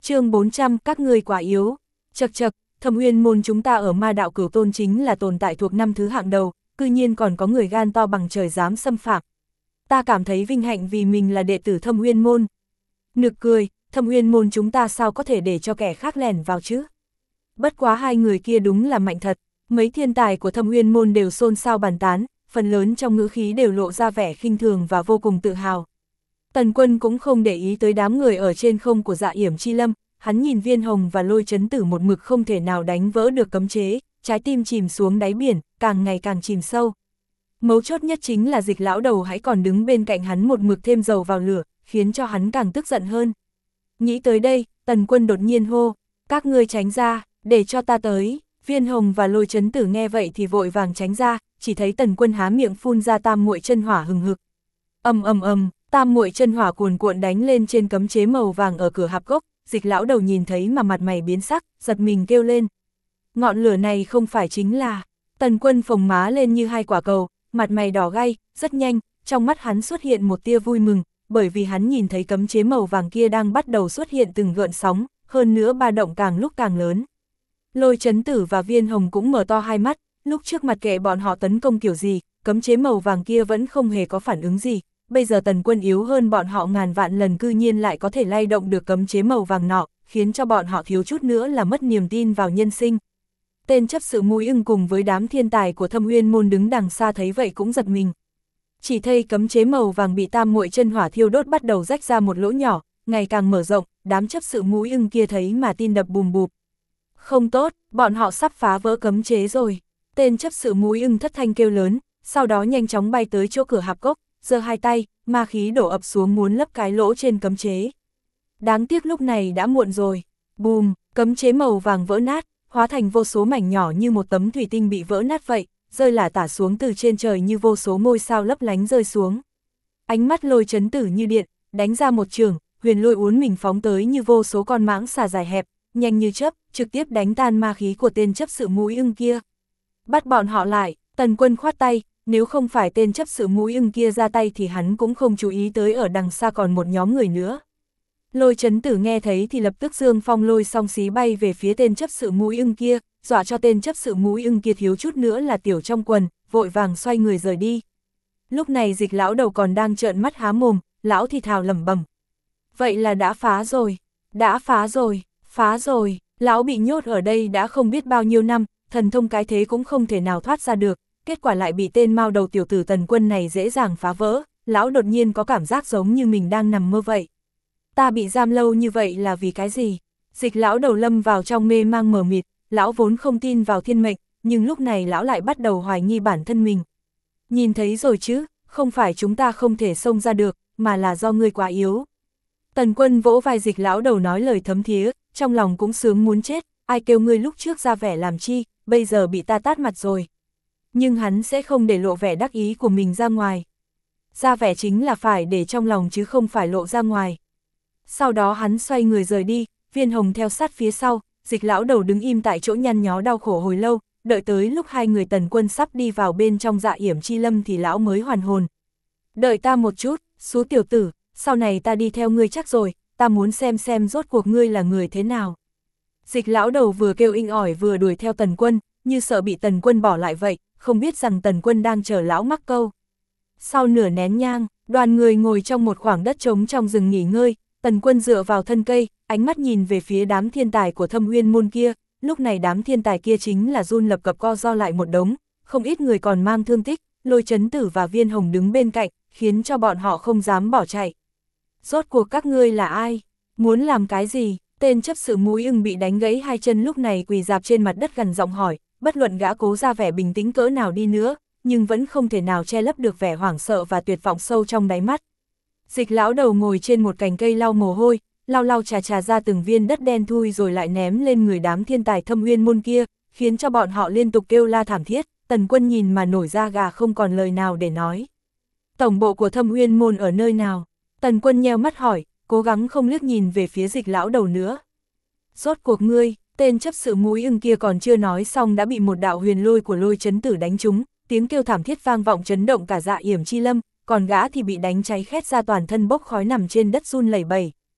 Chương 400, các ngươi quá yếu. Chậc chậc, Thâm Uyên môn chúng ta ở Ma đạo Cửu Tôn chính là tồn tại thuộc năm thứ hạng đầu, cư nhiên còn có người gan to bằng trời dám xâm phạm. Ta cảm thấy vinh hạnh vì mình là đệ tử Thâm Uyên môn. Nực cười, Thâm Uyên môn chúng ta sao có thể để cho kẻ khác lẻn vào chứ? Bất quá hai người kia đúng là mạnh thật, mấy thiên tài của Thâm Uyên môn đều xôn xao bàn tán, phần lớn trong ngữ khí đều lộ ra vẻ khinh thường và vô cùng tự hào. Tần Quân cũng không để ý tới đám người ở trên không của Dạ Yểm Chi Lâm, hắn nhìn Viên Hồng và Lôi Chấn Tử một mực không thể nào đánh vỡ được cấm chế, trái tim chìm xuống đáy biển, càng ngày càng chìm sâu. Mấu chốt nhất chính là Dịch lão đầu hãy còn đứng bên cạnh hắn một mực thêm dầu vào lửa, khiến cho hắn càng tức giận hơn. Nghĩ tới đây, Tần Quân đột nhiên hô, các ngươi tránh ra, để cho ta tới. Viên Hồng và Lôi Chấn Tử nghe vậy thì vội vàng tránh ra, chỉ thấy Tần Quân há miệng phun ra tam muội chân hỏa hừng hực. Ầm ầm ầm, tam muội chân hỏa cuồn cuộn đánh lên trên cấm chế màu vàng ở cửa hạp cốc. Dịch lão đầu nhìn thấy mà mặt mày biến sắc, giật mình kêu lên. Ngọn lửa này không phải chính là... Tần Quân phồng má lên như hai quả cầu, mặt mày đỏ gay, rất nhanh, trong mắt hắn xuất hiện một tia vui mừng, bởi vì hắn nhìn thấy cấm chế màu vàng kia đang bắt đầu xuất hiện từng gợn sóng, hơn nữa ba động càng lúc càng lớn. Lôi Chấn Tử và Viên Hồng cũng mở to hai mắt, lúc trước mặt kệ bọn họ tấn công kiểu gì, cấm chế màu vàng kia vẫn không hề có phản ứng gì. Bây giờ Tần Quân yếu hơn bọn họ ngàn vạn lần cư nhiên lại có thể lay động được cấm chế màu vàng nọ, khiến cho bọn họ thiếu chút nữa là mất niềm tin vào nhân sinh. Tên chấp sự Mũi Ưng cùng với đám thiên tài của Thâm Uyên môn đứng đằng xa thấy vậy cũng giật mình. Chỉ thấy cấm chế màu vàng bị tam muội chân hỏa thiêu đốt bắt đầu rách ra một lỗ nhỏ, ngày càng mở rộng, đám chấp sự Mũi Ưng kia thấy mà tim đập bùm bụp. Không tốt, bọn họ sắp phá vỡ cấm chế rồi. Tên chấp sự Mũi Ưng thất thanh kêu lớn, sau đó nhanh chóng bay tới chỗ cửa hạp cốc, giơ hai tay, ma khí đổ ập xuống muốn lấp cái lỗ trên cấm chế. Đáng tiếc lúc này đã muộn rồi. Bùm, cấm chế màu vàng vỡ nát, hóa thành vô số mảnh nhỏ như một tấm thủy tinh bị vỡ nát vậy, rơi lả tả xuống từ trên trời như vô số ngôi sao lấp lánh rơi xuống. Ánh mắt Lôi Chấn Tử như điện, đánh ra một chưởng, huyền lôi uốn mình phóng tới như vô số con mãng xà dài hẹp, nhanh như chớp, trực tiếp đánh tan ma khí của tên chấp sự Mũi Ưng kia. Bắt bọn họ lại, Tần Quân khoát tay, nếu không phải tên chấp sự Mũi Ưng kia ra tay thì hắn cũng không chú ý tới ở đằng xa còn một nhóm người nữa. Lôi Chấn Tử nghe thấy thì lập tức dương phong lôi song xí bay về phía tên chấp sự Mũi Ưng kia, dọa cho tên chấp sự Mũi Ưng kia thiếu chút nữa là tiểu trong quần, vội vàng xoay người rời đi. Lúc này Dịch lão đầu còn đang trợn mắt há mồm, lão thì thào lẩm bẩm. Vậy là đã phá rồi, đã phá rồi, phá rồi, lão bị nhốt ở đây đã không biết bao nhiêu năm, thần thông cái thế cũng không thể nào thoát ra được, kết quả lại bị tên mao đầu tiểu tử Tần Quân này dễ dàng phá vỡ, lão đột nhiên có cảm giác giống như mình đang nằm mơ vậy. Ta bị giam lâu như vậy là vì cái gì? Dịch lão đầu lâm vào trong mê mang mờ mịt, lão vốn không tin vào thiên mệnh, nhưng lúc này lão lại bắt đầu hoài nghi bản thân mình. Nhìn thấy rồi chứ, không phải chúng ta không thể xông ra được, mà là do ngươi quá yếu. Tần Quân vỗ vai Dịch lão đầu nói lời thấm thía, trong lòng cũng sướng muốn chết, ai kêu ngươi lúc trước ra vẻ làm chi, bây giờ bị ta tát mặt rồi. Nhưng hắn sẽ không để lộ vẻ đắc ý của mình ra ngoài. Ra vẻ chính là phải để trong lòng chứ không phải lộ ra ngoài. Sau đó hắn xoay người rời đi, Viên Hồng theo sát phía sau, Dịch lão đầu đứng im tại chỗ nhăn nhó đau khổ hồi lâu, đợi tới lúc hai người Tần Quân sắp đi vào bên trong Dạ Yểm Chi Lâm thì lão mới hoàn hồn. Đợi ta một chút, Sú tiểu tử, sau này ta đi theo ngươi chắc rồi, ta muốn xem rốt cuộc ngươi là người thế nào. Dịch lão đầu vừa kêu inh ỏi vừa đuổi theo Tần Quân, như sợ bị Tần Quân bỏ lại vậy, không biết rằng Tần Quân đang chờ lão mắc câu. Sau nửa nén nhang, đoàn người ngồi trong một khoảng đất trống trong rừng nghỉ ngơi, Tần Quân dựa vào thân cây, ánh mắt nhìn về phía đám thiên tài của Thâm Uyên môn kia, lúc này đám thiên tài kia chính là run lập cập co ro lại một đống, không ít người còn mang thương tích, Lôi Chấn Tử và Viên Hồng đứng bên cạnh, khiến cho bọn họ không dám bỏ chạy. Rốt cuộc các ngươi là ai? Muốn làm cái gì? Tên chấp sự Mũi Ưng bị đánh gãy hai chân lúc này quỳ rạp trên mặt đất gằn giọng hỏi, bất luận gã cố ra vẻ bình tĩnh cỡ nào đi nữa, nhưng vẫn không thể nào che lấp được vẻ hoảng sợ và tuyệt vọng sâu trong đáy mắt. Dịch lão đầu ngồi trên một cành cây lau mồ hôi, lau chà ra từng viên đất đen thui rồi lại ném lên người đám thiên tài Thâm Uyên môn kia, khiến cho bọn họ liên tục kêu la thảm thiết. Tần Quân nhìn mà nổi da gà không còn lời nào để nói. Tổng bộ của Thâm Uyên môn ở nơi nào? Tần Quân nheo mắt hỏi, cố gắng không liếc nhìn về phía Dịch lão đầu nữa. Rốt cuộc ngươi, tên chấp sự Mũi Ưng kia còn chưa nói xong đã bị một đạo huyền lôi của Lôi Chấn Tử đánh trúng, tiếng kêu thảm thiết vang vọng chấn động cả Dạ Yểm Chi Lâm, còn gã thì bị đánh cháy khét ra toàn thân bốc khói nằm trên đất run lẩy bẩy.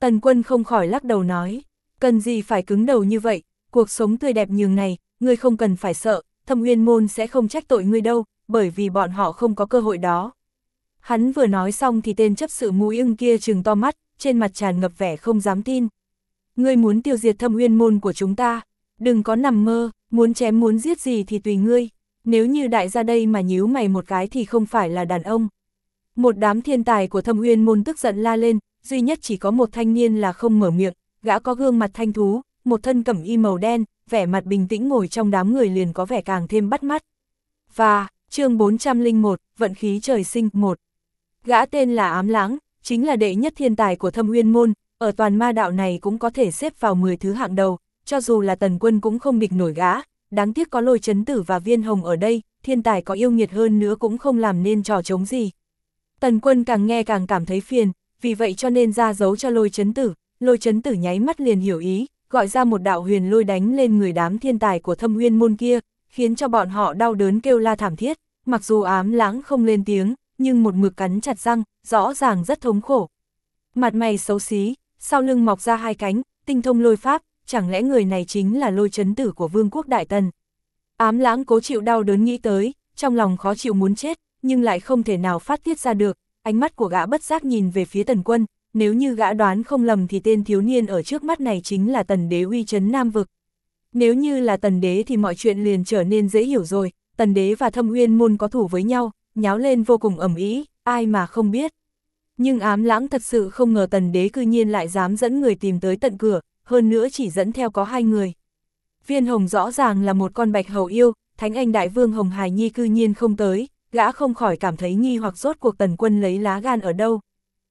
Tần Quân không khỏi lắc đầu nói, cần gì phải cứng đầu như vậy, cuộc sống tươi đẹp nhường này, ngươi không cần phải sợ, Thâm Uyên môn sẽ không trách tội ngươi đâu, bởi vì bọn họ không có cơ hội đó. Hắn vừa nói xong thì tên chấp sự mũi ưng kia trừng to mắt, trên mặt tràn ngập vẻ không dám tin. Ngươi muốn tiêu diệt Thâm Uyên môn của chúng ta, đừng có nằm mơ, muốn chém muốn giết gì thì tùy ngươi, nếu như đại gia đây mà nhíu mày một cái thì không phải là đàn ông. Một đám thiên tài của Thâm Uyên môn tức giận la lên, duy nhất chỉ có một thanh niên là không mở miệng, gã có gương mặt thanh thú, một thân cẩm y màu đen, vẻ mặt bình tĩnh ngồi trong đám người liền có vẻ càng thêm bắt mắt. Và, chương 401, vận khí trời sinh, 1. Gã tên là Ám Lãng, chính là đệ nhất thiên tài của Thâm Uyên môn, ở toàn ma đạo này cũng có thể xếp vào 10 thứ hạng đầu, cho dù là Tần Quân cũng không địch nổi gã, đáng tiếc có Lôi Chấn Tử và Viên Hồng ở đây, thiên tài có yêu nghiệt hơn nữa cũng không làm nên trò trống gì. Tần Quân càng nghe càng cảm thấy phiền, vì vậy cho nên ra dấu cho Lôi Chấn Tử nháy mắt liền hiểu ý, gọi ra một đạo huyền lôi đánh lên người đám thiên tài của Thâm Uyên môn kia, khiến cho bọn họ đau đớn kêu la thảm thiết, mặc dù Ám Lãng không lên tiếng, nhưng một mực cắn chặt răng, rõ ràng rất thống khổ. Mặt mày xấu xí, sau lưng mọc ra hai cánh, tinh thông lôi pháp, chẳng lẽ người này chính là Lôi Chấn Tử của Vương quốc Đại Tần. Ám Lãng cố chịu đau đớn nghĩ tới, trong lòng khó chịu muốn chết, nhưng lại không thể nào phát tiết ra được, ánh mắt của gã bất giác nhìn về phía Tần Quân, nếu như gã đoán không lầm thì tên thiếu niên ở trước mắt này chính là Tần Đế uy chấn Nam Vực. Nếu như là Tần Đế thì mọi chuyện liền trở nên dễ hiểu rồi, Tần Đế và Thâm Uyên môn có thủ với nhau, nháo lên vô cùng ầm ĩ, ai mà không biết. Nhưng Ám Lãng thật sự không ngờ Tần Đế cư nhiên lại dám dẫn người tìm tới tận cửa, hơn nữa chỉ dẫn theo có 2 người. Viên Hồng rõ ràng là một con bạch hầu yêu, Thánh Anh Đại Vương Hồng Hải Nhi cư nhiên không tới, gã không khỏi cảm thấy nghi hoặc rốt cuộc Tần Quân lấy lá gan ở đâu.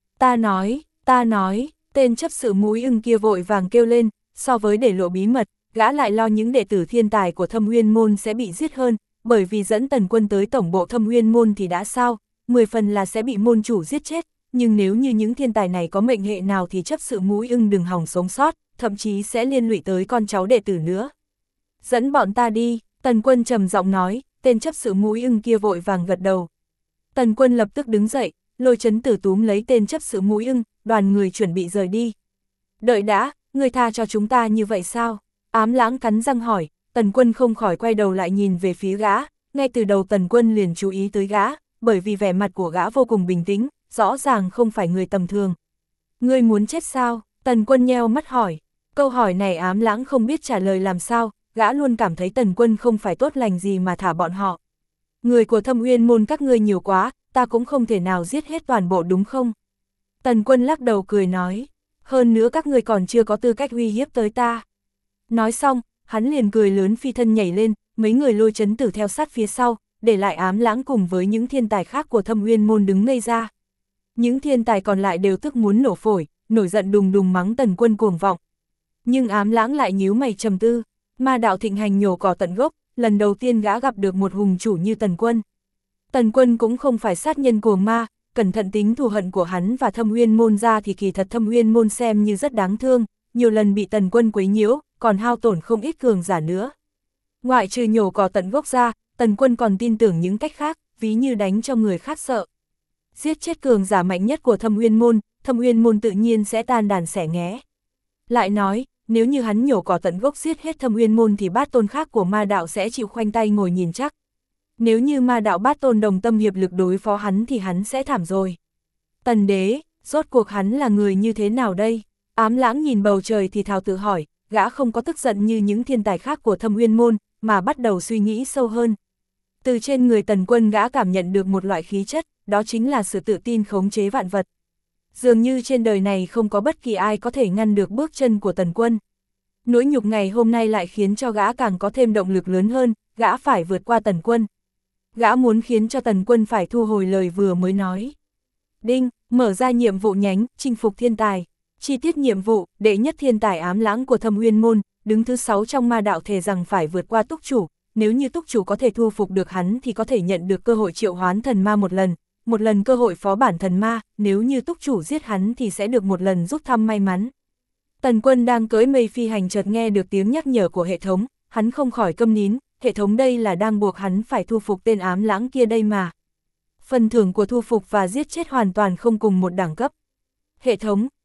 Ta nói, tên chấp sự mũi ưng kia vội vàng kêu lên, so với để lộ bí mật, gã lại lo những đệ tử thiên tài của Thâm Uyên môn sẽ bị giết hơn, bởi vì dẫn Tần Quân tới tổng bộ Thâm Uyên môn thì đã sao, 10 phần là sẽ bị môn chủ giết chết, nhưng nếu như những thiên tài này có mệnh hệ nào thì chấp sự mũi ưng đừng hòng sống sót, thậm chí sẽ liên lụy tới con cháu đệ tử nữa. Dẫn bọn ta đi, Tần Quân trầm giọng nói, tên chấp sự mũi ưng kia vội vàng gật đầu. Tần Quân lập tức đứng dậy, Lôi Chấn Tử túm lấy tên chấp sự mũi ưng, đoàn người chuẩn bị rời đi. Đợi đã, người tha cho chúng ta như vậy sao? Ám Lãng cắn răng hỏi, Tần Quân không khỏi quay đầu lại nhìn về phía gã, ngay từ đầu Tần Quân liền chú ý tới gã, bởi vì vẻ mặt của gã vô cùng bình tĩnh, rõ ràng không phải người tầm thường. Ngươi muốn chết sao? Tần Quân nheo mắt hỏi, câu hỏi này Ám Lãng không biết trả lời làm sao, gã luôn cảm thấy Tần Quân không phải tốt lành gì mà thả bọn họ. Người của Thâm Uyên môn các ngươi nhiều quá, ta cũng không thể nào giết hết toàn bộ đúng không? Tần Quân lắc đầu cười nói, hơn nữa các ngươi còn chưa có tư cách uy hiếp tới ta. Nói xong, hắn liền cười lớn phi thân nhảy lên, mấy người Lôi Chấn Tử theo sát phía sau, để lại Ám Lãng cùng với những thiên tài khác của Thâm Uyên môn đứng ngây ra. Những thiên tài còn lại đều tức muốn nổ phổi, nổi giận đùng đùng mắng Tần Quân cuồng vọng. Nhưng Ám Lãng lại nhíu mày trầm tư, ma đạo thịnh hành nhổ cỏ tận gốc, lần đầu tiên gã gặp được một hùng chủ như Tần Quân. Tần Quân cũng không phải sát nhân cuồng ma, cẩn thận tính thù hận của hắn và Thâm Uyên môn ra thì kỳ thật Thâm Uyên môn xem như rất đáng thương, nhiều lần bị Tần Quân quấy nhiễu, còn hao tổn không ít cường giả nữa. Ngoại trừ nhổ cỏ tận gốc ra, Tần Quân còn tin tưởng những cách khác, ví như đánh cho người khác sợ. Giết chết cường giả mạnh nhất của Thâm Uyên môn tự nhiên sẽ tan đàn xẻ nghé. Lại nói, nếu như hắn nhổ cỏ tận gốc giết hết Thâm Uyên môn thì bát tôn khác của ma đạo sẽ chịu khoanh tay ngồi nhìn chắc. Nếu như ma đạo bát tôn đồng tâm hiệp lực đối phó hắn thì hắn sẽ thảm rồi. Tần Đế, rốt cuộc hắn là người như thế nào đây? Ám Lãng nhìn bầu trời thì thào tự hỏi, gã không có tức giận như những thiên tài khác của Thâm Uyên môn, mà bắt đầu suy nghĩ sâu hơn. Từ trên người Tần Quân gã cảm nhận được một loại khí chất, đó chính là sự tự tin khống chế vạn vật. Dường như trên đời này không có bất kỳ ai có thể ngăn được bước chân của Tần Quân. Nỗi nhục ngày hôm nay lại khiến cho gã càng có thêm động lực lớn hơn, gã phải vượt qua Tần Quân. Gã muốn khiến cho Tần Quân phải thu hồi lời vừa mới nói. Đinh, mở ra nhiệm vụ nhánh, chinh phục thiên tài. Chi tiết nhiệm vụ, đệ nhất thiên tài Ám Lãng của Thâm Uyên môn, đứng thứ 6 trong ma đạo thề rằng phải vượt qua túc chủ. Nếu như túc chủ có thể thu phục được hắn thì có thể nhận được cơ hội triệu hoán thần ma một lần cơ hội phó bản thần ma, nếu như túc chủ giết hắn thì sẽ được một lần rút thăm may mắn. Tần Quân đang cưỡi mây phi hành chợt nghe được tiếng nhắc nhở của hệ thống, hắn không khỏi câm nín, hệ thống đây là đang buộc hắn phải thu phục tên Ám Lãng kia đây mà. Phần thưởng của thu phục và giết chết hoàn toàn không cùng một đẳng cấp. Hệ thống,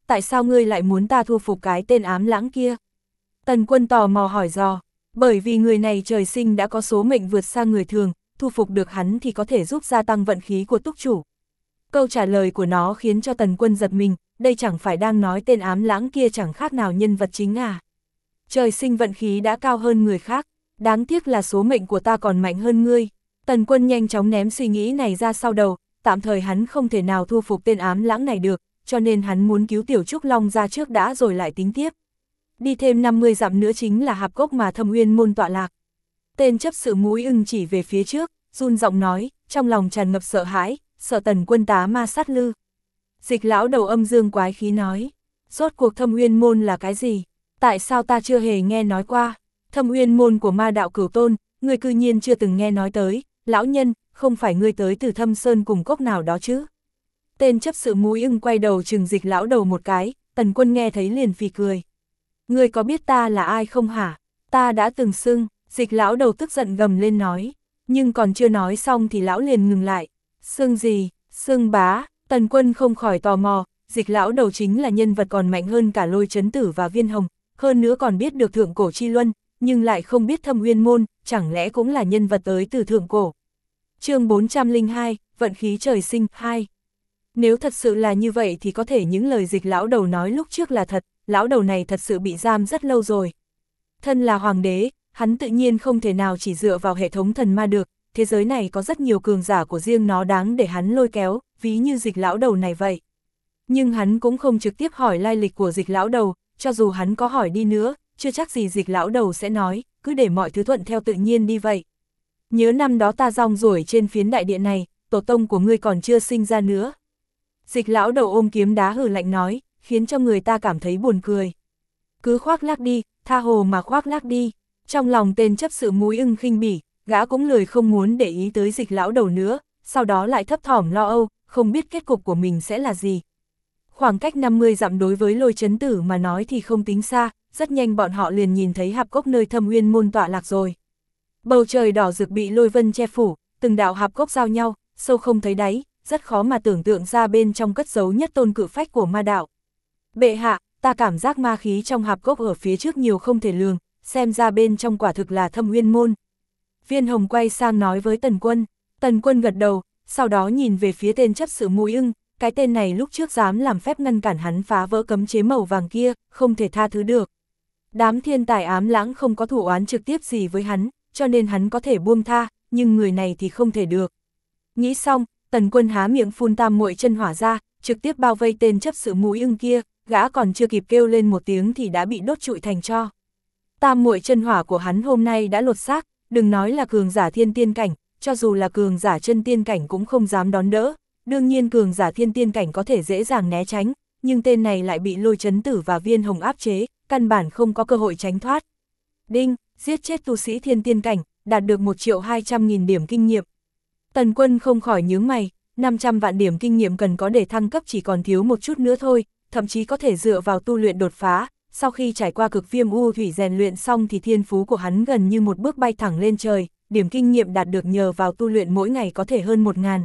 tại sao ngươi lại muốn ta thu phục cái tên ám lãng kia? Tần Quân tò mò hỏi dò, bởi vì người này trời sinh đã có số mệnh vượt xa người thường, thu phục được hắn thì có thể giúp gia tăng vận khí của túc chủ. Câu trả lời của nó khiến cho Tần Quân giật mình, đây chẳng phải đang nói tên ám lãng kia chẳng khác nào nhân vật chính à? Trời sinh vận khí đã cao hơn người khác, đáng tiếc là số mệnh của ta còn mạnh hơn ngươi. Tần Quân nhanh chóng ném suy nghĩ này ra sau đầu, tạm thời hắn không thể nào thu phục tên ám lãng này được, cho nên hắn muốn cứu Tiểu Trúc Long ra trước đã rồi lại tính tiếp. Đi thêm 50 dặm nữa chính là hạp cốc mà Thâm Uyên môn tọa lạc. Tên chấp sự mũi ưng chỉ về phía trước, run giọng nói, trong lòng tràn ngập sợ hãi, sợ Tần Quân tá ma sát lư. Dịch lão đầu âm dương quái khí nói, rốt cuộc Thâm Uyên môn là cái gì? Tại sao ta chưa hề nghe nói qua? Thâm Uyên môn của ma đạo Cửu Tôn, ngươi cư nhiên chưa từng nghe nói tới, lão nhân, không phải ngươi tới từ Thâm Sơn cùng cốc nào đó chứ? Tên chấp sự mũi ưng quay đầu trừng Dịch lão đầu một cái, Tần Quân nghe thấy liền phì cười. Ngươi có biết ta là ai không hả? Ta đã từng xưng, Dịch lão đầu tức giận gầm lên nói, nhưng còn chưa nói xong thì lão liền ngừng lại. Xưng gì? Xưng bá. Tần Quân không khỏi tò mò, Dịch lão đầu chính là nhân vật còn mạnh hơn cả Lôi Chấn Tử và Viên Hồng, hơn nữa còn biết được thượng cổ chi luân, nhưng lại không biết Thâm Uyên môn, chẳng lẽ cũng là nhân vật tới từ thượng cổ. Chương 402, vận khí trời sinh 2. Nếu thật sự là như vậy thì có thể những lời Dịch lão đầu nói lúc trước là thật, lão đầu này thật sự bị giam rất lâu rồi. Thân là hoàng đế, hắn tự nhiên không thể nào chỉ dựa vào hệ thống thần ma được, thế giới này có rất nhiều cường giả của riêng nó đáng để hắn lôi kéo, ví như Dịch lão đầu này vậy. Nhưng hắn cũng không trực tiếp hỏi lai lịch của Dịch lão đầu, cho dù hắn có hỏi đi nữa, chưa chắc gì Dịch lão đầu sẽ nói, cứ để mọi thứ thuận theo tự nhiên đi vậy. Nhớ năm đó ta rong ruổi trên phiến đại địa này, tổ tông của ngươi còn chưa sinh ra nữa. Dịch lão đầu ôm kiếm đá hừ lạnh nói, khiến cho người ta cảm thấy buồn cười. Cứ khoác lác đi, tha hồ mà khoác lác đi. Trong lòng tên chấp sự mũi ưng khinh bỉ, gã cũng lười không muốn để ý tới Dịch lão đầu nữa, sau đó lại thấp thỏm lo âu, không biết kết cục của mình sẽ là gì. Khoảng cách 50 dặm đối với Lôi Chấn Tử mà nói thì không tính xa, rất nhanh bọn họ liền nhìn thấy hạp cốc nơi Thâm Uyên môn tọa lạc rồi. Bầu trời đỏ rực bị lôi vân che phủ, từng đạo hạp cốc giao nhau, sâu không thấy đáy, rất khó mà tưởng tượng ra bên trong cất giấu nhất tôn cự phách của ma đạo. Bệ hạ, ta cảm giác ma khí trong hạp cốc ở phía trước nhiều không thể lường, xem ra bên trong quả thực là Thâm Uyên môn. Viên Hồng quay sang nói với Tần Quân gật đầu, sau đó nhìn về phía tên chấp sự mũi ưng, cái tên này lúc trước dám làm phép ngăn cản hắn phá vỡ cấm chế màu vàng kia, không thể tha thứ được. Đám thiên tài ám lãng không có thủ oán trực tiếp gì với hắn, cho nên hắn có thể buông tha, nhưng người này thì không thể được. Nghĩ xong, Tần Quân há miệng phun tam muội chân hỏa ra, trực tiếp bao vây tên chấp sự mũi ưng kia, gã còn chưa kịp kêu lên một tiếng thì đã bị đốt trụi thành tro. Tam muội chân hỏa của hắn hôm nay đã lột xác, đừng nói là cường giả thiên tiên cảnh, cho dù là cường giả chân tiên cảnh cũng không dám đón đỡ. Đương nhiên cường giả thiên tiên cảnh có thể dễ dàng né tránh, nhưng tên này lại bị Lôi Chấn Tử và Viên Hồng áp chế, căn bản không có cơ hội tránh thoát. Đinh, giết chết tu sĩ thiên tiên cảnh, đạt được 1.200.000 điểm kinh nghiệm. Tần Quân không khỏi nhướng mày, 500 vạn điểm kinh nghiệm cần có để thăng cấp chỉ còn thiếu một chút nữa thôi, thậm chí có thể dựa vào tu luyện đột phá. Sau khi trải qua cực viêm u thủy rèn luyện xong thì thiên phú của hắn gần như một bước bay thẳng lên trời, điểm kinh nghiệm đạt được nhờ vào tu luyện mỗi ngày có thể hơn 1.000.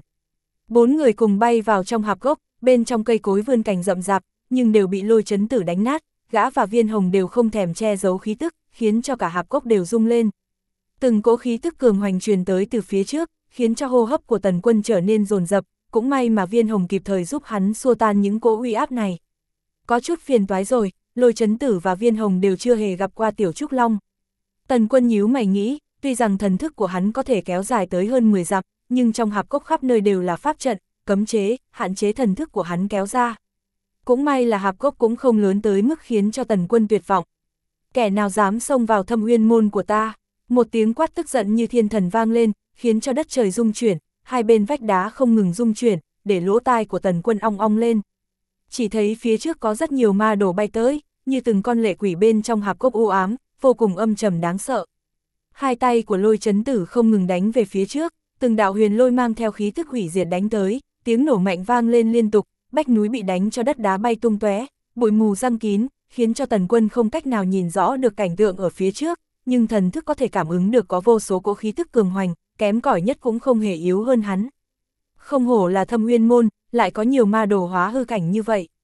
4 người cùng bay vào trong hạp cốc, bên trong cây cối vươn cành rậm rạp, nhưng đều bị Lôi Chấn Tử đánh nát, gã và Viên Hồng đều không thèm che giấu khí tức, khiến cho cả hạp cốc đều rung lên. Từng cỗ khí tức cường hoành truyền tới từ phía trước, khiến cho hô hấp của Tần Quân trở nên dồn dập, cũng may mà Viên Hồng kịp thời giúp hắn xua tan những cỗ uy áp này. Có chút phiền toái rồi, Lôi Chấn Tử và Viên Hồng đều chưa hề gặp qua Tiểu Trúc Long. Tần Quân nhíu mày nghĩ, tuy rằng thần thức của hắn có thể kéo dài tới hơn 10 dặm, nhưng trong hạp cốc khắp nơi đều là pháp trận, cấm chế, hạn chế thần thức của hắn kéo ra. Cũng may là hạp cốc cũng không lớn tới mức khiến cho Tần Quân tuyệt vọng. Kẻ nào dám xông vào Thâm Uyên môn của ta? Một tiếng quát tức giận như thiên thần vang lên, khiến cho đất trời rung chuyển, hai bên vách đá không ngừng rung chuyển, để lỗ tai của Tần Quân ong ong lên. Chỉ thấy phía trước có rất nhiều ma đồ bay tới, như từng con lệ quỷ bên trong hạp cốc u ám, vô cùng âm trầm đáng sợ. Hai tay của Lôi Chấn Tử không ngừng đánh về phía trước, từng đạo huyền lôi mang theo khí tức hủy diệt đánh tới, tiếng nổ mạnh vang lên liên tục, vách núi bị đánh cho đất đá bay tung tóe, bụi mù giăng kín, khiến cho Tần Quân không cách nào nhìn rõ được cảnh tượng ở phía trước, nhưng thần thức có thể cảm ứng được có vô số cỗ khí tức cường hoành, kém cỏi nhất cũng không hề yếu hơn hắn. Không hổ là Thâm Uyên môn, lại có nhiều ma đồ hóa hư cảnh như vậy.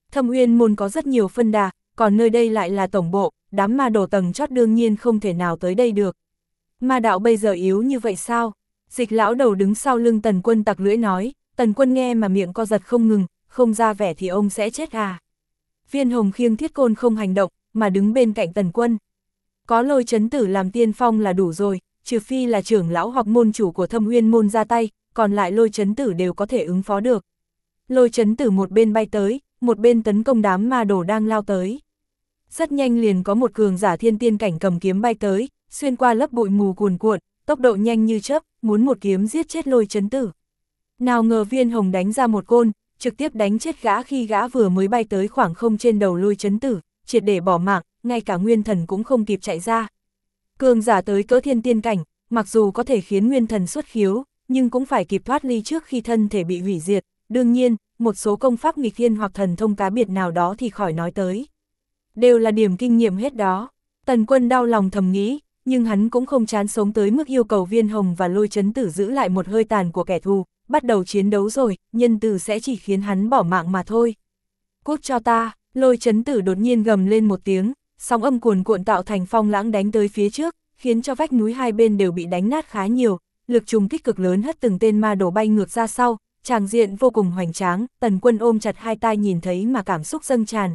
Thâm Uyên môn có rất nhiều phân đà, còn nơi đây lại là tổng bộ, đám ma đồ tầng chót đương nhiên không thể nào tới đây được. Ma đạo bây giờ yếu như vậy sao? Dịch lão đầu đứng sau lưng Tần Quân tặc lưỡi nói, Tần Quân nghe mà miệng co giật không ngừng, không ra vẻ thì ông sẽ chết à. Viên Hồng khiêng thiết côn không hành động, mà đứng bên cạnh Tần Quân. Có Lôi Chấn Tử làm tiên phong là đủ rồi, trừ phi là trưởng lão hoặc môn chủ của Thâm Uyên môn ra tay, còn lại Lôi Chấn Tử đều có thể ứng phó được. Lôi Chấn Tử một bên bay tới, một bên tấn công đám ma đồ đang lao tới. Rất nhanh liền có một cường giả thiên tiên cảnh cầm kiếm bay tới, xuyên qua lớp bụi mù cuồn cuộn, tốc độ nhanh như chớp, muốn một kiếm giết chết Lôi Chấn Tử. Nào ngờ Viên Hồng đánh ra một côn, trực tiếp đánh chết gã khi gã vừa mới bay tới khoảng không trên đầu Lôi Chấn Tử, triệt để bỏ mạng, ngay cả nguyên thần cũng không kịp chạy ra. Cường giả tới cỡ thiên tiên cảnh, mặc dù có thể khiến nguyên thần xuất khiếu, nhưng cũng phải kịp thoát ly trước khi thân thể bị hủy diệt. Đương nhiên, một số công pháp nghịch thiên hoặc thần thông cá biệt nào đó thì khỏi nói tới. Đều là điểm kinh nghiệm hết đó. Tần Quân đau lòng thầm nghĩ, nhưng hắn cũng không chán sống tới mức yêu cầu Viên Hồng và Lôi Chấn Tử giữ lại một hơi tàn của kẻ thù, bắt đầu chiến đấu rồi, nhân từ sẽ chỉ khiến hắn bỏ mạng mà thôi. Cút cho ta, Lôi Chấn Tử đột nhiên gầm lên một tiếng, sóng âm cuồn cuộn tạo thành phong lãng đánh tới phía trước, khiến cho vách núi hai bên đều bị đánh nát khá nhiều, lực trùng kích cực lớn hất từng tên ma đổ bay ngược ra sau, tràng diện vô cùng hoành tráng. Tần Quân ôm chặt hai tai nhìn thấy mà cảm xúc dâng tràn.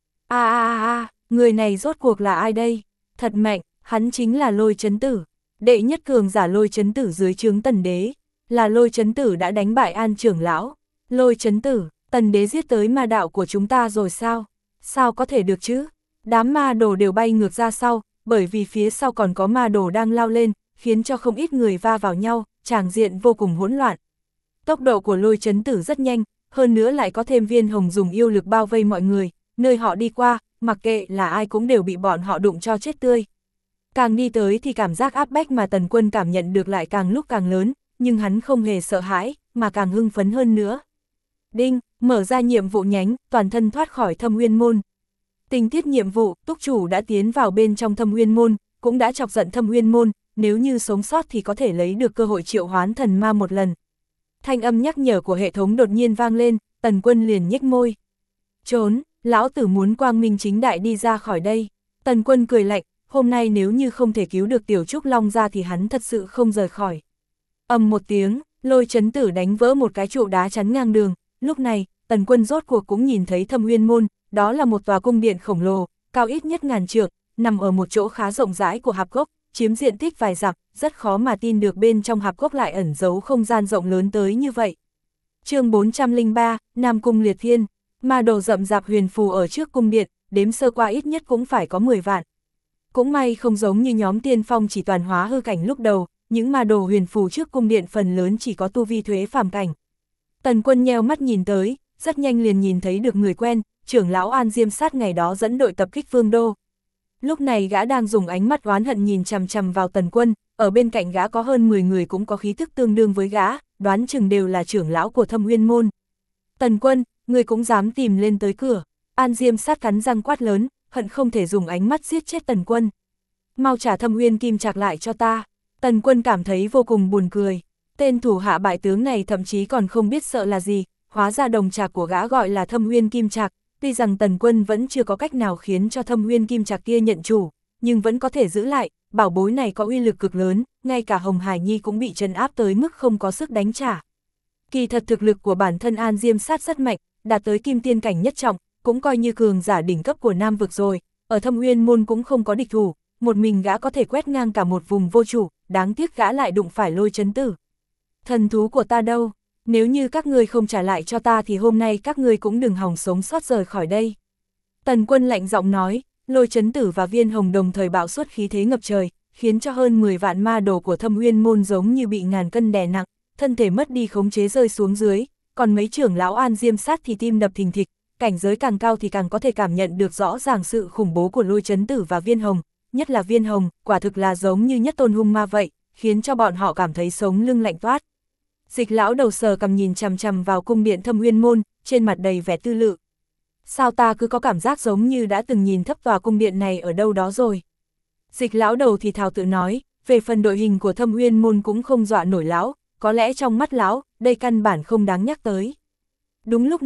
Người này rốt cuộc là ai đây? Thật mạnh, hắn chính là Lôi Chấn Tử, đệ nhất cường giả Lôi Chấn Tử dưới trướng Tần Đế, là Lôi Chấn Tử đã đánh bại An trưởng lão. Lôi Chấn Tử, Tần Đế giết tới ma đạo của chúng ta rồi sao? Sao có thể được chứ? Đám ma đồ đều bay ngược ra sau, bởi vì phía sau còn có ma đồ đang lao lên, khiến cho không ít người va vào nhau, tràng diện vô cùng hỗn loạn. Tốc độ của Lôi Chấn Tử rất nhanh, hơn nữa lại có thêm Viên Hồng dùng yêu lực bao vây mọi người, nơi họ đi qua, mặc kệ là ai cũng đều bị bọn họ đụng cho chết tươi. Càng đi tới thì cảm giác áp bách mà Tần Quân cảm nhận được lại càng lúc càng lớn, nhưng hắn không hề sợ hãi, mà càng hưng phấn hơn nữa. Đinh, mở ra nhiệm vụ nhánh, toàn thân thoát khỏi Thâm Uyên môn. Tình tiết nhiệm vụ, túc chủ đã tiến vào bên trong Thâm Uyên môn, cũng đã chọc giận Thâm Uyên môn, nếu như sống sót thì có thể lấy được cơ hội triệu hoán thần ma một lần. Thanh âm nhắc nhở của hệ thống đột nhiên vang lên, Tần Quân liền nhếch môi. Trốn, lão tử muốn quang minh chính đại đi ra khỏi đây. Tần Quân cười lạnh, hôm nay nếu như không thể cứu được Tiểu Trúc Long ra thì hắn thật sự không rời khỏi. Ầm một tiếng, Lôi Chấn Tử đánh vỡ một cái trụ đá chắn ngang đường. Lúc này, Tần Quân rốt cuộc cũng nhìn thấy Thâm Uyên môn, đó là một tòa cung điện khổng lồ, cao ít nhất ngàn trượng, nằm ở một chỗ khá rộng rãi của hạp gốc, chiếm diện tích vài dặm, rất khó mà tin được bên trong hạp gốc lại ẩn giấu không gian rộng lớn tới như vậy. Chương 403, Nam Cung Liệt Thiên. Ma đồ rậm rạp huyền phù ở trước cung điện, đếm sơ qua ít nhất cũng phải có 10 vạn. Cũng may không giống như nhóm tiên phong chỉ toàn hóa hư cảnh lúc đầu, những ma đồ huyền phù trước cung điện phần lớn chỉ có tu vi thuế phàm cảnh. Tần Quân nheo mắt nhìn tới, rất nhanh liền nhìn thấy được người quen, trưởng lão An Diêm Sát ngày đó dẫn đội tập kích Vương Đô. Lúc này gã đang dùng ánh mắt oán hận nhìn chằm chằm vào Tần Quân, ở bên cạnh gã có hơn 10 người cũng có khí thức tương đương với gã, đoán chừng đều là trưởng lão của Thâm Uyên môn. Tần Quân, người cũng dám tìm lên tới cửa. An Diêm Sát cắn răng quát lớn, hận không thể dùng ánh mắt giết chết Tần Quân. Mau trả Thâm Uyên kim trạc lại cho ta. Tần Quân cảm thấy vô cùng buồn cười. Tên thủ hạ bại tướng này thậm chí còn không biết sợ là gì, hóa ra đồng trạc của gã gọi là Thâm Uyên kim trạc. Tuy rằng Tần Quân vẫn chưa có cách nào khiến cho Thâm Uyên kim trạc kia nhận chủ, nhưng vẫn có thể giữ lại, bảo bối này có uy lực cực lớn, ngay cả Hồng Hải Nhi cũng bị trấn áp tới mức không có sức đánh trả. Kỳ thật thực lực của bản thân An Diêm Sát rất mạnh, đạt tới kim tiên cảnh nhất trọng, cũng coi như cường giả đỉnh cấp của Nam vực rồi, ở Thâm Uyên môn cũng không có địch thủ, một mình gã có thể quét ngang cả một vùng vô chủ, đáng tiếc gã lại đụng phải Lôi Chấn Tử. Thần thú của ta đâu? Nếu như các ngươi không trả lại cho ta thì hôm nay các ngươi cũng đừng hòng sống sót rời khỏi đây. Tần Quân lạnh giọng nói, Lôi Chấn Tử và Viên Hồng đồng thời bạo xuất khí thế ngập trời, khiến cho hơn 10 vạn ma đồ của Thâm Uyên môn giống như bị ngàn cân đè nặng, thân thể mất đi khống chế rơi xuống dưới, còn mấy trưởng lão An Diêm Sát thì tim đập thình thịch, cảnh giới càng cao thì càng có thể cảm nhận được rõ ràng sự khủng bố của Lôi Chấn Tử và Viên Hồng, nhất là Viên Hồng, quả thực là giống như nhất tôn hung ma vậy, khiến cho bọn họ cảm thấy sống lưng lạnh toát. Dịch lão đầu sờ cằm nhìn chằm chằm vào cung điện Thâm Uyên môn, trên mặt đầy vẻ tư lự. Sao ta cứ có cảm giác giống như đã từng nhìn thấp tòa cung điện này ở đâu đó rồi. Dịch lão đầu thì thào tự nói, về phần đội hình của Thâm Uyên môn cũng không dọa nổi lão, có lẽ trong mắt lão, đây căn bản không đáng nhắc tới. Đúng lúc này,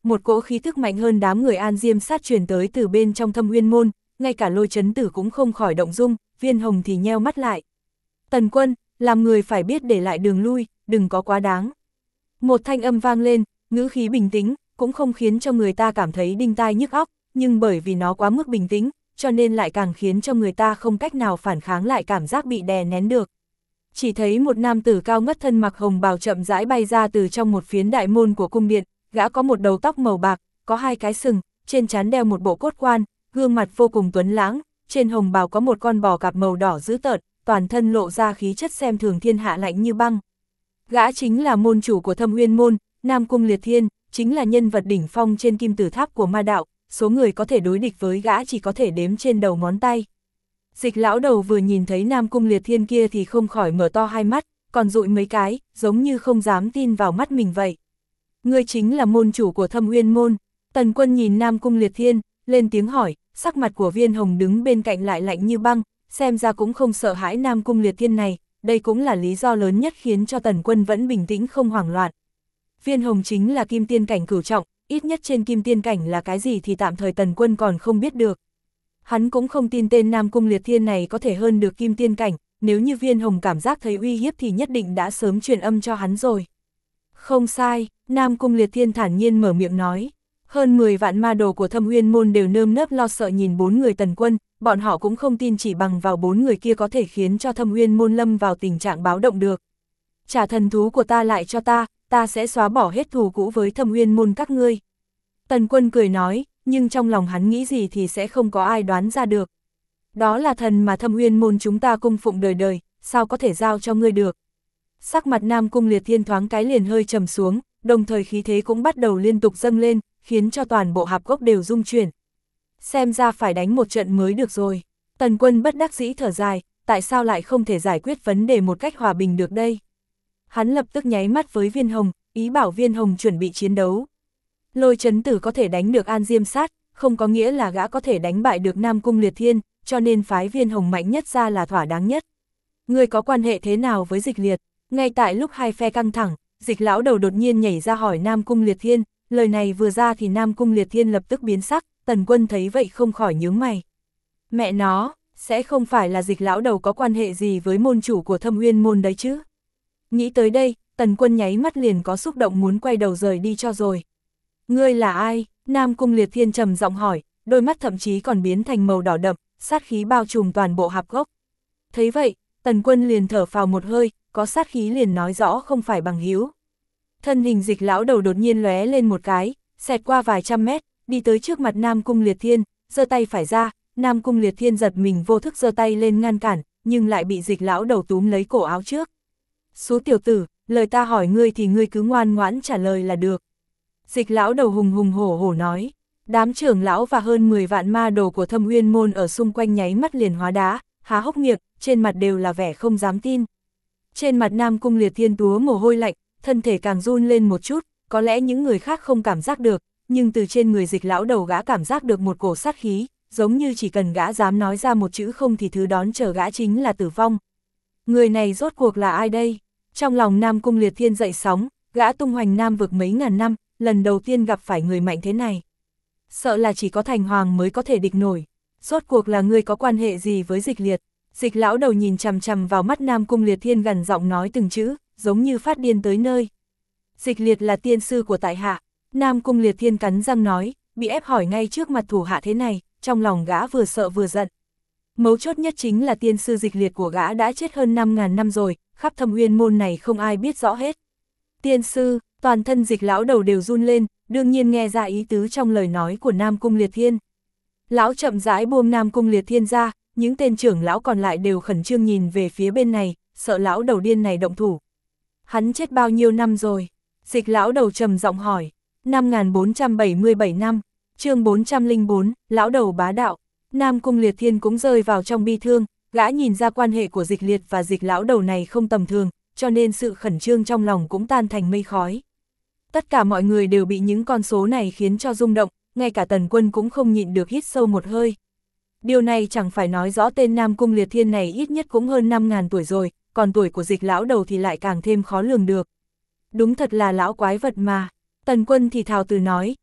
một cỗ khí thức mạnh hơn đám người An Diêm Sát truyền tới từ bên trong Thâm Uyên môn, ngay cả Lôi Chấn Tử cũng không khỏi động dung, Viên Hồng thì nheo mắt lại. Tần Quân, làm người phải biết để lại đường lui, đừng có quá đáng. Một thanh âm vang lên, ngữ khí bình tĩnh, cũng không khiến cho người ta cảm thấy đinh tai nhức óc, nhưng bởi vì nó quá mức bình tĩnh, cho nên lại càng khiến cho người ta không cách nào phản kháng lại cảm giác bị đè nén được. Chỉ thấy một nam tử cao ngất thân mặc hồng bào chậm rãi bay ra từ trong một phiến đại môn của cung điện, gã có một đầu tóc màu bạc, có hai cái sừng, trên trán đeo một bộ cốt quan, gương mặt vô cùng tuấn lãng, trên hồng bào có một con bò cạp màu đỏ dữ tợn, toàn thân lộ ra khí chất xem thường thiên hạ lạnh như băng. Gã chính là môn chủ của Thâm Uyên môn, Nam Cung Liệt Thiên, chính là nhân vật đỉnh phong trên kim tử tháp của ma đạo, số người có thể đối địch với gã chỉ có thể đếm trên đầu ngón tay. Dịch lão đầu vừa nhìn thấy Nam Cung Liệt Thiên kia thì không khỏi mở to hai mắt, còn dụi mấy cái, giống như không dám tin vào mắt mình vậy. Ngươi chính là môn chủ của Thâm Uyên môn. Tần Quân nhìn Nam Cung Liệt Thiên, lên tiếng hỏi, sắc mặt của Viên Hồng đứng bên cạnh lại lạnh như băng, xem ra cũng không sợ hãi Nam Cung Liệt Thiên này, đây cũng là lý do lớn nhất khiến cho Tần Quân vẫn bình tĩnh không hoảng loạn. Viên Hồng chính là kim tiên cảnh cửu trọng, ít nhất trên kim tiên cảnh là cái gì thì tạm thời Tần Quân còn không biết được. Hắn cũng không tin tên Nam Cung Liệt Thiên này có thể hơn được kim tiên cảnh, nếu như Viên Hồng cảm giác thấy uy hiếp thì nhất định đã sớm truyền âm cho hắn rồi. Không sai, Nam Cung Liệt Thiên thản nhiên mở miệng nói. Hơn 10 vạn ma đồ của Thâm Uyên môn đều nơm nớp lo sợ nhìn 4 người Tần Quân, bọn họ cũng không tin chỉ bằng vào 4 người kia có thể khiến cho Thâm Uyên môn lâm vào tình trạng báo động được. Trả thần thú của ta lại cho ta sẽ xóa bỏ hết thù cũ với Thâm Uyên môn các ngươi. Tần Quân cười nói, nhưng trong lòng hắn nghĩ gì thì sẽ không có ai đoán ra được. Đó là thần mà Thâm Uyên môn chúng ta cung phụng đời đời, sao có thể giao cho ngươi được. Sắc mặt Nam Cung Liệt Thiên thoáng cái liền hơi trầm xuống, đồng thời khí thế cũng bắt đầu liên tục dâng lên, khiến cho toàn bộ hạp cốc đều rung chuyển. Xem ra phải đánh một trận mới được rồi. Tần Quân bất đắc dĩ thở dài, tại sao lại không thể giải quyết vấn đề một cách hòa bình được đây? Hắn lập tức nháy mắt với Viên Hồng, ý bảo Viên Hồng chuẩn bị chiến đấu. Lôi Chấn Tử có thể đánh được An Diêm Sát, không có nghĩa là gã có thể đánh bại được Nam Cung Liệt Thiên, cho nên phái Viên Hồng mạnh nhất ra là thỏa đáng nhất. Ngươi có quan hệ thế nào với Dịch Liệt? Ngay tại lúc hai phe căng thẳng, Dịch lão đầu đột nhiên nhảy ra hỏi Nam Cung Liệt Thiên, lời này vừa ra thì Nam Cung Liệt Thiên lập tức biến sắc, Tần Quân thấy vậy không khỏi nhướng mày. Mẹ nó, sẽ không phải là Dịch lão đầu có quan hệ gì với môn chủ của Thâm Uyên môn đấy chứ? Nghĩ tới đây, Tần Quân nháy mắt liền có xúc động muốn quay đầu rời đi cho rồi. Ngươi là ai? Nam Cung Liệt Thiên trầm giọng hỏi, đôi mắt thậm chí còn biến thành màu đỏ đậm, sát khí bao trùm toàn bộ hạp gốc. Thấy vậy, Tần Quân liền thở phào một hơi, có sát khí liền nói rõ không phải bằng hữu. Thân hình Dịch lão đầu đột nhiên lóe lên một cái, xẹt qua vài trăm mét, đi tới trước mặt Nam Cung Liệt Thiên, giơ tay phải ra, Nam Cung Liệt Thiên giật mình vô thức giơ tay lên ngăn cản, nhưng lại bị Dịch lão đầu túm lấy cổ áo trước. Số tiểu tử, lời ta hỏi ngươi thì ngươi cứ ngoan ngoãn trả lời là được. Dịch lão đầu hùng hùng hổ hổ nói. Đám trưởng lão và hơn 10 vạn ma đồ của Thâm Uyên môn ở xung quanh nháy mắt liền hóa đá, há hốc miệng, trên mặt đều là vẻ không dám tin. Trên mặt Nam Cung Liệt Thiên túa mồ hôi lạnh, thân thể càng run lên một chút, có lẽ những người khác không cảm giác được, nhưng từ trên người Dịch lão đầu gã cảm giác được một cổ sát khí, giống như chỉ cần gã dám nói ra một chữ không thì thứ đón chờ gã chính là tử vong. Người này rốt cuộc là ai đây? Trong lòng Nam Cung Liệt Thiên dậy sóng, gã tung hoành Nam vực mấy ngàn năm, lần đầu tiên gặp phải người mạnh thế này. Sợ là chỉ có Thành Hoàng mới có thể địch nổi. Rốt cuộc là ngươi có quan hệ gì với Dịch Liệt? Dịch lão đầu nhìn chằm chằm vào mắt Nam Cung Liệt Thiên gằn giọng nói từng chữ, giống như phát điên tới nơi. Dịch Liệt là tiên sư của tại hạ. Nam Cung Liệt Thiên cắn răng nói, bị ép hỏi ngay trước mặt thủ hạ thế này, trong lòng gã vừa sợ vừa giận. Mấu chốt nhất chính là tiên sư Dịch Liệt của gã đã chết hơn 5.000 năm rồi, khắp Thâm Uyên môn này không ai biết rõ hết. Tiên sư, toàn thân Dịch lão đầu đều run lên, đương nhiên nghe ra ý tứ trong lời nói của Nam Cung Liệt Thiên. Lão chậm rãi buông Nam Cung Liệt Thiên ra, những tên trưởng lão còn lại đều khẩn trương nhìn về phía bên này, sợ lão đầu điên này động thủ. Hắn chết bao nhiêu năm rồi? Dịch lão đầu trầm giọng hỏi. 5.477 năm, chương 404, lão đầu bá đạo. Nam Cung Liệt Thiên cũng rơi vào trong bi thương, gã nhìn ra quan hệ của Dịch Liệt và Dịch lão đầu này không tầm thường, cho nên sự khẩn trương trong lòng cũng tan thành mây khói. Tất cả mọi người đều bị những con số này khiến cho rung động, ngay cả Tần Quân cũng không nhịn được hít sâu một hơi. Điều này chẳng phải nói rõ tên Nam Cung Liệt Thiên này ít nhất cũng hơn 5.000 tuổi rồi, còn tuổi của Dịch lão đầu thì lại càng thêm khó lường được. Đúng thật là lão quái vật mà. Tần Quân thì thào từ nói,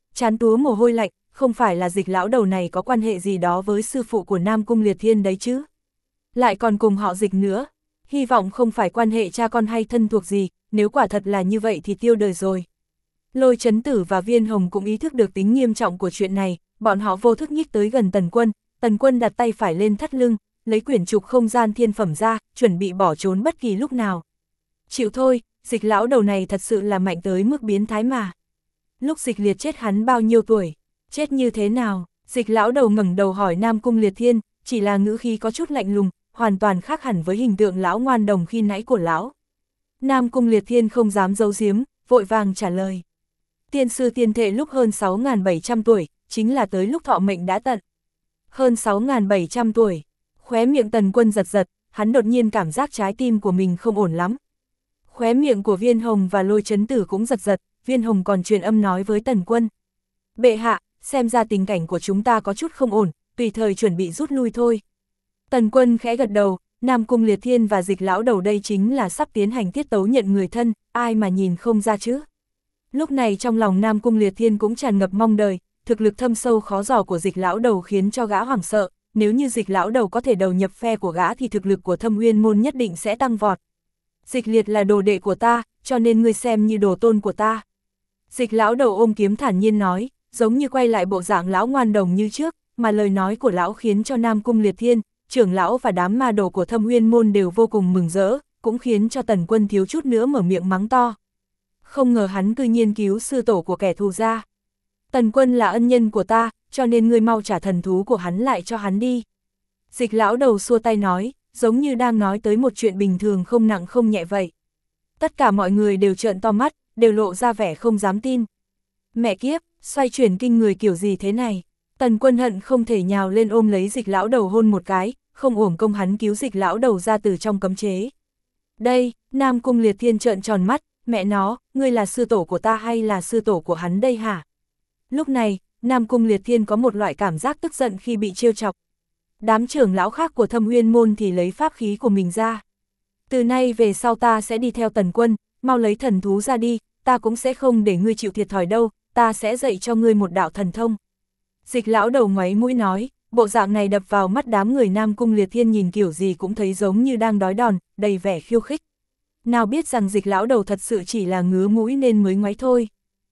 chán túa mồ hôi lạnh, không phải là Dịch lão đầu này có quan hệ gì đó với sư phụ của Nam Cung Liệt Thiên đấy chứ? Lại còn cùng họ Dịch nữa, hy vọng không phải quan hệ cha con hay thân thuộc gì, nếu quả thật là như vậy thì tiêu đời rồi. Lôi Chấn Tử và Viên Hồng cũng ý thức được tính nghiêm trọng của chuyện này, bọn họ vô thức nhích tới gần Tần Quân đặt tay phải lên thắt lưng, lấy quyển trục không gian thiên phẩm ra, chuẩn bị bỏ trốn bất kỳ lúc nào. Chịu thôi, Dịch lão đầu này thật sự là mạnh tới mức biến thái mà. Lúc Dịch Liệt chết hắn bao nhiêu tuổi? Chết như thế nào? Dịch lão đầu ngẩng đầu hỏi Nam Cung Liệt Thiên, chỉ là ngữ khí có chút lạnh lùng, hoàn toàn khác hẳn với hình tượng lão ngoan đồng khi nãy của lão. Nam Cung Liệt Thiên không dám giấu giếm, vội vàng trả lời. Tiên sư tiên thệ lúc hơn 6.700 tuổi, chính là tới lúc thọ mệnh đã tận. Hơn 6.700 tuổi, khóe miệng Tần Quân giật giật, hắn đột nhiên cảm giác trái tim của mình không ổn lắm. Khóe miệng của Viên Hồng và Lôi Chấn Tử cũng giật giật, Viên Hồng còn truyền âm nói với Tần Quân. Bệ hạ, xem ra tình cảnh của chúng ta có chút không ổn, tùy thời chuẩn bị rút lui thôi. Tần Quân khẽ gật đầu, Nam Cung Liệt Thiên và Dịch lão đầu đây chính là sắp tiến hành tiết tấu nhận người thân, ai mà nhìn không ra chứ. Lúc này trong lòng Nam Cung Liệt Thiên cũng tràn ngập mong đợi, thực lực thâm sâu khó dò của Dịch lão đầu khiến cho gã hoảng sợ, nếu như Dịch lão đầu có thể đầu nhập phe của gã thì thực lực của Thâm Uyên môn nhất định sẽ tăng vọt. Dịch Liệt là đồ đệ của ta, cho nên ngươi xem như đồ tôn của ta. Dịch lão đầu ôm kiếm thản nhiên nói, giống như quay lại bộ dạng lão ngoan đồng như trước, mà lời nói của lão khiến cho Nam Cung Liệt Thiên, trưởng lão và đám ma đồ của Thâm Uyên môn đều vô cùng mừng rỡ, cũng khiến cho Tần Quân thiếu chút nữa mở miệng mắng to. Không ngờ hắn cư nhiên cứu sư tổ của kẻ thù ra. Tần Quân là ân nhân của ta, cho nên ngươi mau trả thần thú của hắn lại cho hắn đi. Dịch lão đầu xua tay nói, giống như đang nói tới một chuyện bình thường không nặng không nhẹ vậy. Tất cả mọi người đều trợn to mắt, đều lộ ra vẻ không dám tin. Mẹ kiếp, xoay chuyển kinh người kiểu gì thế này? Tần Quân hận không thể nhào lên ôm lấy Dịch lão đầu hôn một cái, không uổng công hắn cứu Dịch lão đầu ra từ trong cấm chế. Đây, Nam Cung Liệt Thiên trợn tròn mắt, mẹ nó, ngươi là sư tổ của ta hay là sư tổ của hắn đây hả? Lúc này, Nam Cung Liệt Thiên có một loại cảm giác tức giận khi bị trêu chọc. Đám trưởng lão khác của Thâm Uyên môn thì lấy pháp khí của mình ra. Từ nay về sau ta sẽ đi theo Tần Quân, mau lấy thần thú ra đi, ta cũng sẽ không để ngươi chịu thiệt thòi đâu, ta sẽ dạy cho ngươi một đạo thần thông. Dịch lão đầu ngoáy mũi nói, bộ dạng này đập vào mắt đám người Nam Cung Liệt Thiên nhìn kiểu gì cũng thấy giống như đang đói đòn, đầy vẻ khiêu khích. Nào biết rằng Dịch lão đầu thật sự chỉ là ngứa mũi nên mới ngoáy thôi.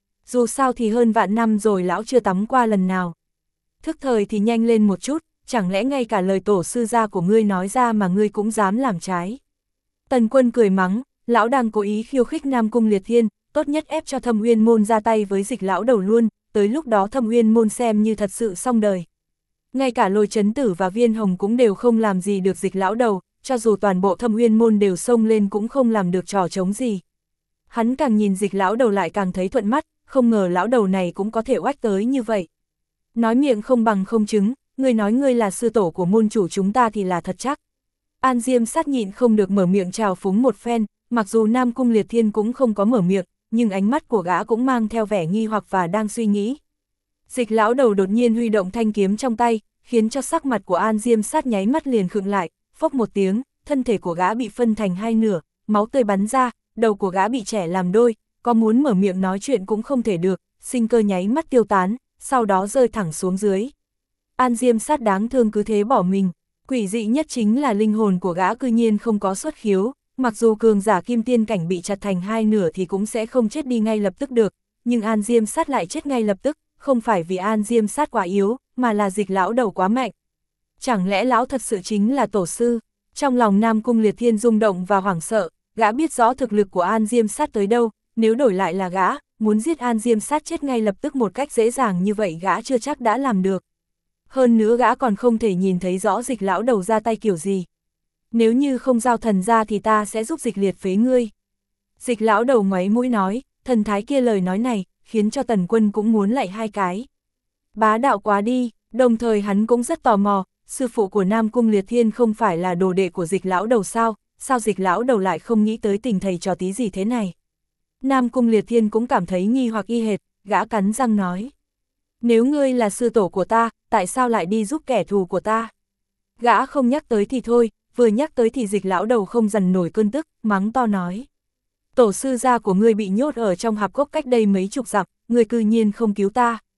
Dù sao thì hơn vạn năm rồi lão chưa tắm qua lần nào. Thức thời thì nhanh lên một chút, chẳng lẽ ngay cả lời tổ sư gia của ngươi nói ra mà ngươi cũng dám làm trái. Tần Quân cười mắng, lão đang cố ý khiêu khích Nam Cung Liệt Thiên, tốt nhất ép cho Thâm Uyên môn ra tay với Dịch lão đầu luôn, tới lúc đó Thâm Uyên môn xem như thật sự xong đời. Ngay cả Lôi Chấn Tử và Viên Hồng cũng đều không làm gì được Dịch lão đầu, cho dù toàn bộ Thâm Uyên môn đều xông lên cũng không làm được trò trống gì. Hắn càng nhìn Dịch lão đầu lại càng thấy thuận mắt, không ngờ lão đầu này cũng có thể oách tới như vậy. Nói miệng không bằng không chứng, ngươi nói ngươi là sư tổ của môn chủ chúng ta thì là thật chắc. An Diêm Sát nhịn không được mở miệng trào phúng một phen, mặc dù Nam Cung Liệt Thiên cũng không có mở miệng, nhưng ánh mắt của gã cũng mang theo vẻ nghi hoặc và đang suy nghĩ. Dịch lão đầu đột nhiên huy động thanh kiếm trong tay, khiến cho sắc mặt của An Diêm Sát nháy mắt liền khựng lại, phốc một tiếng, thân thể của gã bị phân thành hai nửa, máu tươi bắn ra, đầu của gã bị chẻ làm đôi, có muốn mở miệng nói chuyện cũng không thể được, sinh cơ nháy mắt tiêu tán, sau đó rơi thẳng xuống dưới. An Diêm Sát đáng thương cứ thế bỏ mình, quỷ dị nhất chính là linh hồn của gã cư nhiên không có xuất khiếu, mặc dù cường giả kim tiên cảnh bị chặt thành hai nửa thì cũng sẽ không chết đi ngay lập tức được, nhưng An Diêm Sát lại chết ngay lập tức, không phải vì An Diêm Sát quá yếu, mà là Dịch lão đầu quá mạnh. Chẳng lẽ lão thật sự chính là tổ sư? Trong lòng Nam Cung Liệt Thiên rung động và hoảng sợ, gã biết rõ thực lực của An Diêm Sát tới đâu, nếu đổi lại là gã, muốn giết An Diêm Sát chết ngay lập tức một cách dễ dàng như vậy gã chưa chắc đã làm được. Hơn nữa gã còn không thể nhìn thấy rõ Dịch lão đầu ra tay kiểu gì. Nếu như không giao thần ra thì ta sẽ giúp Dịch Liệt phế ngươi. Dịch lão đầu ngoáy mũi nói, thần thái kia lời nói này, khiến cho Tần Quân cũng muốn lại hai cái. Bá đạo quá đi, đồng thời hắn cũng rất tò mò, sư phụ của Nam Cung Liệt Thiên không phải là đồ đệ của Dịch lão đầu sao Dịch lão đầu lại không nghĩ tới tình thầy trò tí gì thế này. Nam Cung Liệt Thiên cũng cảm thấy nghi hoặc y hệt, gã cắn răng nói. Nếu ngươi là sư tổ của ta, tại sao lại đi giúp kẻ thù của ta? Gã không nhắc tới thì thôi, vừa nhắc tới thì Dịch lão đầu không dằn nổi cơn tức, mắng to nói. Tổ sư gia của ngươi bị nhốt ở trong hạp cốc cách đây mấy chục dặm, ngươi cư nhiên không cứu ta.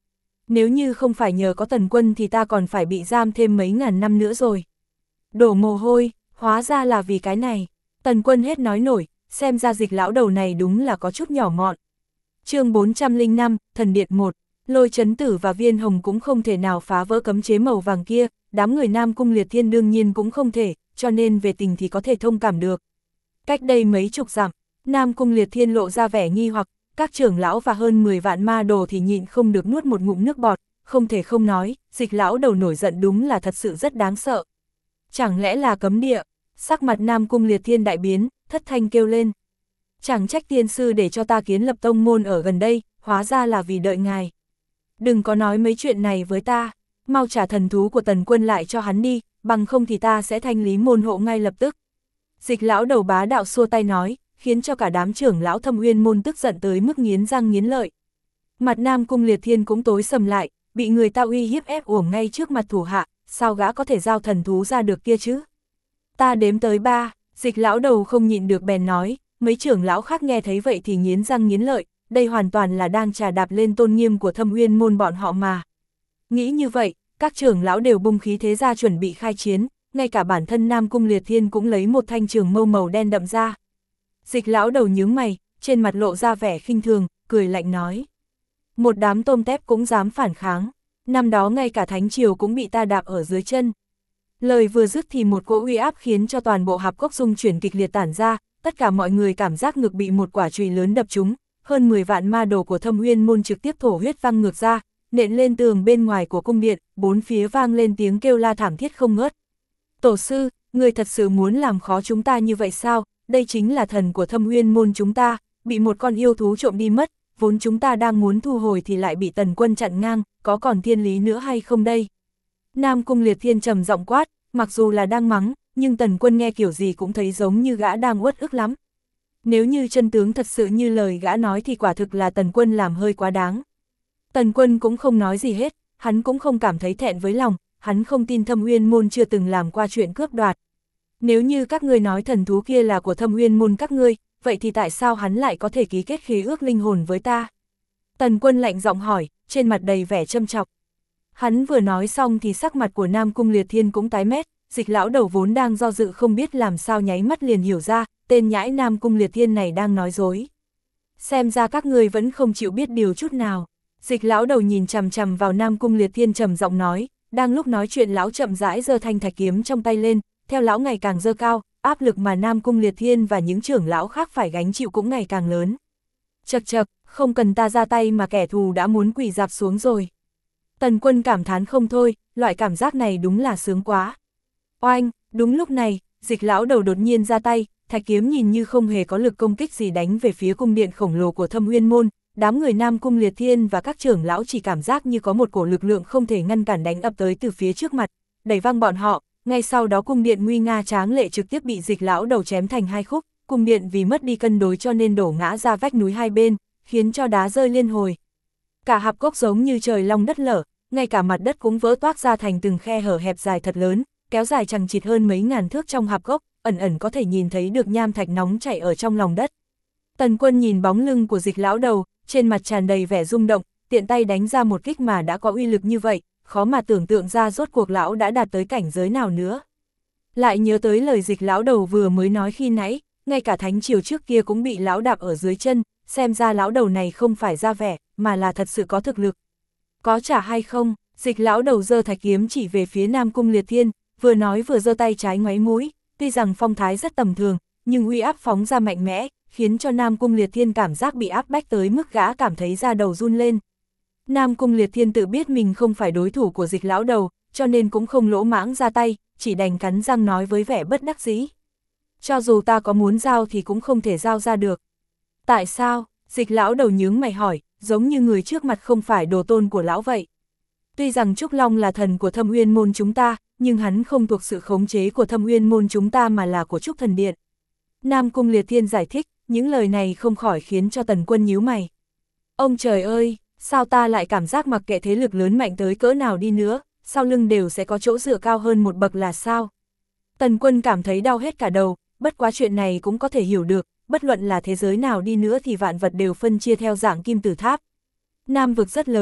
Nếu như không phải nhờ có Tần Quân thì ta còn phải bị giam thêm mấy ngàn năm nữa rồi. Đổ mồ hôi, hóa ra là vì cái này. Tần Quân hết nói nổi, xem ra Dịch lão đầu này đúng là có chút nhỏ mọn. Chương 405, Thần Điện 1, Lôi Chấn Tử và Viên Hồng cũng không thể nào phá vỡ cấm chế màu vàng kia, đám người Nam Cung Liệt Thiên đương nhiên cũng không thể, cho nên về tình thì có thể thông cảm được. Cách đây mấy chục dặm, Nam Cung Liệt Thiên lộ ra vẻ nghi hoặc, các trưởng lão và hơn 10 vạn ma đồ thì nhịn không được nuốt một ngụm nước bọt, không thể không nói, Dịch lão đầu nổi giận đúng là thật sự rất đáng sợ. Chẳng lẽ là cấm địa? Sắc mặt Nam Cung Liệt Thiên đại biến, thất thanh kêu lên. Chẳng trách tiên sư để cho ta kiến lập tông môn ở gần đây, hóa ra là vì đợi ngài. Đừng có nói mấy chuyện này với ta, mau trả thần thú của Tần Quân lại cho hắn đi, bằng không thì ta sẽ thanh lý môn hộ ngay lập tức. Dịch lão đầu bá đạo xua tay nói, khiến cho cả đám trưởng lão Thâm Uyên môn tức giận tới mức nghiến răng nghiến lợi. Mặt Nam Cung Liệt Thiên cũng tối sầm lại, bị người ta uy hiếp ép uổng ngay trước mặt thủ hạ, sao gã có thể giao thần thú ra được kia chứ? Ta đếm tới 3, Dịch lão đầu không nhịn được bèn nói, mấy trưởng lão khác nghe thấy vậy thì nghiến răng nghiến lợi, đây hoàn toàn là đang trà đạp lên tôn nghiêm của Thâm Uyên môn bọn họ mà. Nghĩ như vậy, các trưởng lão đều bung khí thế ra chuẩn bị khai chiến, ngay cả bản thân Nam Cung Liệt Thiên cũng lấy một thanh trường mâu màu đen đậm ra. Dịch lão đầu nhướng mày, trên mặt lộ ra vẻ khinh thường, cười lạnh nói. Một đám tôm tép cũng dám phản kháng, năm đó ngay cả thánh triều cũng bị ta đạp ở dưới chân. Lời vừa dứt thì một cỗ uy áp khiến cho toàn bộ hạp cốc rung chuyển kịch liệt tản ra, tất cả mọi người cảm giác ngực bị một quả chùy lớn đập trúng, hơn 10 vạn ma đồ của Thâm Uyên môn trực tiếp thổ huyết văng ngược ra, nện lên tường bên ngoài của cung điện, bốn phía vang lên tiếng kêu la thảm thiết không ngớt. Tổ sư, người thật sự muốn làm khó chúng ta như vậy sao? Đây chính là thần của Thâm Uyên môn chúng ta, bị một con yêu thú trộm đi mất, vốn chúng ta đang muốn thu hồi thì lại bị Tần Quân chặn ngang, có còn thiên lý nữa hay không đây? Nam Cung Liệt Thiên trầm giọng quát, mặc dù là đang mắng, nhưng Tần Quân nghe kiểu gì cũng thấy giống như gã đang uất ức lắm. Nếu như chân tướng thật sự như lời gã nói thì quả thực là Tần Quân làm hơi quá đáng. Tần Quân cũng không nói gì hết, hắn cũng không cảm thấy thẹn với lòng, hắn không tin Thâm Uyên môn chưa từng làm qua chuyện cướp đoạt. Nếu như các ngươi nói thần thú kia là của Thâm Uyên môn các ngươi, vậy thì tại sao hắn lại có thể ký kết khế ước linh hồn với ta? Tần Quân lạnh giọng hỏi, trên mặt đầy vẻ châm chọc. Hắn vừa nói xong thì sắc mặt của Nam Cung Liệt Thiên cũng tái mét, Dịch lão đầu vốn đang do dự không biết làm sao nháy mắt liền hiểu ra, tên nhãi Nam Cung Liệt Thiên này đang nói dối. Xem ra các ngươi vẫn không chịu biết điều chút nào. Dịch lão đầu nhìn chằm chằm vào Nam Cung Liệt Thiên trầm giọng nói, đang lúc nói chuyện lão chậm rãi giơ thanh thạch kiếm trong tay lên, theo lão ngày càng giơ cao, áp lực mà Nam Cung Liệt Thiên và những trưởng lão khác phải gánh chịu cũng ngày càng lớn. Chậc chậc, không cần ta ra tay mà kẻ thù đã muốn quỳ rạp xuống rồi. Tần Quân cảm thán không thôi, loại cảm giác này đúng là sướng quá. Oanh, đúng lúc này, Dịch lão đầu đột nhiên ra tay, thạch kiếm nhìn như không hề có lực công kích gì đánh về phía cung điện khổng lồ của Thâm Uyên môn, đám người Nam Cung Liệt Thiên và các trưởng lão chỉ cảm giác như có một cổ lực lượng không thể ngăn cản đánh ập tới từ phía trước mặt, đẩy văng bọn họ, ngay sau đó cung điện nguy nga tráng lệ trực tiếp bị Dịch lão đầu chém thành hai khúc, cung điện vì mất đi cân đối cho nên đổ ngã ra vách núi hai bên, khiến cho đá rơi liên hồi. Cả hạp cốc giống như trời long đất lở, ngay cả mặt đất cũng vỡ toác ra thành từng khe hở hẹp dài thật lớn, kéo dài chằng chịt hơn mấy ngàn thước trong hạp cốc, ẩn ẩn có thể nhìn thấy được nham thạch nóng chảy ở trong lòng đất. Tần Quân nhìn bóng lưng của Dịch lão đầu, trên mặt tràn đầy vẻ rung động, tiện tay đánh ra một kích mà đã có uy lực như vậy, khó mà tưởng tượng ra rốt cuộc lão đã đạt tới cảnh giới nào nữa. Lại nhớ tới lời Dịch lão đầu vừa mới nói khi nãy, ngay cả thánh triều trước kia cũng bị lão đạp ở dưới chân, xem ra lão đầu này không phải ra vẻ, mà là thật sự có thực lực. Có trả hay không? Dịch lão đầu giơ thạch kiếm chỉ về phía Nam Cung Liệt Thiên, vừa nói vừa giơ tay trái ngoáy mũi, tuy rằng phong thái rất tầm thường, nhưng uy áp phóng ra mạnh mẽ, khiến cho Nam Cung Liệt Thiên cảm giác bị áp bách tới mức gã cảm thấy da đầu run lên. Nam Cung Liệt Thiên tự biết mình không phải đối thủ của Dịch lão đầu, cho nên cũng không lỗ mãng ra tay, chỉ đành cắn răng nói với vẻ bất đắc dĩ. Cho dù ta có muốn giao thì cũng không thể giao ra được. Tại sao? Dịch lão đầu nhướng mày hỏi, giống như người trước mặt không phải đồ tôn của lão vậy. Tuy rằng Trúc Long là thần của Thâm Uyên môn chúng ta, nhưng hắn không thuộc sự khống chế của Thâm Uyên môn chúng ta mà là của Trúc Thần Điện. Nam Cung Liệt Thiên giải thích, những lời này không khỏi khiến cho Tần Quân nhíu mày. Ông trời ơi, sao ta lại cảm giác mặc kệ thế lực lớn mạnh tới cỡ nào đi nữa, sau lưng đều sẽ có chỗ dựa cao hơn một bậc là sao? Tần Quân cảm thấy đau hết cả đầu, bất quá chuyện này cũng có thể hiểu được, bất luận là thế giới nào đi nữa thì vạn vật đều phân chia theo dạng kim tự tháp. Nam vực rất lớn,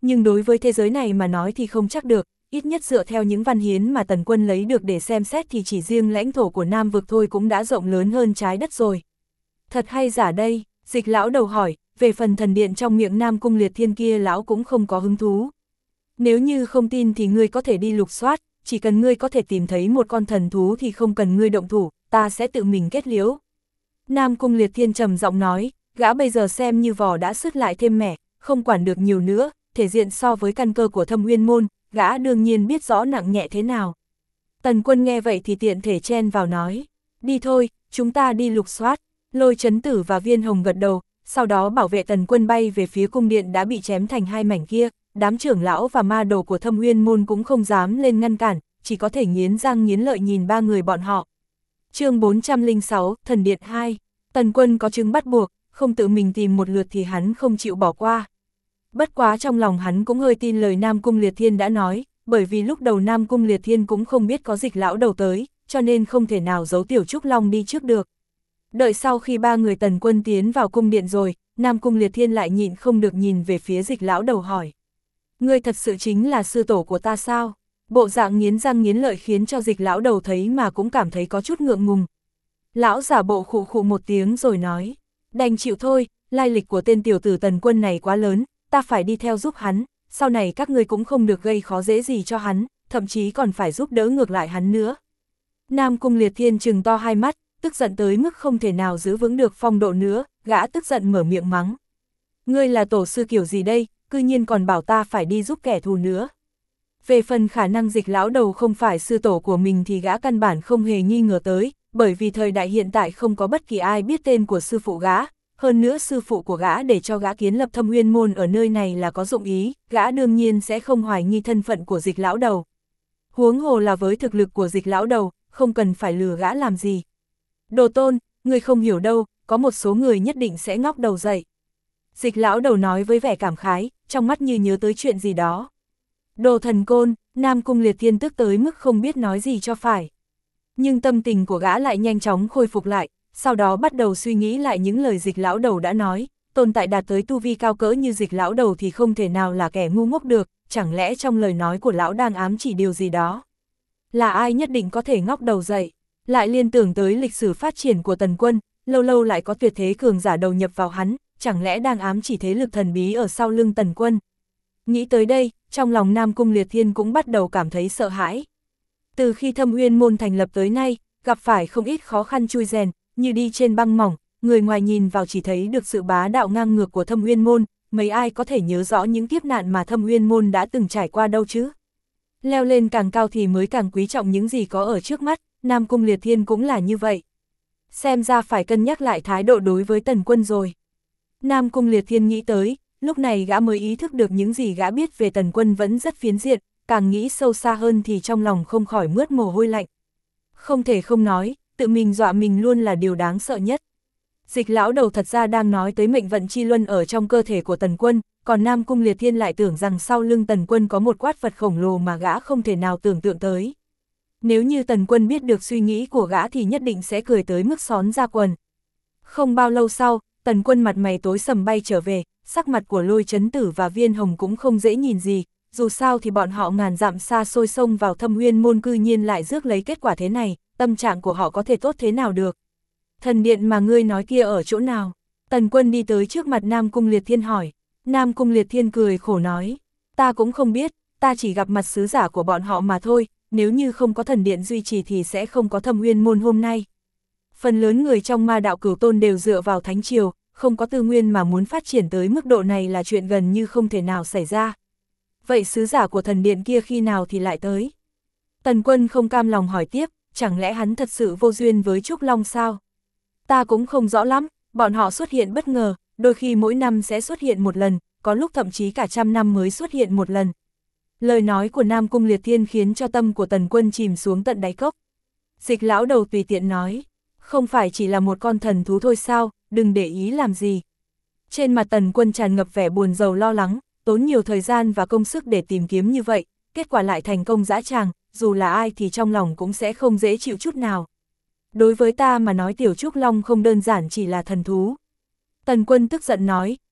Nhưng đối với thế giới này mà nói thì không chắc được, ít nhất dựa theo những văn hiến mà Tần Quân lấy được để xem xét thì chỉ riêng lãnh thổ của Nam vực thôi cũng đã rộng lớn hơn trái đất rồi. Thật hay giả đây? Dịch lão đầu hỏi, về phần thần điện trong miệng Nam Cung Liệt Thiên kia lão cũng không có hứng thú. Nếu như không tin thì ngươi có thể đi lục soát, chỉ cần ngươi có thể tìm thấy một con thần thú thì không cần ngươi động thủ, ta sẽ tự mình kết liễu. Nam Cung Liệt Thiên trầm giọng nói, gã bây giờ xem như vỏ đã sứt lại thêm mẻ, không quản được nhiều nữa, thể diện so với căn cơ của Thâm Uyên môn, gã đương nhiên biết rõ nặng nhẹ thế nào. Tần Quân nghe vậy thì tiện thể chen vào nói, đi thôi, chúng ta đi lục soát. Lôi Chấn Tử và Viên Hồng gật đầu, sau đó bảo vệ Tần Quân bay về phía cung điện đã bị chém thành hai mảnh kia, đám trưởng lão và ma đồ của Thâm Uyên môn cũng không dám lên ngăn cản, chỉ có thể nghiến răng nghiến lợi nhìn ba người bọn họ. Chương 406, Thần Điện 2, Tần Quân có chứng bắt buộc, không tự mình tìm một lượt thì hắn không chịu bỏ qua. Bất quá trong lòng hắn cũng hơi tin lời Nam Cung Liệt Thiên đã nói, bởi vì lúc đầu Nam Cung Liệt Thiên cũng không biết có Dịch lão đầu tới, cho nên không thể nào giấu Tiểu Trúc Long đi trước được. Đợi sau khi ba người Tần Quân tiến vào cung điện rồi, Nam Cung Liệt Thiên lại nhịn không được nhìn về phía Dịch lão đầu hỏi. Ngươi thật sự chính là sư tổ của ta sao? Bộ dạng nghiến răng nghiến lợi khiến cho Dịch lão đầu thấy mà cũng cảm thấy có chút ngượng ngùng. Lão giả bộ khụ khụ một tiếng rồi nói, đành chịu thôi, lai lịch của tên tiểu tử Tần Quân này quá lớn, ta phải đi theo giúp hắn, sau này các ngươi cũng không được gây khó dễ gì cho hắn, thậm chí còn phải giúp đỡ ngược lại hắn nữa. Nam Cung Liệt Thiên trừng to hai mắt, tức giận tới mức không thể nào giữ vững được phong độ nữa, gã tức giận mở miệng mắng. Ngươi là tổ sư kiểu gì đây, cư nhiên còn bảo ta phải đi giúp kẻ thù nữa. Về phần khả năng Dịch lão đầu không phải sư tổ của mình thì gã căn bản không hề nghi ngờ tới, bởi vì thời đại hiện tại không có bất kỳ ai biết tên của sư phụ gã, hơn nữa sư phụ của gã để cho gã kiến lập Thâm Uyên môn ở nơi này là có dụng ý, gã đương nhiên sẽ không hoài nghi thân phận của Dịch lão đầu. Huống hồ là với thực lực của Dịch lão đầu, không cần phải lừa gã làm gì. Đồ tôn, người không hiểu đâu, có một số người nhất định sẽ ngóc đầu dậy. Dịch lão đầu nói với vẻ cảm khái, trong mắt như nhớ tới chuyện gì đó. Đồ thần côn, Nam Cung Liệt Thiên tức tới mức không biết nói gì cho phải. Nhưng tâm tình của gã lại nhanh chóng khôi phục lại, sau đó bắt đầu suy nghĩ lại những lời Dịch lão đầu đã nói, tồn tại đạt tới tu vi cao cỡ như Dịch lão đầu thì không thể nào là kẻ ngu ngốc được, chẳng lẽ trong lời nói của lão đang ám chỉ điều gì đó. Là ai nhất định có thể ngóc đầu dậy, lại liên tưởng tới lịch sử phát triển của Tần Quân, lâu lâu lại có tuyệt thế cường giả đầu nhập vào hắn, chẳng lẽ đang ám chỉ thế lực thần bí ở sau lưng Tần Quân. Nghĩ tới đây, trong lòng Nam Cung Liệt Thiên cũng bắt đầu cảm thấy sợ hãi. Từ khi Thâm Uyên môn thành lập tới nay, gặp phải không ít khó khăn chui rèn, như đi trên băng mỏng, người ngoài nhìn vào chỉ thấy được sự bá đạo ngang ngược của Thâm Uyên môn, mấy ai có thể nhớ rõ những kiếp nạn mà Thâm Uyên môn đã từng trải qua đâu chứ. Leo lên càng cao thì mới càng quý trọng những gì có ở trước mắt, Nam Cung Liệt Thiên cũng là như vậy. Xem ra phải cân nhắc lại thái độ đối với Tần Quân rồi. Nam Cung Liệt Thiên nghĩ tới, lúc này gã mới ý thức được những gì gã biết về Tần Quân vẫn rất phiến diện, càng nghĩ sâu xa hơn thì trong lòng không khỏi mướt mồ hôi lạnh. Không thể không nói, tự mình dọa mình luôn là điều đáng sợ nhất. Dịch lão đầu thật ra đang nói tới mệnh vận chi luân ở trong cơ thể của Tần Quân, còn Nam Cung Liệt Thiên lại tưởng rằng sau lưng Tần Quân có một quát vật khổng lồ mà gã không thể nào tưởng tượng tới. Nếu như Tần Quân biết được suy nghĩ của gã thì nhất định sẽ cười tới mức xón ra quần. Không bao lâu sau, Tần Quân mặt mày tối sầm bay trở về, sắc mặt của Lôi Chấn Tử và Viên Hồng cũng không dễ nhìn gì, dù sao thì bọn họ ngàn dặm xa xôi xông vào Thâm Uyên môn cư nhiên lại rước lấy kết quả thế này, tâm trạng của họ có thể tốt thế nào được. Thần điện mà ngươi nói kia ở chỗ nào? Tần Quân đi tới trước mặt Nam Cung Liệt Thiên hỏi. Nam Cung Liệt Thiên cười khổ nói, ta cũng không biết, ta chỉ gặp mặt sứ giả của bọn họ mà thôi, nếu như không có thần điện duy trì thì sẽ không có Thâm Uyên môn hôm nay. Phần lớn người trong ma đạo Cửu Tôn đều dựa vào thánh triều, không có tư nguyên mà muốn phát triển tới mức độ này là chuyện gần như không thể nào xảy ra. Vậy sứ giả của thần điện kia khi nào thì lại tới? Tần Quân không cam lòng hỏi tiếp, chẳng lẽ hắn thật sự vô duyên với Trúc Long sao? Ta cũng không rõ lắm, bọn họ xuất hiện bất ngờ, đôi khi mỗi năm sẽ xuất hiện một lần, có lúc thậm chí cả trăm năm mới xuất hiện một lần. Lời nói của Nam Cung Liệt Thiên khiến cho tâm của Tần Quân chìm xuống tận đáy cốc. Dịch lão đầu tùy tiện nói, không phải chỉ là một con thần thú thôi sao, đừng để ý làm gì. Trên mặt Tần Quân tràn ngập vẻ buồn rầu lo lắng, tốn nhiều thời gian và công sức để tìm kiếm như vậy, kết quả lại thành công dã tràng, dù là ai thì trong lòng cũng sẽ không dễ chịu chút nào. Đối với ta mà nói Tiểu Trúc Long không đơn giản chỉ là thần thú. Tần Quân tức giận nói,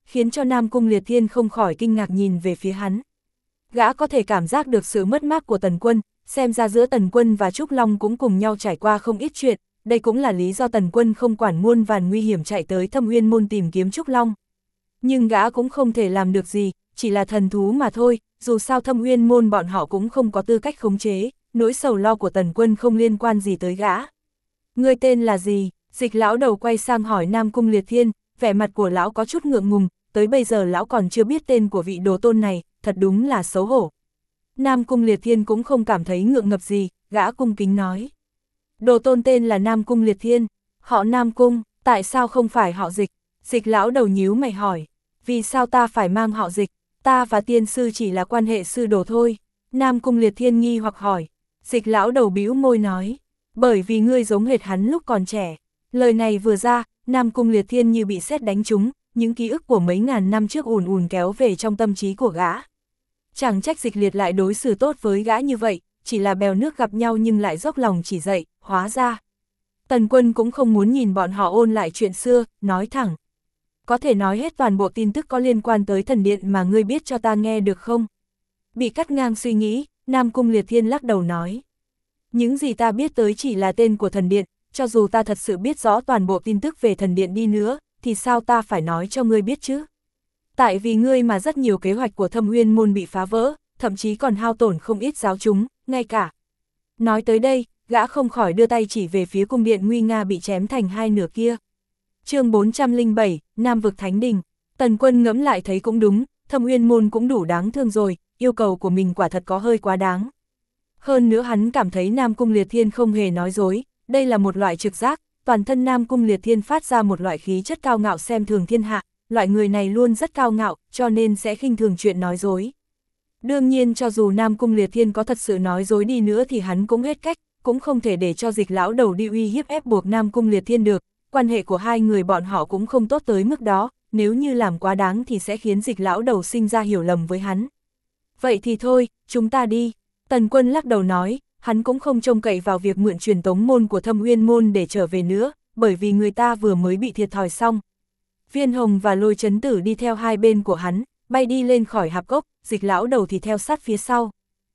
khiến cho Nam Cung Liệt Thiên không khỏi kinh ngạc nhìn về phía hắn. Gã có thể cảm giác được sự mất mát của Tần Quân, xem ra giữa Tần Quân và Trúc Long cũng cùng nhau trải qua không ít chuyện, đây cũng là lý do Tần Quân không quản muôn vàn nguy hiểm chạy tới Thâm Uyên Môn tìm kiếm Trúc Long. Nhưng gã cũng không thể làm được gì, chỉ là thần thú mà thôi, dù sao Thâm Uyên Môn bọn họ cũng không có tư cách khống chế, nỗi sầu lo của Tần Quân không liên quan gì tới gã. Ngươi tên là gì? Dịch lão đầu quay sang hỏi Nam Cung Liệt Thiên, vẻ mặt của lão có chút ngượng ngùng, tới bây giờ lão còn chưa biết tên của vị đồ tôn này, thật đúng là xấu hổ. Nam Cung Liệt Thiên cũng không cảm thấy ngượng ngập gì, gã cung kính nói. Đồ tôn tên là Nam Cung Liệt Thiên, họ Nam Cung, tại sao không phải họ Dịch? Dịch lão đầu nhíu mày hỏi, vì sao ta phải mang họ Dịch, ta và tiên sư chỉ là quan hệ sư đồ thôi. Nam Cung Liệt Thiên nghi hoặc hỏi, Dịch lão đầu bĩu môi nói, bởi vì ngươi giống hệt hắn lúc còn trẻ. Lời này vừa ra, Nam Cung Liệt Thiên như bị sét đánh trúng, những ký ức của mấy ngàn năm trước ùn ùn kéo về trong tâm trí của gã. Chẳng trách Dịch Liệt lại đối xử tốt với gã như vậy, chỉ là bèo nước gặp nhau nhưng lại dốc lòng chỉ dạy, hóa ra. Tần Quân cũng không muốn nhìn bọn họ ôn lại chuyện xưa, nói thẳng. Có thể nói hết toàn bộ tin tức có liên quan tới thần điện mà ngươi biết cho ta nghe được không? Bị cắt ngang suy nghĩ, Nam Cung Liệt Thiên lắc đầu nói. Những gì ta biết tới chỉ là tên của thần điện, cho dù ta thật sự biết rõ toàn bộ tin tức về thần điện đi nữa, thì sao ta phải nói cho ngươi biết chứ? Tại vì ngươi mà rất nhiều kế hoạch của Thâm Uyên Môn bị phá vỡ, thậm chí còn hao tổn không ít giáo chúng, ngay cả. Nói tới đây, gã không khỏi đưa tay chỉ về phía cung điện nguy nga bị chém thành hai nửa kia. Chương 407, Nam vực Thánh Đình. Tần Quân ngẫm lại thấy cũng đúng, Thâm Uyên Môn cũng đủ đáng thương rồi, yêu cầu của mình quả thật có hơi quá đáng. Hơn nữa hắn cảm thấy Nam Cung Liệt Thiên không hề nói dối, đây là một loại trực giác, toàn thân Nam Cung Liệt Thiên phát ra một loại khí chất cao ngạo xem thường thiên hạ, loại người này luôn rất cao ngạo, cho nên sẽ khinh thường chuyện nói dối. Đương nhiên cho dù Nam Cung Liệt Thiên có thật sự nói dối đi nữa thì hắn cũng hết cách, cũng không thể để cho Dịch lão đầu đi uy hiếp ép buộc Nam Cung Liệt Thiên được, quan hệ của hai người bọn họ cũng không tốt tới mức đó, nếu như làm quá đáng thì sẽ khiến Dịch lão đầu sinh ra hiểu lầm với hắn. Vậy thì thôi, chúng ta đi. Tần Quân lắc đầu nói, hắn cũng không trông cậy vào việc mượn truyền tống môn của Thâm Uyên Môn để trở về nữa, bởi vì người ta vừa mới bị thiệt thòi xong. Viên Hồng và Lôi Chấn Tử đi theo hai bên của hắn, bay đi lên khỏi hạp cốc, Dịch lão đầu thì theo sát phía sau.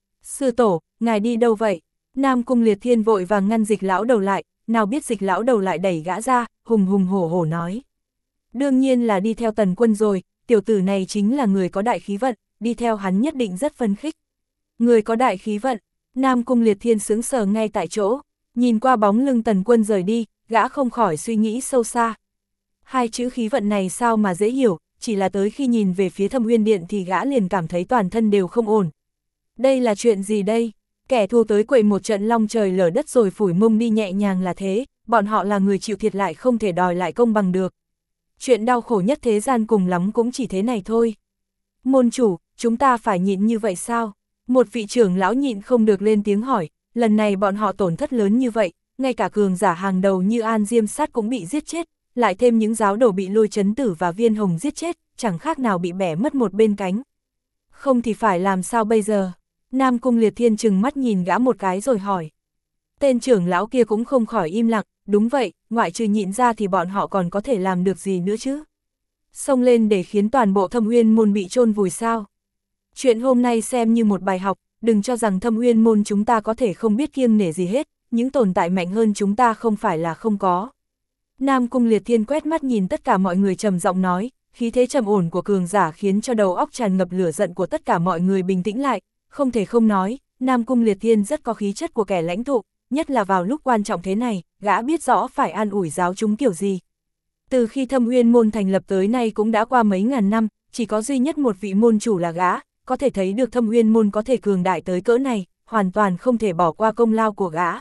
Sư tổ, ngài đi đâu vậy? Nam Cung Liệt Thiên vội vàng ngăn Dịch lão đầu lại, nào biết Dịch lão đầu lại đẩy gã ra, hùng hùng hổ hổ nói. Đương nhiên là đi theo Tần Quân rồi, tiểu tử này chính là người có đại khí vận, đi theo hắn nhất định rất phấn khích. Người có đại khí vận, Nam Cung Liệt Thiên sững sờ ngay tại chỗ, nhìn qua bóng lưng Tần Quân rời đi, gã không khỏi suy nghĩ sâu xa. Hai chữ khí vận này sao mà dễ hiểu, chỉ là tới khi nhìn về phía Thâm Uyên Điện thì gã liền cảm thấy toàn thân đều không ổn. Đây là chuyện gì đây? Kẻ thù tới quậy một trận long trời lở đất rồi phủi mông đi nhẹ nhàng là thế, bọn họ là người chịu thiệt lại không thể đòi lại công bằng được. Chuyện đau khổ nhất thế gian cùng lắm cũng chỉ thế này thôi. Môn chủ, chúng ta phải nhịn như vậy sao? Một vị trưởng lão nhịn không được lên tiếng hỏi, lần này bọn họ tổn thất lớn như vậy, ngay cả cường giả hàng đầu như An Diêm Sát cũng bị giết chết, lại thêm những giáo đồ bị Lôi Chấn Tử và Viên Hồng giết chết, chẳng khác nào bị bẻ mất một bên cánh. Không thì phải làm sao bây giờ? Nam Cung Liệt Thiên trừng mắt nhìn gã một cái rồi hỏi. Tên trưởng lão kia cũng không khỏi im lặng, đúng vậy, ngoại trừ nhịn ra thì bọn họ còn có thể làm được gì nữa chứ? Xông lên để khiến toàn bộ Thâm Uyên Môn bị chôn vùi sao? Chuyện hôm nay xem như một bài học, đừng cho rằng Thâm Uyên Môn chúng ta có thể không biết kiêng nể gì hết, những tồn tại mạnh hơn chúng ta không phải là không có. Nam Cung Liệt Thiên quét mắt nhìn tất cả mọi người trầm giọng nói, khí thế trầm ổn của cường giả khiến cho đầu óc tràn ngập lửa giận của tất cả mọi người bình tĩnh lại, không thể không nói, Nam Cung Liệt Thiên rất có khí chất của kẻ lãnh tụ, nhất là vào lúc quan trọng thế này, gã biết rõ phải an ủi giáo chúng kiểu gì. Từ khi Thâm Uyên Môn thành lập tới nay cũng đã qua mấy ngàn năm, chỉ có duy nhất một vị môn chủ là gã, có thể thấy được Thâm Uyên Môn có thể cường đại tới cỡ này, hoàn toàn không thể bỏ qua công lao của gã.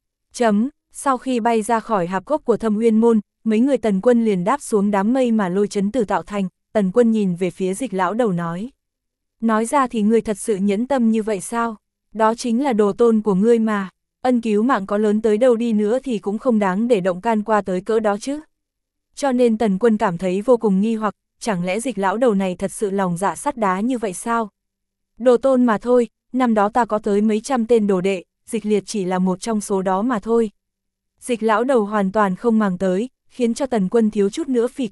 Sau khi bay ra khỏi hạp cốc của Thâm Uyên Môn, mấy người Tần Quân liền đáp xuống đám mây mà Lôi Chấn Tử tạo thành, Tần Quân nhìn về phía Dịch lão đầu nói. Nói ra thì ngươi thật sự nhẫn tâm như vậy sao? Đó chính là đồ tôn của ngươi mà, ân cứu mạng có lớn tới đâu đi nữa thì cũng không đáng để động can qua tới cỡ đó chứ. Cho nên Tần Quân cảm thấy vô cùng nghi hoặc, chẳng lẽ Dịch lão đầu này thật sự lòng dạ sắt đá như vậy sao? Đồ tôn mà thôi, năm đó ta có tới mấy trăm tên đồ đệ, Dịch Liệt chỉ là một trong số đó mà thôi. Dịch lão đầu hoàn toàn không màng tới, khiến cho Tần Quân thiếu chút nữa phì cười,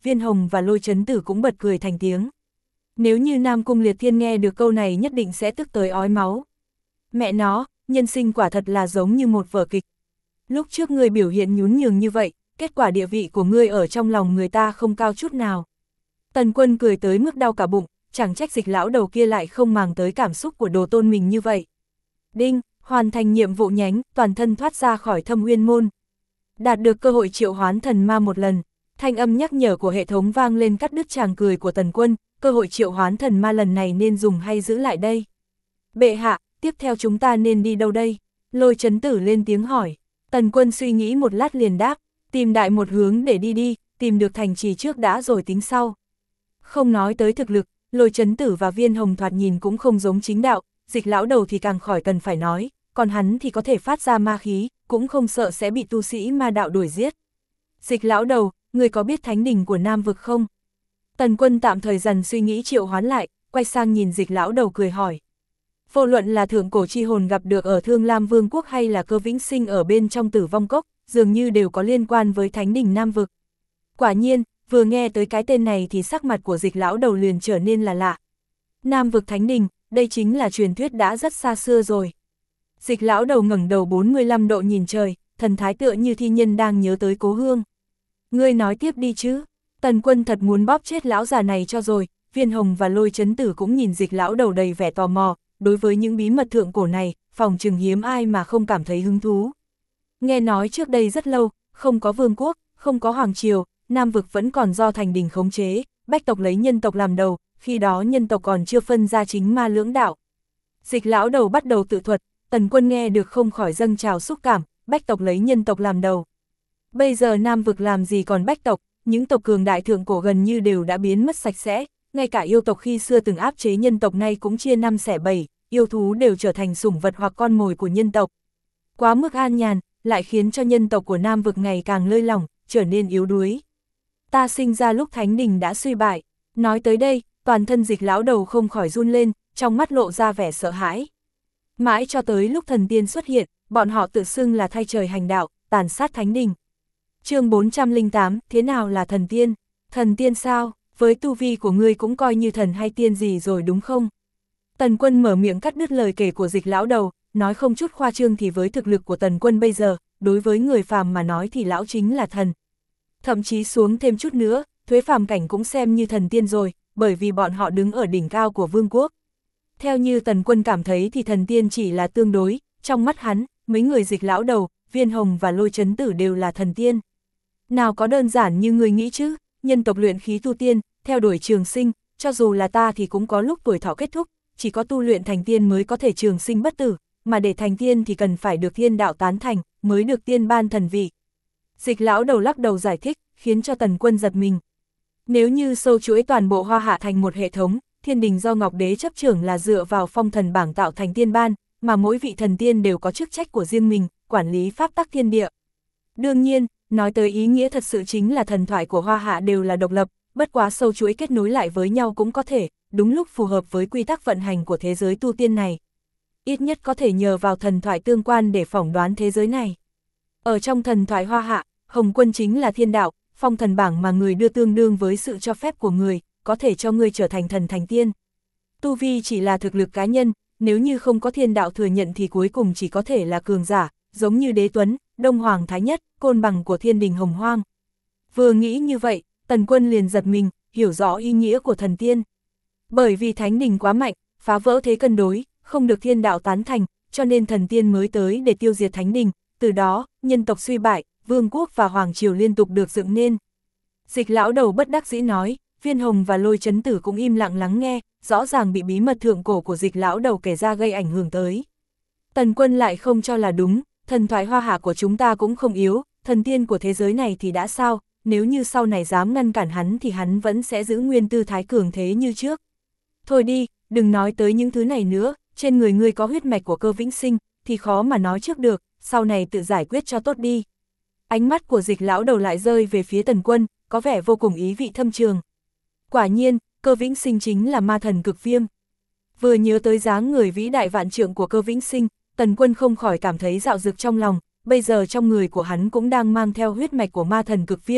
Viên Hồng và Lôi Chấn Tử cũng bật cười thành tiếng. Nếu như Nam Cung Liệt Thiên nghe được câu này nhất định sẽ tức tới ói máu. Mẹ nó, nhân sinh quả thật là giống như một vở kịch. Lúc trước ngươi biểu hiện nhún nhường như vậy, kết quả địa vị của ngươi ở trong lòng người ta không cao chút nào. Tần Quân cười tới mức đau cả bụng, chẳng trách Dịch lão đầu kia lại không màng tới cảm xúc của đồ tôn mình như vậy. Đinh, hoàn thành nhiệm vụ nhánh, toàn thân thoát ra khỏi Thâm Uyên môn. Đạt được cơ hội triệu hoán thần ma một lần, thanh âm nhắc nhở của hệ thống vang lên cắt đứt tràng cười của Tần Quân, cơ hội triệu hoán thần ma lần này nên dùng hay giữ lại đây? Bệ hạ, tiếp theo chúng ta nên đi đâu đây? Lôi Chấn Tử lên tiếng hỏi. Tần Quân suy nghĩ một lát liền đáp, tìm đại một hướng để đi, tìm được thành trì trước đã rồi tính sau. Không nói tới thực lực, Lôi Chấn Tử và Viên Hồng thoạt nhìn cũng không giống chính đạo, Dịch lão đầu thì càng khỏi cần phải nói, còn hắn thì có thể phát ra ma khí, cũng không sợ sẽ bị tu sĩ ma đạo đuổi giết. Dịch lão đầu, người có biết thánh đình của Nam vực không? Tần Quân tạm thời dần suy nghĩ triệu hoán lại, quay sang nhìn Dịch lão đầu cười hỏi. Vô luận là thượng cổ chi hồn gặp được ở Thương Lam Vương quốc hay là Cơ Vĩnh Sinh ở bên trong Tử Vong Cốc, dường như đều có liên quan với thánh đình Nam vực. Quả nhiên, vừa nghe tới cái tên này thì sắc mặt của Dịch lão đầu liền trở nên là lạ. Nam vực thánh đình, đây chính là truyền thuyết đã rất xa xưa rồi. Dịch lão đầu ngẩng đầu 45 độ nhìn trời, thần thái tựa như thi nhân đang nhớ tới cố hương. Ngươi nói tiếp đi chứ. Tần Quân thật muốn bóp chết lão già này cho rồi. Viên Hồng và Lôi Chấn Tử cũng nhìn Dịch lão đầu đầy vẻ tò mò, đối với những bí mật thượng cổ này, phòng chừng hiếm ai mà không cảm thấy hứng thú. Nghe nói trước đây rất lâu, không có vương quốc, không có hoàng triều, Nam vực vẫn còn do thành đình khống chế, bách tộc lấy nhân tộc làm đầu, khi đó nhân tộc còn chưa phân ra chính ma lưỡng đạo. Dịch lão đầu bắt đầu tự thuật, Tần Quân nghe được không khỏi dâng trào xúc cảm, bách tộc lấy nhân tộc làm đầu. Bây giờ Nam vực làm gì còn bách tộc, những tộc cường đại thượng cổ gần như đều đã biến mất sạch sẽ, ngay cả yêu tộc khi xưa từng áp chế nhân tộc nay cũng chia 5 xẻ 7, yêu thú đều trở thành sủng vật hoặc con mồi của nhân tộc. Quá mức an nhàn, lại khiến cho nhân tộc của Nam vực ngày càng lơi lỏng, trở nên yếu đuối. Ta sinh ra lúc thánh đình đã suy bại, nói tới đây, toàn thân Dịch lão đầu không khỏi run lên, trong mắt lộ ra vẻ sợ hãi. Mãi cho tới lúc thần tiên xuất hiện, bọn họ tự xưng là thay trời hành đạo, tàn sát thánh đình. Chương 408, thế nào là thần tiên? Thần tiên sao? Với tu vi của ngươi cũng coi như thần hay tiên gì rồi đúng không? Tần Quân mở miệng cắt đứt lời kể của Dịch lão đầu, nói không chút khoa trương thì với thực lực của Tần Quân bây giờ, đối với người phàm mà nói thì lão chính là thần. Thậm chí xuống thêm chút nữa, thuế phàm cảnh cũng xem như thần tiên rồi, bởi vì bọn họ đứng ở đỉnh cao của vương quốc. Theo như Tần Quân cảm thấy thì thần tiên chỉ là tương đối, trong mắt hắn, mấy người Dịch lão đầu, Viên Hồng và Lôi Chấn Tử đều là thần tiên. Nào có đơn giản như người nghĩ chứ, nhân tộc luyện khí tu tiên, theo đuổi trường sinh, cho dù là ta thì cũng có lúc tuổi thọ kết thúc, chỉ có tu luyện thành tiên mới có thể trường sinh bất tử, mà để thành tiên thì cần phải được thiên đạo tán thành, mới được tiên ban thần vị. Dịch lão đầu lắc đầu giải thích, khiến cho Tần Quân giật mình. Nếu như sâu chuỗi toàn bộ Hoa Hạ thành một hệ thống, thiên đình do Ngọc Đế chấp trưởng là dựa vào phong thần bảng tạo thành tiên ban, mà mỗi vị thần tiên đều có chức trách của riêng mình, quản lý pháp tắc thiên địa. Đương nhiên, nói tới ý nghĩa thật sự chính là thần thoại của Hoa Hạ đều là độc lập, bất quá sâu chuỗi kết nối lại với nhau cũng có thể, đúng lúc phù hợp với quy tắc vận hành của thế giới tu tiên này. Ít nhất có thể nhờ vào thần thoại tương quan để phỏng đoán thế giới này. Ở trong thần thoại Hoa Hạ, Hồng Quân chính là thiên đạo, phong thần bảng mà người đưa tương đương với sự cho phép của người, có thể cho người trở thành thần thành tiên. Tu vi chỉ là thực lực cá nhân, nếu như không có thiên đạo thừa nhận thì cuối cùng chỉ có thể là cường giả, giống như Đế Tuấn, Đông Hoàng Thái Nhất, côn bằng của thiên đình Hồng Hoang. Vừa nghĩ như vậy, Tần Quân liền giật mình, hiểu rõ ý nghĩa của thần tiên. Bởi vì thánh đình quá mạnh, phá vỡ thế cân đối, không được thiên đạo tán thành, cho nên thần tiên mới tới để tiêu diệt thánh đình, từ đó, nhân tộc suy bại, vương quốc và hoàng triều liên tục được dựng nên. Dịch lão đầu bất đắc dĩ nói, Viên Hồng và Lôi Chấn Tử cũng im lặng lắng nghe, rõ ràng bị bí mật thượng cổ của Dịch lão đầu kể ra gây ảnh hưởng tới. Tần Quân lại không cho là đúng, thần thoại Hoa Hạ của chúng ta cũng không yếu, thần tiên của thế giới này thì đã sao, nếu như sau này dám ngăn cản hắn thì hắn vẫn sẽ giữ nguyên tư thái cường thế như trước. Thôi đi, đừng nói tới những thứ này nữa, trên người ngươi có huyết mạch của Cơ Vĩnh Sinh, thì khó mà nói trước được, sau này tự giải quyết cho tốt đi. Ánh mắt của Dịch lão đầu lại rơi về phía Tần Quân, có vẻ vô cùng ý vị thâm trường. Quả nhiên, Cơ Vĩnh Sinh chính là ma thần Cực Viêm. Vừa nhớ tới dáng người vĩ đại vạn trượng của Cơ Vĩnh Sinh, Tần Quân không khỏi cảm thấy dạo dực trong lòng, bây giờ trong người của hắn cũng đang mang theo huyết mạch của ma thần Cực Viêm,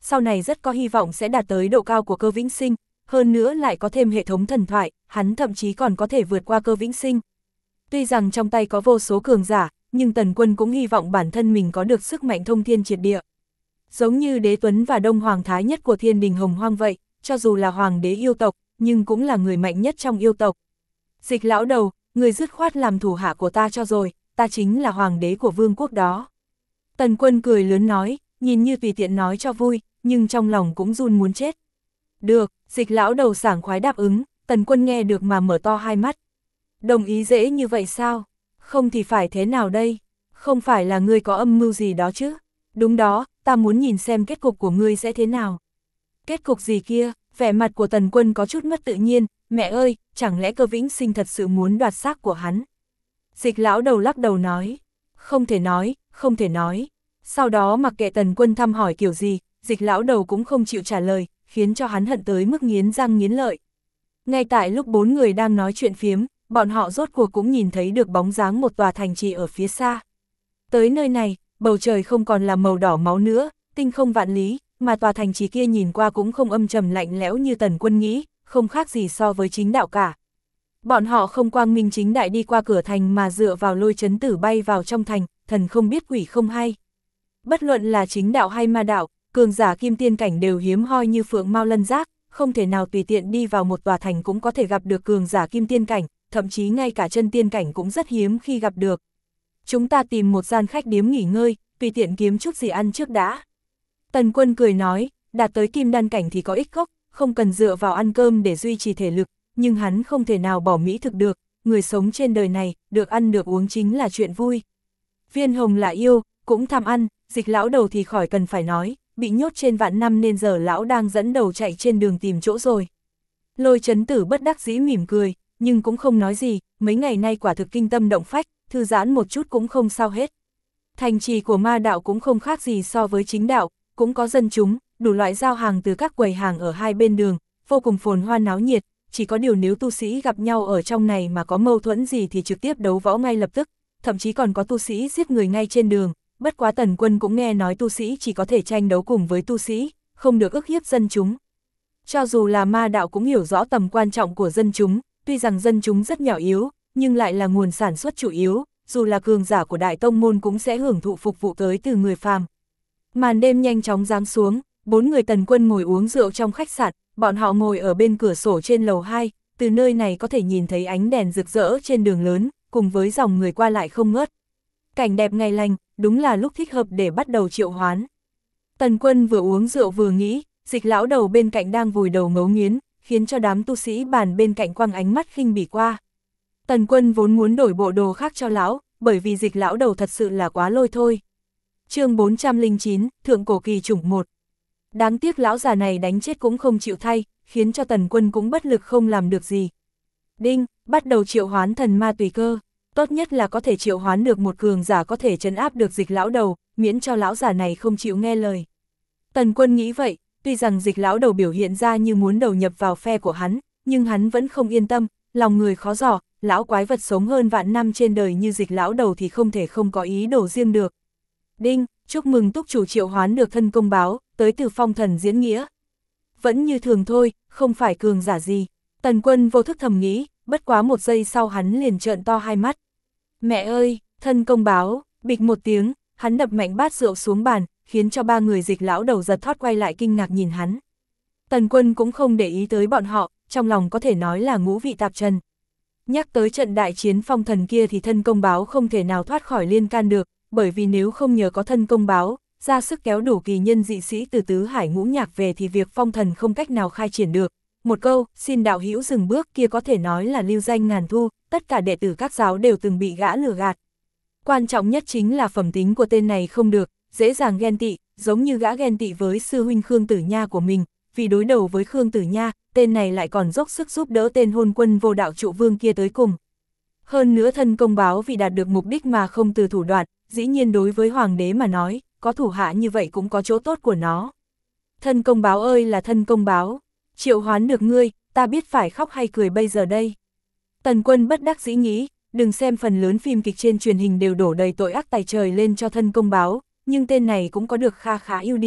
sau này rất có hy vọng sẽ đạt tới độ cao của Cơ Vĩnh Sinh, hơn nữa lại có thêm hệ thống thần thoại, hắn thậm chí còn có thể vượt qua Cơ Vĩnh Sinh. Tuy rằng trong tay có vô số cường giả, nhưng Tần Quân cũng hy vọng bản thân mình có được sức mạnh thông thiên triệt địa. Giống như Đế Tuấn và Đông Hoàng Thái Nhất của Thiên Đình Hồng Hoang vậy, cho dù là hoàng đế yêu tộc, nhưng cũng là người mạnh nhất trong yêu tộc. Dịch lão đầu, người dứt khoát làm thủ hạ của ta cho rồi, ta chính là hoàng đế của vương quốc đó. Tần Quân cười lớn nói, nhìn như tùy tiện nói cho vui, nhưng trong lòng cũng run muốn chết. Được, dịch lão đầu sảng khoái đáp ứng, Tần Quân nghe được mà mở to hai mắt. Đồng ý dễ như vậy sao? Không thì phải thế nào đây? Không phải là ngươi có âm mưu gì đó chứ? Đúng đó, ta muốn nhìn xem kết cục của ngươi sẽ thế nào. Kết cục gì kia? Vẻ mặt của Tần Quân có chút mất tự nhiên, mẹ ơi, chẳng lẽ Cơ Vĩnh Sinh thật sự muốn đoạt xác của hắn? Dịch lão đầu lắc đầu nói, không thể nói, không thể nói. Sau đó mặc kệ Tần Quân thăm hỏi kiểu gì, dịch lão đầu cũng không chịu trả lời, khiến cho hắn hận tới mức nghiến răng nghiến lợi. Ngay tại lúc bốn người đang nói chuyện phiếm, bọn họ rốt cuộc cũng nhìn thấy được bóng dáng một tòa thành trì ở phía xa. Tới nơi này, bầu trời không còn là màu đỏ máu nữa, tinh không vạn lý, mà tòa thành trì kia nhìn qua cũng không âm trầm lạnh lẽo như Tần Quân nghĩ, không khác gì so với chính đạo cả. Bọn họ không quang minh chính đại đi qua cửa thành mà dựa vào lôi chấn tử bay vào trong thành, thần không biết quỷ không hay. Bất luận là chính đạo hay ma đạo, cường giả kim tiên cảnh đều hiếm hoi như phượng mao lân giác, không thể nào tùy tiện đi vào một tòa thành cũng có thể gặp được cường giả kim tiên cảnh, thậm chí ngay cả chân tiên cảnh cũng rất hiếm khi gặp được. Chúng ta tìm một gian khách điếm nghỉ ngơi, tùy tiện kiếm chút gì ăn trước đã. Tần Quân cười nói, đạt tới kim đan cảnh thì có ích gốc, không cần dựa vào ăn cơm để duy trì thể lực, nhưng hắn không thể nào bỏ mỹ thực được, người sống trên đời này, được ăn được uống chính là chuyện vui. Viên Hồng là yêu, cũng tham ăn, dịch lão đầu thì khỏi cần phải nói, bị nhốt trên vạn năm nên giờ lão đang dẫn đầu chạy trên đường tìm chỗ rồi. Lôi chấn tử bất đắc dĩ mỉm cười, nhưng cũng không nói gì, mấy ngày nay quả thực kinh tâm động phách, thư giãn một chút cũng không sao hết. Thành trì của ma đạo cũng không khác gì so với chính đạo, cũng có dân chúng, đủ loại giao hàng từ các quầy hàng ở hai bên đường, vô cùng phồn hoa náo nhiệt, chỉ có điều nếu tu sĩ gặp nhau ở trong này mà có mâu thuẫn gì thì trực tiếp đấu võ ngay lập tức, thậm chí còn có tu sĩ giết người ngay trên đường, bất quá Tần Quân cũng nghe nói tu sĩ chỉ có thể tranh đấu cùng với tu sĩ, không được ức hiếp dân chúng. Cho dù là ma đạo cũng hiểu rõ tầm quan trọng của dân chúng, tuy rằng dân chúng rất nhỏ yếu, nhưng lại là nguồn sản xuất chủ yếu, dù là cường giả của đại tông môn cũng sẽ hưởng thụ phục vụ tới từ người phàm. Màn đêm nhanh chóng giáng xuống, bốn người Tần Quân ngồi uống rượu trong khách sạn, bọn họ ngồi ở bên cửa sổ trên lầu 2, từ nơi này có thể nhìn thấy ánh đèn rực rỡ trên đường lớn, cùng với dòng người qua lại không ngớt. Cảnh đẹp ngày lành, đúng là lúc thích hợp để bắt đầu triệu hoán. Tần Quân vừa uống rượu vừa nghĩ, dịch lão đầu bên cạnh đang vùi đầu ngấu nghiến, khiến cho đám tu sĩ bàn bên cạnh quăng ánh mắt khinh bỉ qua. Tần Quân vốn muốn đổi bộ đồ khác cho lão, bởi vì dịch lão đầu thật sự là quá lôi thôi. Chương 409, Thượng cổ kỳ chủng 1. Đáng tiếc lão già này đánh chết cũng không chịu thay, khiến cho Tần Quân cũng bất lực không làm được gì. Đinh, bắt đầu triệu hoán thần ma tùy cơ, tốt nhất là có thể triệu hoán được một cường giả có thể trấn áp được dịch lão đầu, miễn cho lão già này không chịu nghe lời. Tần Quân nghĩ vậy, tuy rằng dịch lão đầu biểu hiện ra như muốn đầu nhập vào phe của hắn, nhưng hắn vẫn không yên tâm, lòng người khó dò, lão quái vật sống hơn vạn năm trên đời như dịch lão đầu thì không thể không có ý đồ riêng được. Đinh, chúc mừng túc chủ triệu hoán được thân công báo, tới từ Phong Thần Diễn Nghĩa. Vẫn như thường thôi, không phải cường giả gì. Tần Quân vô thức thầm nghĩ, bất quá một giây sau hắn liền trợn to hai mắt. Mẹ ơi, thân công báo, bịch một tiếng, hắn đập mạnh bát rượu xuống bàn, khiến cho ba người dịch lão đầu giật thót quay lại kinh ngạc nhìn hắn. Tần Quân cũng không để ý tới bọn họ, trong lòng có thể nói là ngũ vị tạp trần. Nhắc tới trận đại chiến phong thần kia thì thân công báo không thể nào thoát khỏi liên can được, bởi vì nếu không nhờ có thân công báo, ra sức kéo đủ kỳ nhân dị sĩ từ tứ hải ngũ nhạc về thì việc phong thần không cách nào khai triển được. Một câu, xin đạo hữu dừng bước kia có thể nói là lưu danh ngàn thu, tất cả đệ tử các giáo đều từng bị gã lừa gạt. Quan trọng nhất chính là phẩm tính của tên này không được, dễ dàng ghen tị, giống như gã ghen tị với sư huynh Khương Tử Nha của mình, vì đối đầu với Khương Tử Nha, tên này lại còn dốc sức giúp đỡ tên hôn quân vô đạo trụ vương kia tới cùng. Hơn nữa thân công báo vì đạt được mục đích mà không từ thủ đoạn, dĩ nhiên đối với hoàng đế mà nói, có thủ hạ như vậy cũng có chỗ tốt của nó. Thân công báo ơi là thân công báo, triệu hoán được ngươi, ta biết phải khóc hay cười bây giờ đây. Tần Quân bất đắc dĩ nghĩ, đừng xem phần lớn phim kịch trên truyền hình đều đổ đầy tội ác tày trời lên cho thân công báo, nhưng tên này cũng có được kha khá ưu điểm,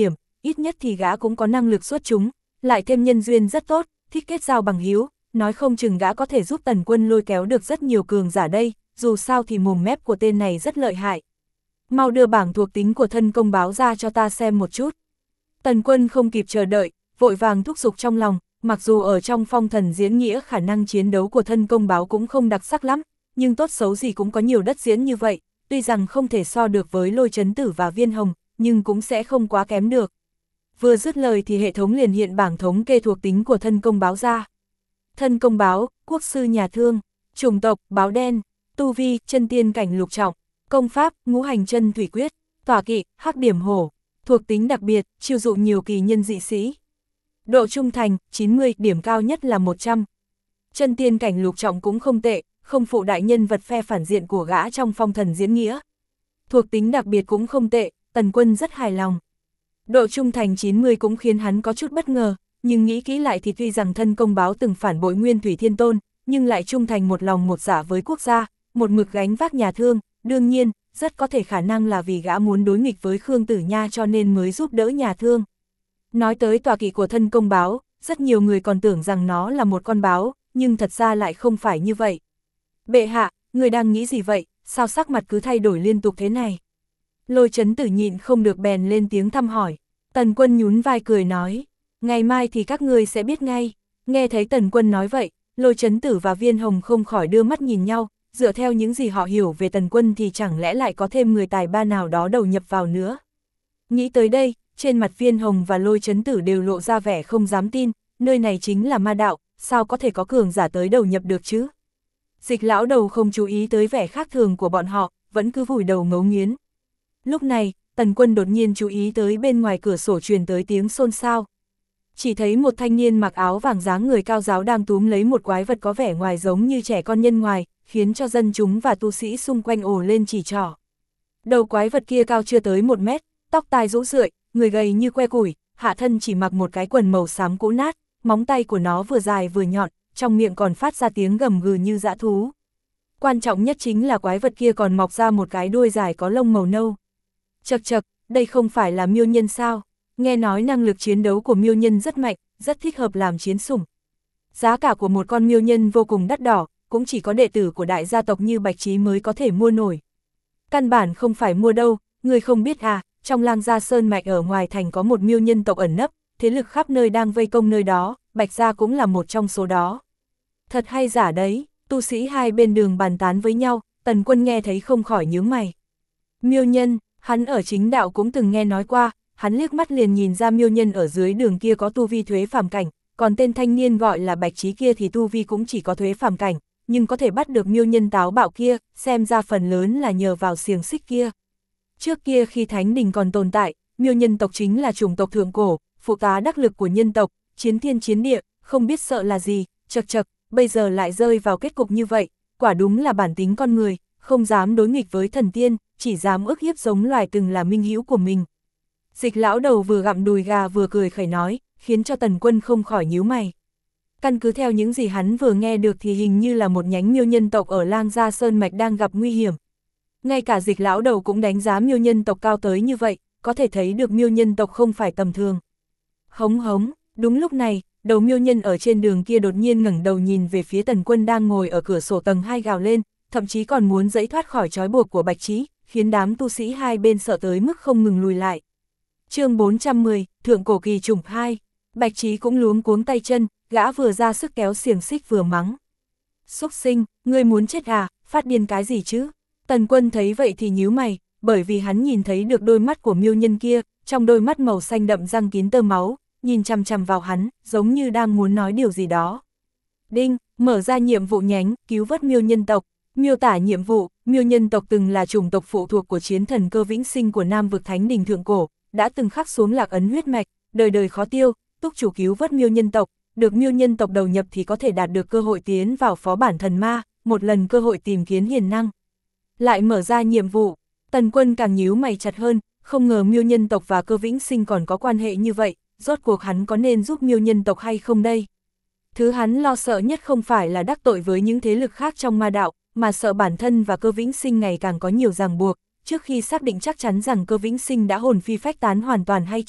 ít nhất thì gã cũng có năng lực xuất chúng, lại thêm nhân duyên rất tốt, thích kết giao bằng hữu, nói không chừng gã có thể giúp Tần Quân lôi kéo được rất nhiều cường giả đây, dù sao thì mồm mép của tên này rất lợi hại. Mau đưa bảng thuộc tính của thân công báo ra cho ta xem một chút. Tần Quân không kịp chờ đợi, vội vàng thúc giục trong lòng, mặc dù ở trong phong thần diễn nghĩa khả năng chiến đấu của thân công báo cũng không đặc sắc lắm, nhưng tốt xấu gì cũng có nhiều đất diễn như vậy, tuy rằng không thể so được với Lôi Chấn Tử và Viên Hồng, nhưng cũng sẽ không quá kém được. Vừa dứt lời thì hệ thống liền hiện bảng thống kê thuộc tính của thân công báo ra. Thân công báo, quốc sư nhà thương, chủng tộc, báo đen, tu vi, chân tiên cảnh lục trọng, công pháp, ngũ hành chân thủy quyết, tỏa kỵ, hắc điểm hổ, thuộc tính đặc biệt, chiêu dụ nhiều kỳ nhân dị sĩ. Độ trung thành, 90, điểm cao nhất là 100. Chân tiên cảnh lục trọng cũng không tệ, không phụ đại nhân vật phe phản diện của gã trong phong thần diễn nghĩa. Thuộc tính đặc biệt cũng không tệ, Tần Quân rất hài lòng. Độ trung thành 90 cũng khiến hắn có chút bất ngờ, nhưng nghĩ kỹ lại thì tuy rằng thân công báo từng phản bội Nguyên Thủy Thiên Tôn, nhưng lại trung thành một lòng một dạ với quốc gia, một mực gánh vác nhà thương, đương nhiên, rất có thể khả năng là vì gã muốn đối nghịch với Khương Tử Nha cho nên mới giúp đỡ nhà thương. Nói tới tọa kỵ của thân công báo, rất nhiều người còn tưởng rằng nó là một con báo, nhưng thật ra lại không phải như vậy. Bệ hạ, người đang nghĩ gì vậy, sao sắc mặt cứ thay đổi liên tục thế này? Lôi Chấn Tử nhịn không được bèn lên tiếng thăm hỏi. Tần Quân nhún vai cười nói, ngày mai thì các ngươi sẽ biết ngay. Nghe thấy Tần Quân nói vậy, Lôi Chấn Tử và Viên Hồng không khỏi đưa mắt nhìn nhau, dựa theo những gì họ hiểu về Tần Quân thì chẳng lẽ lại có thêm người tài ba nào đó đầu nhập vào nữa. Nghĩ tới đây, trên mặt Viên Hồng và Lôi Chấn Tử đều lộ ra vẻ không dám tin, nơi này chính là ma đạo, sao có thể có cường giả tới đầu nhập được chứ? Dịch lão đầu không chú ý tới vẻ khác thường của bọn họ, vẫn cứ vùi đầu ngấu nghiến. Lúc này, Tần Quân đột nhiên chú ý tới bên ngoài cửa sổ truyền tới tiếng xôn xao. Chỉ thấy một thanh niên mặc áo vàng dáng người cao giáo đang túm lấy một quái vật có vẻ ngoài giống như trẻ con nhân ngoài, khiến cho dân chúng và tu sĩ xung quanh ồ lên chỉ trỏ. Đầu quái vật kia cao chưa tới 1 mét, tóc tai rũ rượi, người gầy như que củi, hạ thân chỉ mặc một cái quần màu xám cũ nát, móng tay của nó vừa dài vừa nhọn, trong miệng còn phát ra tiếng gầm gừ như dã thú. Quan trọng nhất chính là quái vật kia còn mọc ra một cái đuôi dài có lông màu nâu. Chậc chậc, đây không phải là miêu nhân sao? Nghe nói năng lực chiến đấu của miêu nhân rất mạnh, rất thích hợp làm chiến sủng. Giá cả của một con miêu nhân vô cùng đắt đỏ, cũng chỉ có đệ tử của đại gia tộc như Bạch Trí mới có thể mua nổi. Căn bản không phải mua đâu, người không biết à, trong Lang Gia Sơn Mạch ở ngoài thành có một miêu nhân tộc ẩn nấp, thế lực khắp nơi đang vây công nơi đó, Bạch Gia cũng là một trong số đó. Thật hay giả đấy, tu sĩ hai bên đường bàn tán với nhau, Tần Quân nghe thấy không khỏi nhướng mày. Miêu nhân, hắn ở chính đạo cũng từng nghe nói qua, hắn liếc mắt liền nhìn ra miêu nhân ở dưới đường kia có tu vi thuế phàm cảnh, còn tên thanh niên gọi là Bạch Trí kia thì tu vi cũng chỉ có thuế phàm cảnh, nhưng có thể bắt được miêu nhân táo bạo kia, xem ra phần lớn là nhờ vào xiềng xích kia. Trước kia khi Thánh Đình còn tồn tại, miêu nhân tộc chính là chủng tộc thượng cổ, phụ tá đắc lực của nhân tộc, chiến thiên chiến địa, không biết sợ là gì, chậc chậc, bây giờ lại rơi vào kết cục như vậy, quả đúng là bản tính con người, không dám đối nghịch với thần tiên, chỉ dám ức hiếp giống loài từng là minh hữu của mình. Dịch lão đầu vừa gặm đùi gà vừa cười khẩy nói, khiến cho Tần Quân không khỏi nhíu mày. Căn cứ theo những gì hắn vừa nghe được thì hình như là một nhánh miêu nhân tộc ở Lang Gia Sơn Mạch đang gặp nguy hiểm. Ngay cả dịch lão đầu cũng đánh giá miêu nhân tộc cao tới như vậy, có thể thấy được miêu nhân tộc không phải tầm thường. Hống hống, đúng lúc này, đầu miêu nhân ở trên đường kia đột nhiên ngẩng đầu nhìn về phía Tần Quân đang ngồi ở cửa sổ tầng 2 gào lên, thậm chí còn muốn giãy thoát khỏi trói buộc của Bạch Trí, khiến đám tu sĩ hai bên sợ tới mức không ngừng lùi lại. Chương 410, Thượng Cổ Kỳ Trùng 2. Bạch Trí cũng luống cuống tay chân, gã vừa ra sức kéo xiềng xích vừa mắng. Xúc sinh, ngươi muốn chết à, phát điên cái gì chứ? Tần Quân thấy vậy thì nhíu mày, bởi vì hắn nhìn thấy được đôi mắt của miêu nhân kia, trong đôi mắt màu xanh đậm răng kín tơ máu, nhìn chằm chằm vào hắn, giống như đang muốn nói điều gì đó. Đinh, mở ra nhiệm vụ nhánh, cứu vớt miêu nhân tộc. Miêu tả nhiệm vụ, miêu nhân tộc từng là chủng tộc phụ thuộc của chiến thần Cơ Vĩnh Sinh của Nam vực Thánh Đình Thượng Cổ, đã từng khắc xuống lạc ấn huyết mạch, đời đời khó tiêu, túc chủ cứu vớt miêu nhân tộc, được miêu nhân tộc đầu nhập thì có thể đạt được cơ hội tiến vào phó bản thần ma, một lần cơ hội tìm kiếm hiền năng. Lại mở ra nhiệm vụ, Tần Quân càng nhíu mày chặt hơn, không ngờ miêu nhân tộc và Cơ Vĩnh Sinh còn có quan hệ như vậy, rốt cuộc hắn có nên giúp miêu nhân tộc hay không đây? Thứ hắn lo sợ nhất không phải là đắc tội với những thế lực khác trong ma đạo, mà sợ bản thân và Cơ Vĩnh Sinh ngày càng có nhiều ràng buộc. Trước khi xác định chắc chắn rằng Cơ Vĩnh Sinh đã hồn phi phách tán hoàn toàn hay chưa,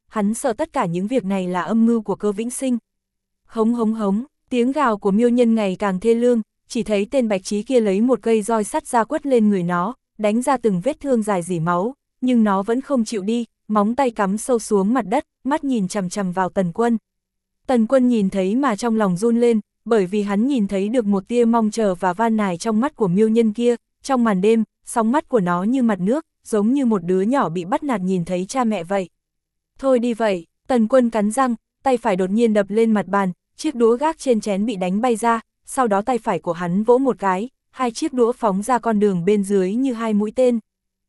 hắn sợ tất cả những việc này là âm mưu của Cơ Vĩnh Sinh. Hống hống hống, tiếng gào của Miêu Nhân ngày càng thê lương, chỉ thấy tên Bạch Trí kia lấy một cây roi sắt ra quất lên người nó, đánh ra từng vết thương dài rỉ máu, nhưng nó vẫn không chịu đi, móng tay cắm sâu xuống mặt đất, mắt nhìn chằm chằm vào Tần Quân. Tần Quân nhìn thấy mà trong lòng run lên, bởi vì hắn nhìn thấy được một tia mong chờ và van nài trong mắt của Miêu Nhân kia, trong màn đêm, sóng mắt của nó như mặt nước, giống như một đứa nhỏ bị bắt nạt nhìn thấy cha mẹ vậy. Thôi đi vậy, Tần Quân cắn răng, tay phải đột nhiên đập lên mặt bàn, chiếc đũa gác trên chén bị đánh bay ra, sau đó tay phải của hắn vỗ một cái, hai chiếc đũa phóng ra con đường bên dưới như hai mũi tên.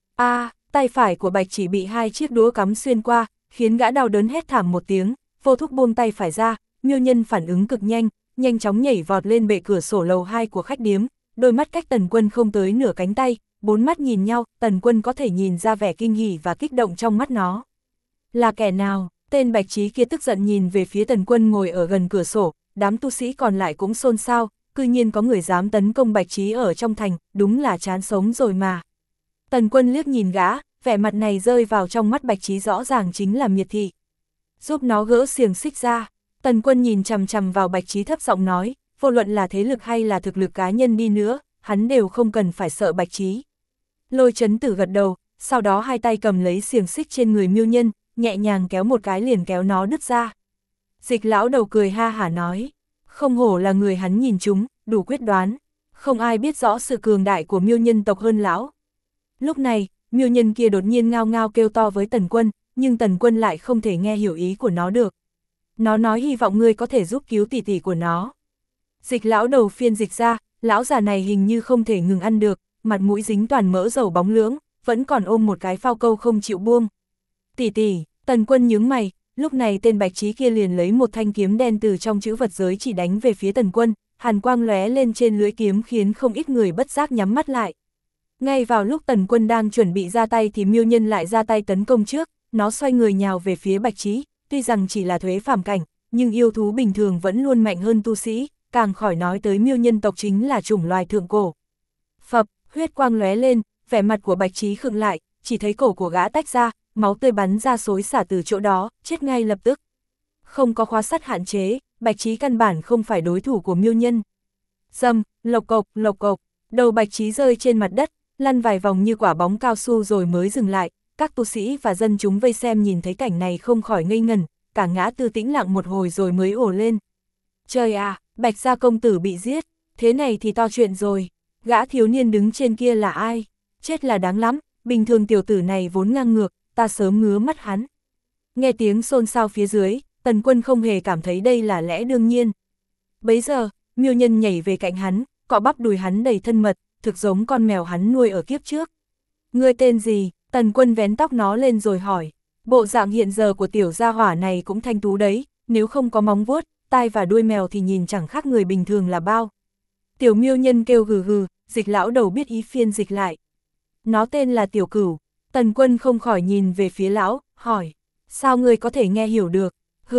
Tay phải của Bạch Chỉ bị hai chiếc đũa cắm xuyên qua, khiến gã đau đớn hét thảm một tiếng, vô thức buông tay phải ra. Miêu Nhân phản ứng cực nhanh, nhanh chóng nhảy vọt lên bệ cửa sổ lầu 2 của khách điếm, đôi mắt cách Tần Quân không tới nửa cánh tay, bốn mắt nhìn nhau, Tần Quân có thể nhìn ra vẻ kinh hỉ và kích động trong mắt nó. Là kẻ nào? Tên Bạch Trí kia tức giận nhìn về phía Tần Quân ngồi ở gần cửa sổ, đám tu sĩ còn lại cũng xôn xao, cư nhiên có người dám tấn công Bạch Trí ở trong thành, đúng là chán sống rồi mà. Tần Quân liếc nhìn gã, vẻ mặt này rơi vào trong mắt Bạch Trí rõ ràng chính là miệt thị. Giúp nó gỡ xiềng xích ra. Tần Quân nhìn chằm chằm vào Bạch Trí thấp giọng nói, vô luận là thế lực hay là thực lực cá nhân đi nữa, hắn đều không cần phải sợ Bạch Trí. Lôi Chấn Tử gật đầu, sau đó hai tay cầm lấy xiềng xích trên người Miêu Nhân, nhẹ nhàng kéo một cái liền kéo nó đứt ra. Dịch lão đầu cười ha hả nói, không hổ là người hắn nhìn chúng, đủ quyết đoán, không ai biết rõ sự cường đại của Miêu Nhân tộc hơn lão. Lúc này, Miêu Nhân kia đột nhiên ngao ngao kêu to với Tần Quân, nhưng Tần Quân lại không thể nghe hiểu ý của nó được. Nó nói hy vọng ngươi có thể giúp cứu tỷ tỷ của nó. Dịch lão đầu phiên dịch ra, lão già này hình như không thể ngừng ăn được, mặt mũi dính toàn mỡ dầu bóng lưỡng, vẫn còn ôm một cái phao câu không chịu buông. Tỷ tỷ, Tần Quân nhướng mày, lúc này tên Bạch Trí kia liền lấy một thanh kiếm đen từ trong chữ vật giới chỉ đánh về phía Tần Quân, hàn quang lóe lên trên lưỡi kiếm khiến không ít người bất giác nhắm mắt lại. Ngay vào lúc Tần Quân đang chuẩn bị ra tay thì Miêu Nhân lại ra tay tấn công trước, nó xoay người nhào về phía Bạch Trí, tuy rằng chỉ là thuế phàm cảnh, nhưng yêu thú bình thường vẫn luôn mạnh hơn tu sĩ, càng khỏi nói tới Miêu Nhân tộc chính là chủng loài thượng cổ. Phập, huyết quang lóe lên, vẻ mặt của Bạch Trí khựng lại, chỉ thấy cổ của gã tách ra, máu tươi bắn ra xối xả từ chỗ đó, chết ngay lập tức. Không có khóa sắt hạn chế, Bạch Trí căn bản không phải đối thủ của Miêu Nhân. Dầm, lộc cộc, đầu Bạch Trí rơi trên mặt đất, lăn vài vòng như quả bóng cao su rồi mới dừng lại. Các tu sĩ và dân chúng vây xem nhìn thấy cảnh này không khỏi ngây ngẩn, cả ngã tư tĩnh lặng một hồi rồi mới ồ lên. Trời à, Bạch gia công tử bị giết, thế này thì to chuyện rồi. Gã thiếu niên đứng trên kia là ai? Chết là đáng lắm, bình thường tiểu tử này vốn ngang ngược, ta sớm ngứa mắt hắn. Nghe tiếng xôn xao phía dưới, Tần Quân không hề cảm thấy đây là lẽ đương nhiên. Bấy giờ, Miêu Nhân nhảy về cạnh hắn, cọ bắp đùi hắn đầy thân mật, thực giống con mèo hắn nuôi ở kiếp trước. Ngươi tên gì? Tần Quân vén tóc nó lên rồi hỏi. Bộ dạng hiện giờ của tiểu gia hỏa này cũng thanh tú đấy, nếu không có móng vuốt, tai và đuôi mèo thì nhìn chẳng khác người bình thường là bao. Tiểu Miêu Nhân kêu gừ gừ, dịch lão đầu biết ý phiên dịch lại. Nó tên là Tiểu Cửu. Tần Quân không khỏi nhìn về phía lão, hỏi. Sao ngươi có thể nghe hiểu được?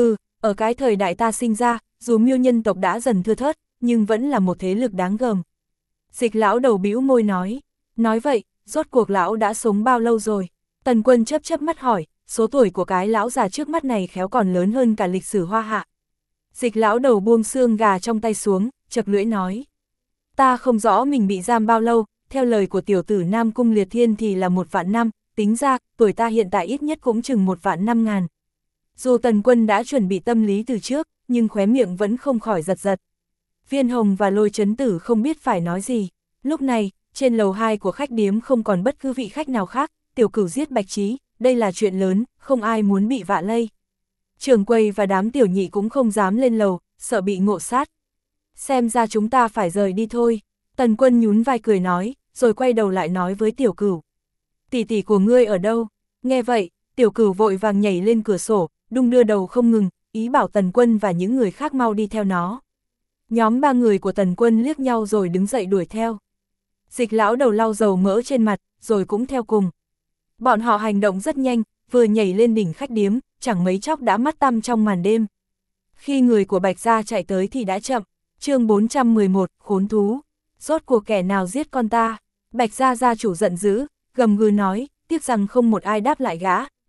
Ở cái thời đại ta sinh ra, dù Miêu Nhân tộc đã dần thưa thớt, nhưng vẫn là một thế lực đáng gờm. Dịch lão đầu bĩu môi nói. Nói vậy, rốt cuộc lão đã sống bao lâu rồi? Tần Quân chớp mắt hỏi, số tuổi của cái lão già trước mắt này khéo còn lớn hơn cả lịch sử Hoa Hạ. Dịch lão đầu buông xương gà trong tay xuống, chật lưỡi nói. Ta không rõ mình bị giam bao lâu, theo lời của tiểu tử Nam Cung Liệt Thiên thì là 1 vạn năm, tính ra, tuổi ta hiện tại ít nhất cũng chừng 1 vạn 5 ngàn. Dù Tần Quân đã chuẩn bị tâm lý từ trước, nhưng khóe miệng vẫn không khỏi giật giật. Viên Hồng và Lôi Chấn Tử không biết phải nói gì. Lúc này, trên lầu 2 của khách điếm không còn bất cứ vị khách nào khác, Tiểu Cửu giết Bạch Trí, đây là chuyện lớn, không ai muốn bị vạ lây. Trưởng quầy và đám tiểu nhị cũng không dám lên lầu, sợ bị ngộ sát. Xem ra chúng ta phải rời đi thôi. Tần Quân nhún vai cười nói, rồi quay đầu lại nói với Tiểu Cửu. Tỷ tỷ của ngươi ở đâu? Nghe vậy, Tiểu Cửu vội vàng nhảy lên cửa sổ, đung đưa đầu không ngừng, ý bảo Tần Quân và những người khác mau đi theo nó. Nhóm 3 người của Tần Quân liếc nhau rồi đứng dậy đuổi theo. Dịch lão đầu lau dầu mỡ trên mặt, rồi cũng theo cùng. Bọn họ hành động rất nhanh, vừa nhảy lên đỉnh khách điếm, chẳng mấy chốc đã mắt tăm trong màn đêm. Khi người của Bạch gia chạy tới thì đã chậm. Chương 411, khốn thú. Rốt cuộc kẻ nào giết con ta? Bạch gia gia chủ giận dữ, gầm gừ nói, tiếc rằng không một ai đáp lại gã,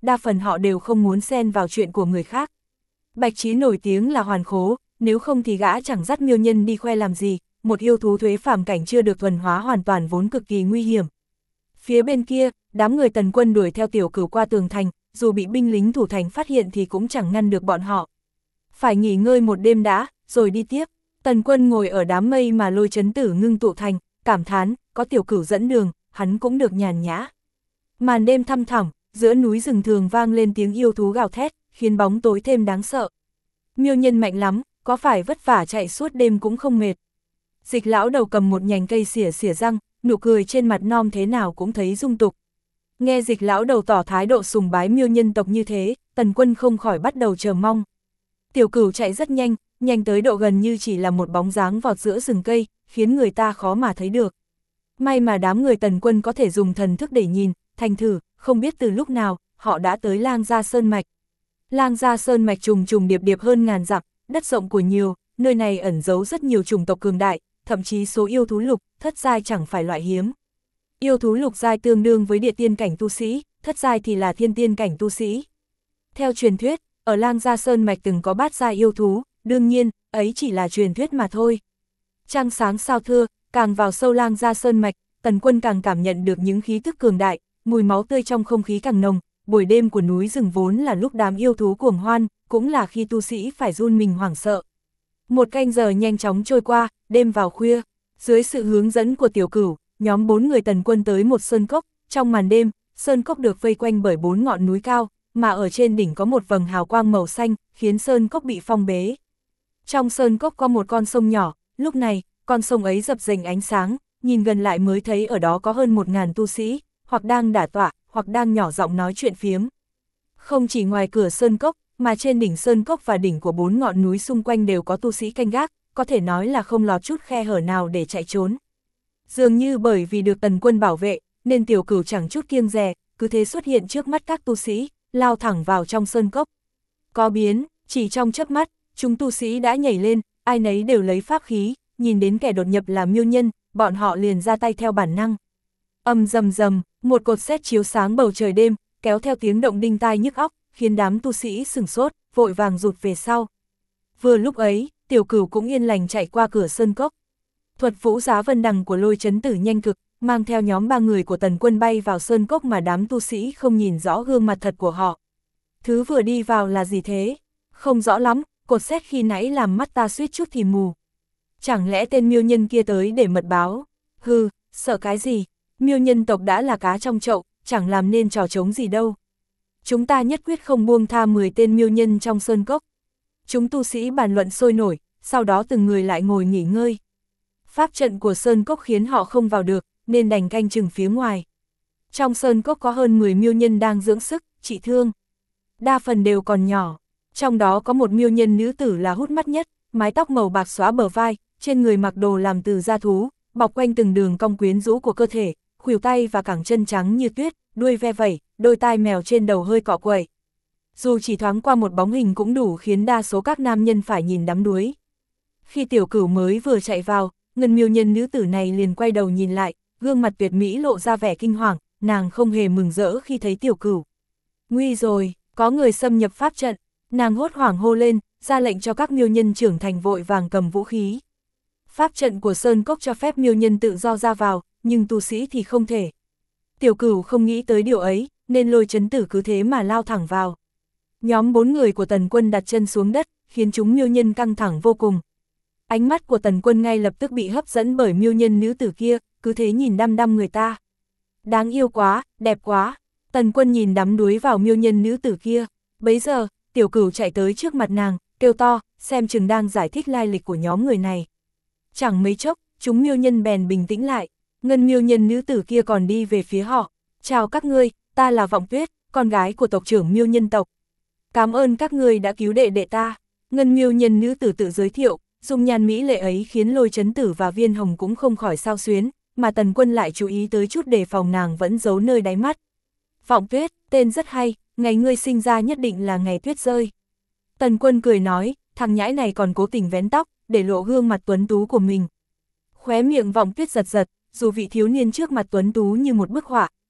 đa phần họ đều không muốn xen vào chuyện của người khác. Bạch Trí nổi tiếng là hoàn khố, nếu không thì gã chẳng dắt miêu nhân đi khoe làm gì, một yêu thú thuế phàm cảnh chưa được thuần hóa hoàn toàn vốn cực kỳ nguy hiểm. Phía bên kia, đám người Tần Quân đuổi theo Tiểu Cửu qua tường thành, dù bị binh lính thủ thành phát hiện thì cũng chẳng ngăn được bọn họ. Phải nghỉ ngơi một đêm đã, rồi đi tiếp. Tần Quân ngồi ở đám mây mà Lôi Chấn Tử ngưng tụ thành, cảm thán, có Tiểu Cửu dẫn đường, hắn cũng được nhàn nhã. Màn đêm thăm thẳm, giữa núi rừng thường vang lên tiếng yêu thú gào thét, khiến bóng tối thêm đáng sợ. Miêu nhân mạnh lắm, có phải vất vả chạy suốt đêm cũng không mệt. Dịch lão đầu cầm một nhành cây xỉa răng, nụ cười trên mặt non thế nào cũng thấy dung tục. Nghe Dịch lão đầu tỏ thái độ sùng bái miêu nhân tộc như thế, Tần Quân không khỏi bắt đầu chờ mong. Tiểu Cửu chạy rất nhanh, nhanh tới độ gần như chỉ là một bóng dáng vọt giữa rừng cây, khiến người ta khó mà thấy được. May mà đám người Tần Quân có thể dùng thần thức để nhìn, thành thử, không biết từ lúc nào, họ đã tới Lang Gia Sơn Mạch. Lang Gia Sơn Mạch trùng trùng điệp điệp hơn ngàn dặm, đất rộng của nhiều, nơi này ẩn giấu rất nhiều chủng tộc cường đại, thậm chí số yêu thú lục, thất giai chẳng phải loại hiếm. Yêu thú lục giai tương đương với địa tiên cảnh tu sĩ, thất giai thì là thiên tiên cảnh tu sĩ. Theo truyền thuyết, ở Lang Gia Sơn Mạch từng có bát giai yêu thú, đương nhiên, ấy chỉ là truyền thuyết mà thôi. Trăng sáng sao thưa, càng vào sâu Lang Gia Sơn Mạch, Tần Quân càng cảm nhận được những khí tức cường đại, mùi máu tươi trong không khí càng nồng, buổi đêm của núi rừng vốn là lúc đám yêu thú cuồng hoan, cũng là khi tu sĩ phải run mình hoảng sợ. Một canh giờ nhanh chóng trôi qua, đêm vào khuya, dưới sự hướng dẫn của Tiểu Cửu, nhóm 4 người Tần Quân tới một sơn cốc, trong màn đêm, sơn cốc được vây quanh bởi 4 ngọn núi cao, mà ở trên đỉnh có một vầng hào quang màu xanh, khiến sơn cốc bị phong bế. Trong sơn cốc có một con sông nhỏ, lúc này, con sông ấy dập dềnh ánh sáng, nhìn gần lại mới thấy ở đó có hơn 1000 tu sĩ, hoặc đang đả tọa, hoặc đang nhỏ giọng nói chuyện phiếm. Không chỉ ngoài cửa sơn cốc, mà trên đỉnh sơn cốc và đỉnh của 4 ngọn núi xung quanh đều có tu sĩ canh gác, có thể nói là không lọt chút khe hở nào để chạy trốn. Dường như bởi vì được Tần Quân bảo vệ, nên Tiểu Cửu chẳng chút kiêng dè, cứ thế xuất hiện trước mắt các tu sĩ, lao thẳng vào trong sơn cốc. Có biến, chỉ trong chớp mắt, chúng tu sĩ đã nhảy lên, ai nấy đều lấy pháp khí, nhìn đến kẻ đột nhập là miêu nhân, bọn họ liền ra tay theo bản năng. Âm rầm rầm, một cột sét chiếu sáng bầu trời đêm, kéo theo tiếng động đinh tai nhức óc, khiến đám tu sĩ sửng sốt, vội vàng rụt về sau. Vừa lúc ấy, Tiểu Cửu cũng yên lành chạy qua cửa sơn cốc. Thuật Vũ Giá Vân Đằng của Lôi Chấn Tử nhanh cực, mang theo nhóm 3 người của Tần Quân bay vào sơn cốc mà đám tu sĩ không nhìn rõ gương mặt thật của họ. Thứ vừa đi vào là gì thế? Không rõ lắm, cột sét khi nãy làm mắt ta suýt chút thì mù. Chẳng lẽ tên miêu nhân kia tới để mật báo? Hừ, sợ cái gì? Miêu nhân tộc đã là cá trong chậu, chẳng làm nên trò trống gì đâu. Chúng ta nhất quyết không buông tha 10 tên miêu nhân trong sơn cốc. Chúng tu sĩ bàn luận sôi nổi, sau đó từng người lại ngồi nghỉ ngơi. Pháp trận của sơn cốc khiến họ không vào được, nên đành canh chừng phía ngoài. Trong sơn cốc có hơn 10 miêu nhân đang dưỡng sức, trị thương. Đa phần đều còn nhỏ. Trong đó có một miêu nhân nữ tử là hút mắt nhất, mái tóc màu bạc xóa bờ vai, trên người mặc đồ làm từ da thú, bọc quanh từng đường cong quyến rũ của cơ thể, khuỷu tay và cẳng chân trắng như tuyết, đuôi ve vẩy, đôi tai mèo trên đầu hơi cọ quẩy. Dù chỉ thoáng qua một bóng hình cũng đủ khiến đa số các nam nhân phải nhìn đắm đuối. Khi Tiểu Cửu mới vừa chạy vào, ngân miêu nhân nữ tử này liền quay đầu nhìn lại, gương mặt tuyệt mỹ lộ ra vẻ kinh hoàng, nàng không hề mừng rỡ khi thấy Tiểu Cửu. Nguy rồi, có người xâm nhập pháp trận, nàng hốt hoảng hô lên, ra lệnh cho các miêu nhân trưởng thành vội vàng cầm vũ khí. Pháp trận của sơn cốc cho phép miêu nhân tự do ra vào, nhưng tu sĩ thì không thể. Tiểu Cửu không nghĩ tới điều ấy, nên Lôi Chấn Tử cứ thế mà lao thẳng vào. Nhóm 4 người của Tần Quân đặt chân xuống đất, khiến chúng miêu nhân căng thẳng vô cùng. Ánh mắt của Tần Quân ngay lập tức bị hấp dẫn bởi miêu nhân nữ tử kia, cứ thế nhìn đăm đăm người ta. Đáng yêu quá, đẹp quá. Tần Quân nhìn đắm đuối vào miêu nhân nữ tử kia. Bấy giờ, Tiểu Cửu chạy tới trước mặt nàng, kêu to, xem chừng đang giải thích lai lịch của nhóm người này. Chẳng mấy chốc, chúng miêu nhân bèn bình tĩnh lại. Ngân miêu nhân nữ tử kia còn đi về phía họ. Chào các ngươi, ta là Vọng Tuyết, con gái của tộc trưởng miêu nhân tộc. Cảm ơn các ngươi đã cứu đệ đệ ta. Ngân miêu nhân nữ tử tự giới thiệu, dung nhan mỹ lệ ấy khiến Lôi Chấn Tử và Viên Hồng cũng không khỏi xao xuyến, mà Tần Quân lại chú ý tới chút đề phòng nàng vẫn giấu nơi đáy mắt. Vọng Tuyết, tên rất hay, ngày ngươi sinh ra nhất định là ngày tuyết rơi. Tần Quân cười nói, thằng nhãi này còn cố tình vén tóc, để lộ gương mặt tuấn tú của mình. Khóe miệng Vọng Tuyết giật giật, dù vị thiếu niên trước mặt tuấn tú như một bức họa,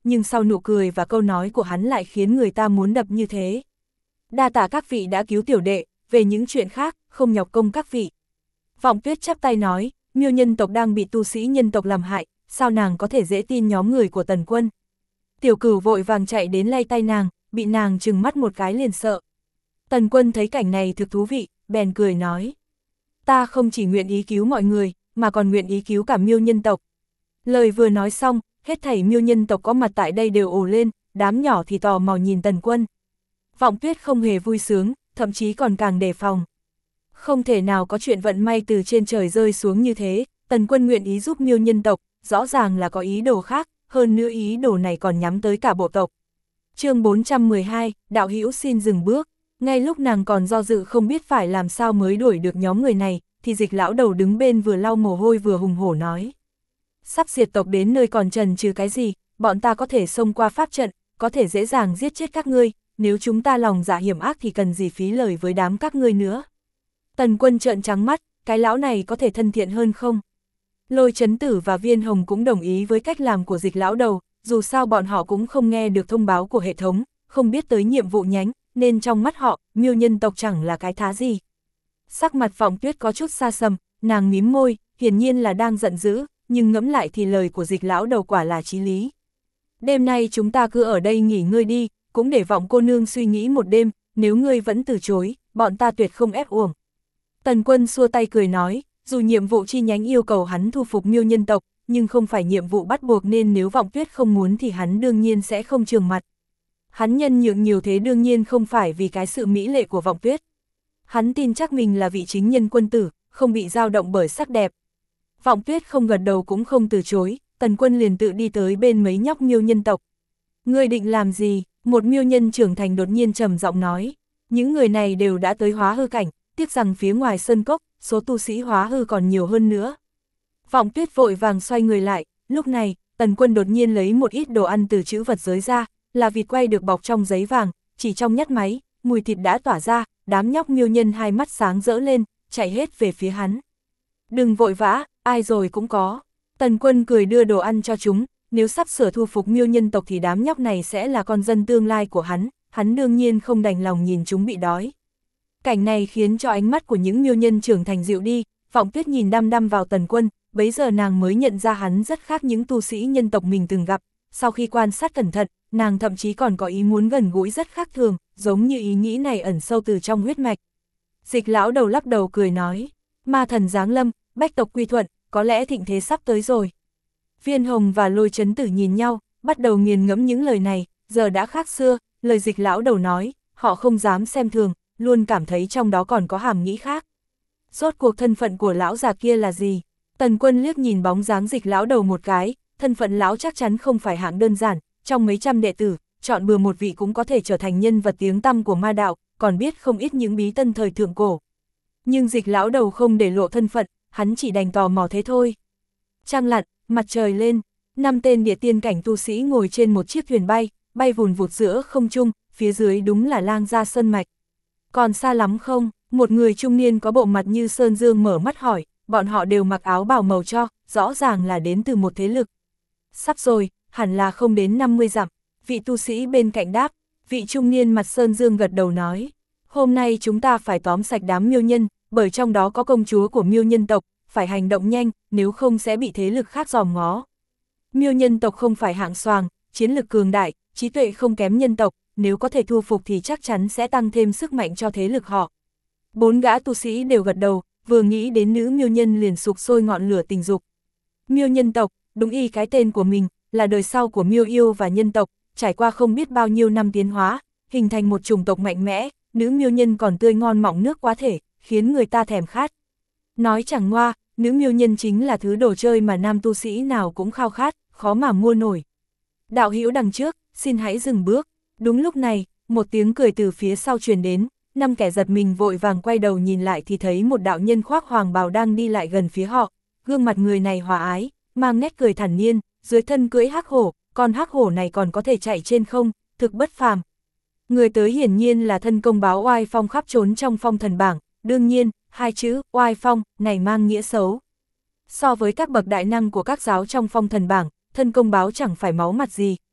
nhưng sau nụ cười và câu nói của hắn lại khiến người ta muốn đập như thế. Đa tạ các vị đã cứu tiểu đệ, về những chuyện khác, không nhọc công các vị. Vọng Tuyết chắp tay nói, Miêu nhân tộc đang bị tu sĩ nhân tộc làm hại, sao nàng có thể dễ tin nhóm người của Tần Quân. Tiểu Cửu vội vàng chạy đến lay tay nàng, bị nàng trừng mắt một cái liền sợ. Tần Quân thấy cảnh này thực thú vị, bèn cười nói. Ta không chỉ nguyện ý cứu mọi người, mà còn nguyện ý cứu cả Miêu nhân tộc. Lời vừa nói xong, hết thảy Miêu nhân tộc có mặt tại đây đều ồ lên, đám nhỏ thì tò mò nhìn Tần Quân. Vọng Tuyết không hề vui sướng, thậm chí còn càng đề phòng. Không thể nào có chuyện vận may từ trên trời rơi xuống như thế, Tần Quân nguyện ý giúp Miêu nhân tộc, rõ ràng là có ý đồ khác, hơn nữa ý đồ này còn nhắm tới cả bộ tộc. Chương 412, đạo hữu xin dừng bước. Ngay lúc nàng còn do dự không biết phải làm sao mới đuổi được nhóm người này, thì Dịch lão đầu đứng bên vừa lau mồ hôi vừa hùng hổ nói. Sắp diệt tộc đến nơi còn chần chừ cái gì, bọn ta có thể xông qua pháp trận, có thể dễ dàng giết chết các ngươi, nếu chúng ta lòng dạ hiểm ác thì cần gì phí lời với đám các ngươi nữa. Tần Quân trợn trắng mắt, cái lão này có thể thân thiện hơn không? Lôi Chấn Tử và Viên Hồng cũng đồng ý với cách làm của Dịch lão đầu, dù sao bọn họ cũng không nghe được thông báo của hệ thống, không biết tới nhiệm vụ nhánh, nên trong mắt họ, Miêu nhân tộc chẳng là cái thá gì. Sắc mặt Vọng Tuyết có chút xa sầm, nàng mím môi, hiển nhiên là đang giận dữ, nhưng ngẫm lại thì lời của Dịch lão đầu quả là chí lý. Đêm nay chúng ta cứ ở đây nghỉ ngơi đi, cũng để Vọng cô nương suy nghĩ một đêm, nếu ngươi vẫn từ chối, bọn ta tuyệt không ép uổng. Tần Quân xua tay cười nói, dù nhiệm vụ chi nhánh yêu cầu hắn thu phục Miêu nhân tộc, nhưng không phải nhiệm vụ bắt buộc nên nếu Vọng Tuyết không muốn thì hắn đương nhiên sẽ không trường mặt. Hắn nhân nhượng nhiều thế đương nhiên không phải vì cái sự mỹ lệ của Vọng Tuyết. Hắn tin chắc mình là vị chính nhân quân tử, không bị dao động bởi sắc đẹp. Vọng Tuyết không gật đầu cũng không từ chối, Tần Quân liền tự đi tới bên mấy nhóc Miêu nhân tộc. Ngươi định làm gì? Một miêu nhân trưởng thành đột nhiên trầm giọng nói. Những người này đều đã tới hóa hư cảnh, tiếc rằng phía ngoài sơn cốc, số tu sĩ hóa hư còn nhiều hơn nữa. Vọng Tuyết vội vàng xoay người lại, lúc này, Tần Quân đột nhiên lấy một ít đồ ăn từ trữ vật giới ra, là vịt quay được bọc trong giấy vàng, chỉ trong nhát máy, mùi thịt đã tỏa ra, đám nhóc miêu nhân hai mắt sáng rỡ lên, chạy hết về phía hắn. Đừng vội vã, ai rồi cũng có. Tần Quân cười đưa đồ ăn cho chúng, nếu sắp sửa thu phục Miêu nhân tộc thì đám nhóc này sẽ là con dân tương lai của hắn đương nhiên không đành lòng nhìn chúng bị đói. Cảnh này khiến cho ánh mắt của những miêu nhân trưởng thành dịu đi, Vọng Tuyết nhìn đăm đăm vào Tần Quân, bấy giờ nàng mới nhận ra hắn rất khác những tu sĩ nhân tộc mình từng gặp, sau khi quan sát cẩn thận, nàng thậm chí còn có ý muốn gần gũi rất khác thường, giống như ý nghĩ này ẩn sâu từ trong huyết mạch. Dịch lão đầu lắc đầu cười nói, ma thần giáng lâm, bách tộc quy thuận, có lẽ thịnh thế sắp tới rồi. Viên Hồng và Lôi Chấn Tử nhìn nhau, bắt đầu nghiền ngẫm những lời này, giờ đã khác xưa, lời Dịch lão đầu nói, họ không dám xem thường, luôn cảm thấy trong đó còn có hàm nghĩ khác. Rốt cuộc thân phận của lão già kia là gì? Tần Quân liếc nhìn bóng dáng Dịch lão đầu một cái, thân phận lão chắc chắn không phải hạng đơn giản, trong mấy trăm đệ tử, chọn bừa một vị cũng có thể trở thành nhân vật tiếng tăm của ma đạo, còn biết không ít những bí tân thời thượng cổ. Nhưng Dịch lão đầu không để lộ thân phận, hắn chỉ đành tò mò thế thôi. Trăng lặn, mặt trời lên, 5 tên địa tiên cảnh tu sĩ ngồi trên một chiếc thuyền bay vùn vụt giữa không trung, phía dưới đúng là Lang Gia Sơn Mạch. Còn xa lắm không? Một người trung niên có bộ mặt như sơn dương mở mắt hỏi, bọn họ đều mặc áo bào màu cho, rõ ràng là đến từ một thế lực. Sắp rồi, hẳn là không đến 50 dặm, vị tu sĩ bên cạnh đáp, vị trung niên mặt sơn dương gật đầu nói, hôm nay chúng ta phải tóm sạch đám miêu nhân, bởi trong đó có công chúa của miêu nhân tộc, phải hành động nhanh, nếu không sẽ bị thế lực khác dòm ngó. Miêu nhân tộc không phải hạng xoàng, chiến lực cường đại, trí tuệ không kém nhân tộc, nếu có thể thu phục thì chắc chắn sẽ tăng thêm sức mạnh cho thế lực họ. 4 gã tu sĩ đều gật đầu, vừa nghĩ đến nữ miêu nhân liền sục sôi ngọn lửa tình dục. Miêu nhân tộc, đúng y cái tên của mình, là đời sau của miêu yêu và nhân tộc, trải qua không biết bao nhiêu năm tiến hóa, hình thành một chủng tộc mạnh mẽ, nữ miêu nhân còn tươi ngon mọng nước quá thể, khiến người ta thèm khát. Nói chẳng ngoa, nữ miêu nhân chính là thứ đồ chơi mà nam tu sĩ nào cũng khao khát, khó mà mua nổi. Đạo hữu đằng trước, xin hãy dừng bước. Đúng lúc này, một tiếng cười từ phía sau truyền đến, 5 kẻ giật mình vội vàng quay đầu nhìn lại thì thấy một đạo nhân khoác hoàng bào đang đi lại gần phía họ, gương mặt người này hòa ái, mang nét cười thản nhiên, dưới thân cưỡi hắc hổ, con hắc hổ này còn có thể chạy trên không, thực bất phàm. Người tới hiển nhiên là thân công báo oai phong khắp trốn trong phong thần bảng, đương nhiên, hai chữ oai phong này mang nghĩa xấu. So với các bậc đại năng của các giáo trong phong thần bảng, thân công báo chẳng phải máu mặt gì,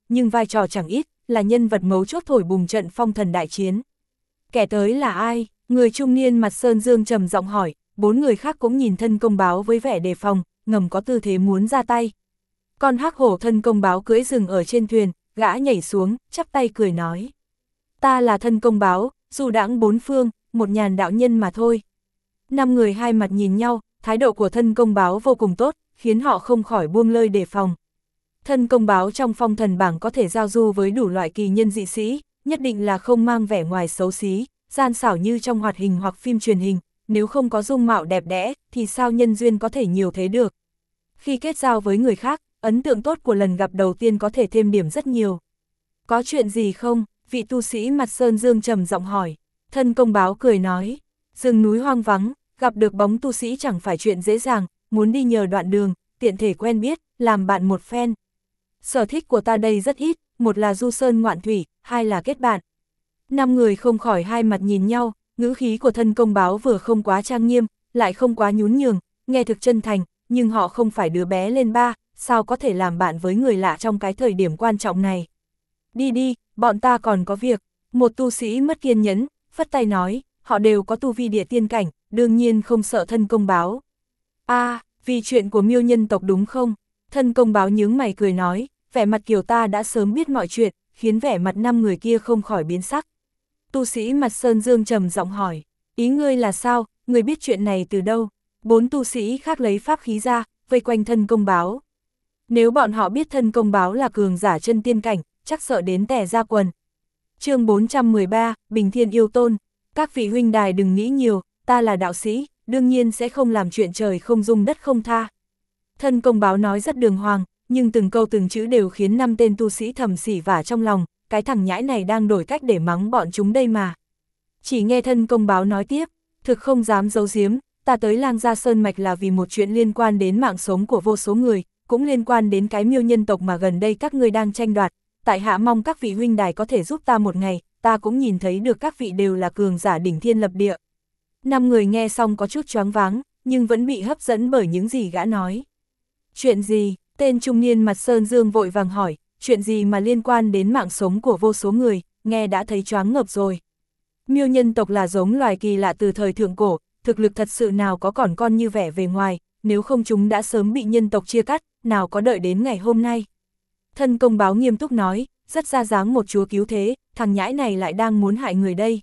nhưng vai trò chẳng ít, là nhân vật mấu chốt thổi bùng trận phong thần đại chiến. Kẻ tới là ai? Người trung niên mặt sơn dương trầm giọng hỏi, 4 người khác cũng nhìn thân công báo với vẻ đề phòng, ngầm có tư thế muốn ra tay. Con hắc hổ thân công báo cưỡi rừng ở trên thuyền, gã nhảy xuống, chắp tay cười nói. Ta là thân công báo, du đãng bốn phương, một nhàn đạo nhân mà thôi. 5 người hai mặt nhìn nhau, thái độ của thân công báo vô cùng tốt, khiến họ không khỏi buông lơi đề phòng. Thân công báo trong phong thần bảng có thể giao du với đủ loại kỳ nhân dị sĩ, nhất định là không mang vẻ ngoài xấu xí, gian xảo như trong hoạt hình hoặc phim truyền hình, nếu không có dung mạo đẹp đẽ, thì sao nhân duyên có thể nhiều thế được. Khi kết giao với người khác, ấn tượng tốt của lần gặp đầu tiên có thể thêm điểm rất nhiều. Có chuyện gì không? Vị tu sĩ mặt sơn dương trầm giọng hỏi. Thân công báo cười nói, rừng núi hoang vắng, gặp được bóng tu sĩ chẳng phải chuyện dễ dàng, muốn đi nhờ đoạn đường, tiện thể quen biết, làm bạn một phen. Sở thích của ta đây rất ít, một là du sơn ngoạn thủy, hai là kết bạn. 5 người không khỏi hai mặt nhìn nhau, ngữ khí của thân công báo vừa không quá trang nghiêm, lại không quá nhún nhường, nghe thực chân thành, nhưng họ không phải đứa bé lên ba, sao có thể làm bạn với người lạ trong cái thời điểm quan trọng này. Đi đi, bọn ta còn có việc. Một tu sĩ mất kiên nhẫn, phất tay nói, họ đều có tu vi địa tiên cảnh, đương nhiên không sợ thân công báo. Vì chuyện của Miêu nhân tộc đúng không? Thân công báo nhướng mày cười nói, vẻ mặt kiểu ta đã sớm biết mọi chuyện, khiến vẻ mặt 5 người kia không khỏi biến sắc. Tu sĩ mặt sơn dương trầm giọng hỏi, ý ngươi là sao, ngươi biết chuyện này từ đâu? 4 tu sĩ khác lấy pháp khí ra, vây quanh thân công báo. Nếu bọn họ biết thân công báo là cường giả chân tiên cảnh, chắc sợ đến tè ra quần. Chương 413, Bình Thiên Yêu Tôn. Các vị huynh đài đừng nghĩ nhiều, ta là đạo sĩ, đương nhiên sẽ không làm chuyện trời không dung đất không tha. Thân công báo nói rất đường hoàng, nhưng từng câu từng chữ đều khiến 5 tên tu sĩ thầm xỉ vả trong lòng, cái thằng nhãi này đang đổi cách để mắng bọn chúng đây mà. Chỉ nghe thân công báo nói tiếp, thực không dám giấu giếm, ta tới Lang Gia Sơn Mạch là vì một chuyện liên quan đến mạng sống của vô số người, cũng liên quan đến cái Miêu nhân tộc mà gần đây các ngươi đang tranh đoạt. Tại hạ mong các vị huynh đài có thể giúp ta một ngày, ta cũng nhìn thấy được các vị đều là cường giả đỉnh thiên lập địa. 5 người nghe xong có chút choáng váng, nhưng vẫn bị hấp dẫn bởi những gì gã nói. Chuyện gì? Tên trung niên mặt sơn dương vội vàng hỏi, chuyện gì mà liên quan đến mạng sống của vô số người, nghe đã thấy choáng ngợp rồi. Miêu nhân tộc là giống loài kỳ lạ từ thời thượng cổ, thực lực thật sự nào có còn con như vẻ về ngoài, nếu không chúng đã sớm bị nhân tộc chia cắt, nào có đợi đến ngày hôm nay. Thân công báo nghiêm túc nói, rất ra dáng một chúa cứu thế, thằng nhãi này lại đang muốn hại người đây.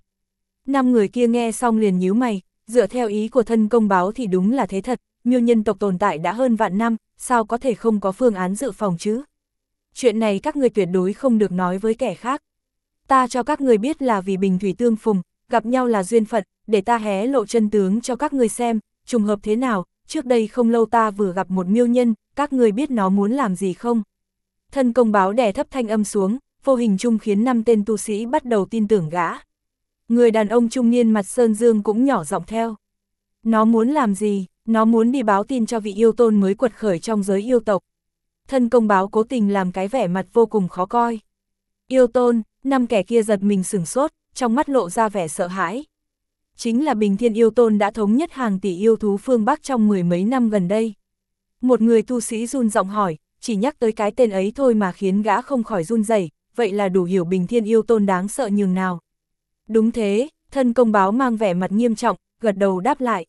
5 người kia nghe xong liền nhíu mày, dựa theo ý của thân công báo thì đúng là thế thật, Miêu nhân tộc tồn tại đã hơn vạn năm, sao có thể không có phương án dự phòng chứ? Chuyện này các người tuyệt đối không được nói với kẻ khác. Ta cho các người biết là vì bình thủy tương phùng, gặp nhau là duyên phận, để ta hé lộ chân tướng cho các người xem, trùng hợp thế nào, trước đây không lâu ta vừa gặp một miêu nhân, các người biết nó muốn làm gì không? Thân công báo đè thấp thanh âm xuống, vô hình chung khiến 5 tên tu sĩ bắt đầu tin tưởng gã. Người đàn ông trung niên mặt sơn dương cũng nhỏ giọng theo. Nó muốn làm gì? Nó muốn đi báo tin cho vị yêu tôn mới quật khởi trong giới yêu tộc. Thân công báo cố tình làm cái vẻ mặt vô cùng khó coi. Yêu tôn, 5 kẻ kia giật mình sửng sốt, trong mắt lộ ra vẻ sợ hãi. Chính là Bình Thiên Yêu Tôn đã thống nhất hàng tỷ yêu thú phương Bắc trong 10 mấy năm gần đây. Một người tu sĩ run giọng hỏi, chỉ nhắc tới cái tên ấy thôi mà khiến gã không khỏi run rẩy, vậy là đủ hiểu Bình Thiên Yêu Tôn đáng sợ nhường nào. Đúng thế, thân công báo mang vẻ mặt nghiêm trọng, gật đầu đáp lại.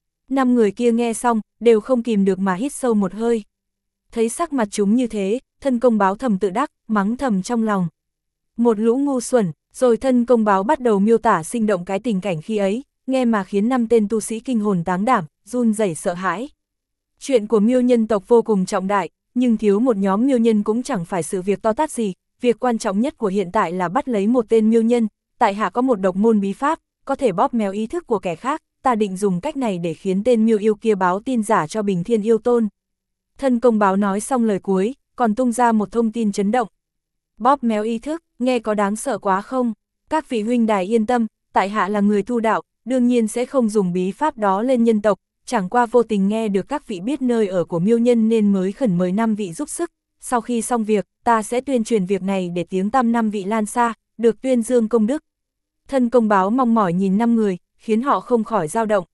5 người kia nghe xong, đều không kìm được mà hít sâu một hơi. Thấy sắc mặt chúng như thế, thân công báo thầm tự đắc, mắng thầm trong lòng. Một lũ ngu xuẩn, rồi thân công báo bắt đầu miêu tả sinh động cái tình cảnh khi ấy, nghe mà khiến 5 tên tu sĩ kinh hồn táng đảm, run rẩy sợ hãi. Chuyện của Miêu nhân tộc vô cùng trọng đại, nhưng thiếu một nhóm miêu nhân cũng chẳng phải sự việc to tát gì, việc quan trọng nhất của hiện tại là bắt lấy một tên miêu nhân, tại hạ có một độc môn bí pháp, có thể bóp méo ý thức của kẻ khác, ta định dùng cách này để khiến tên miêu yêu kia báo tin giả cho Bình Thiên Yêu Tôn. Thân công báo nói xong lời cuối, còn tung ra một thông tin chấn động. Bóp méo ý thức, nghe có đáng sợ quá không? Các vị huynh đài yên tâm, tại hạ là người tu đạo, đương nhiên sẽ không dùng bí pháp đó lên nhân tộc, chẳng qua vô tình nghe được các vị biết nơi ở của miêu nhân nên mới khẩn mời 5 vị giúp sức. Sau khi xong việc, ta sẽ tuyên truyền việc này để tiếng tăm 5 vị lan xa, được tuyên dương công đức. Thân công báo mong mỏi nhìn 5 người, khiến họ không khỏi dao động.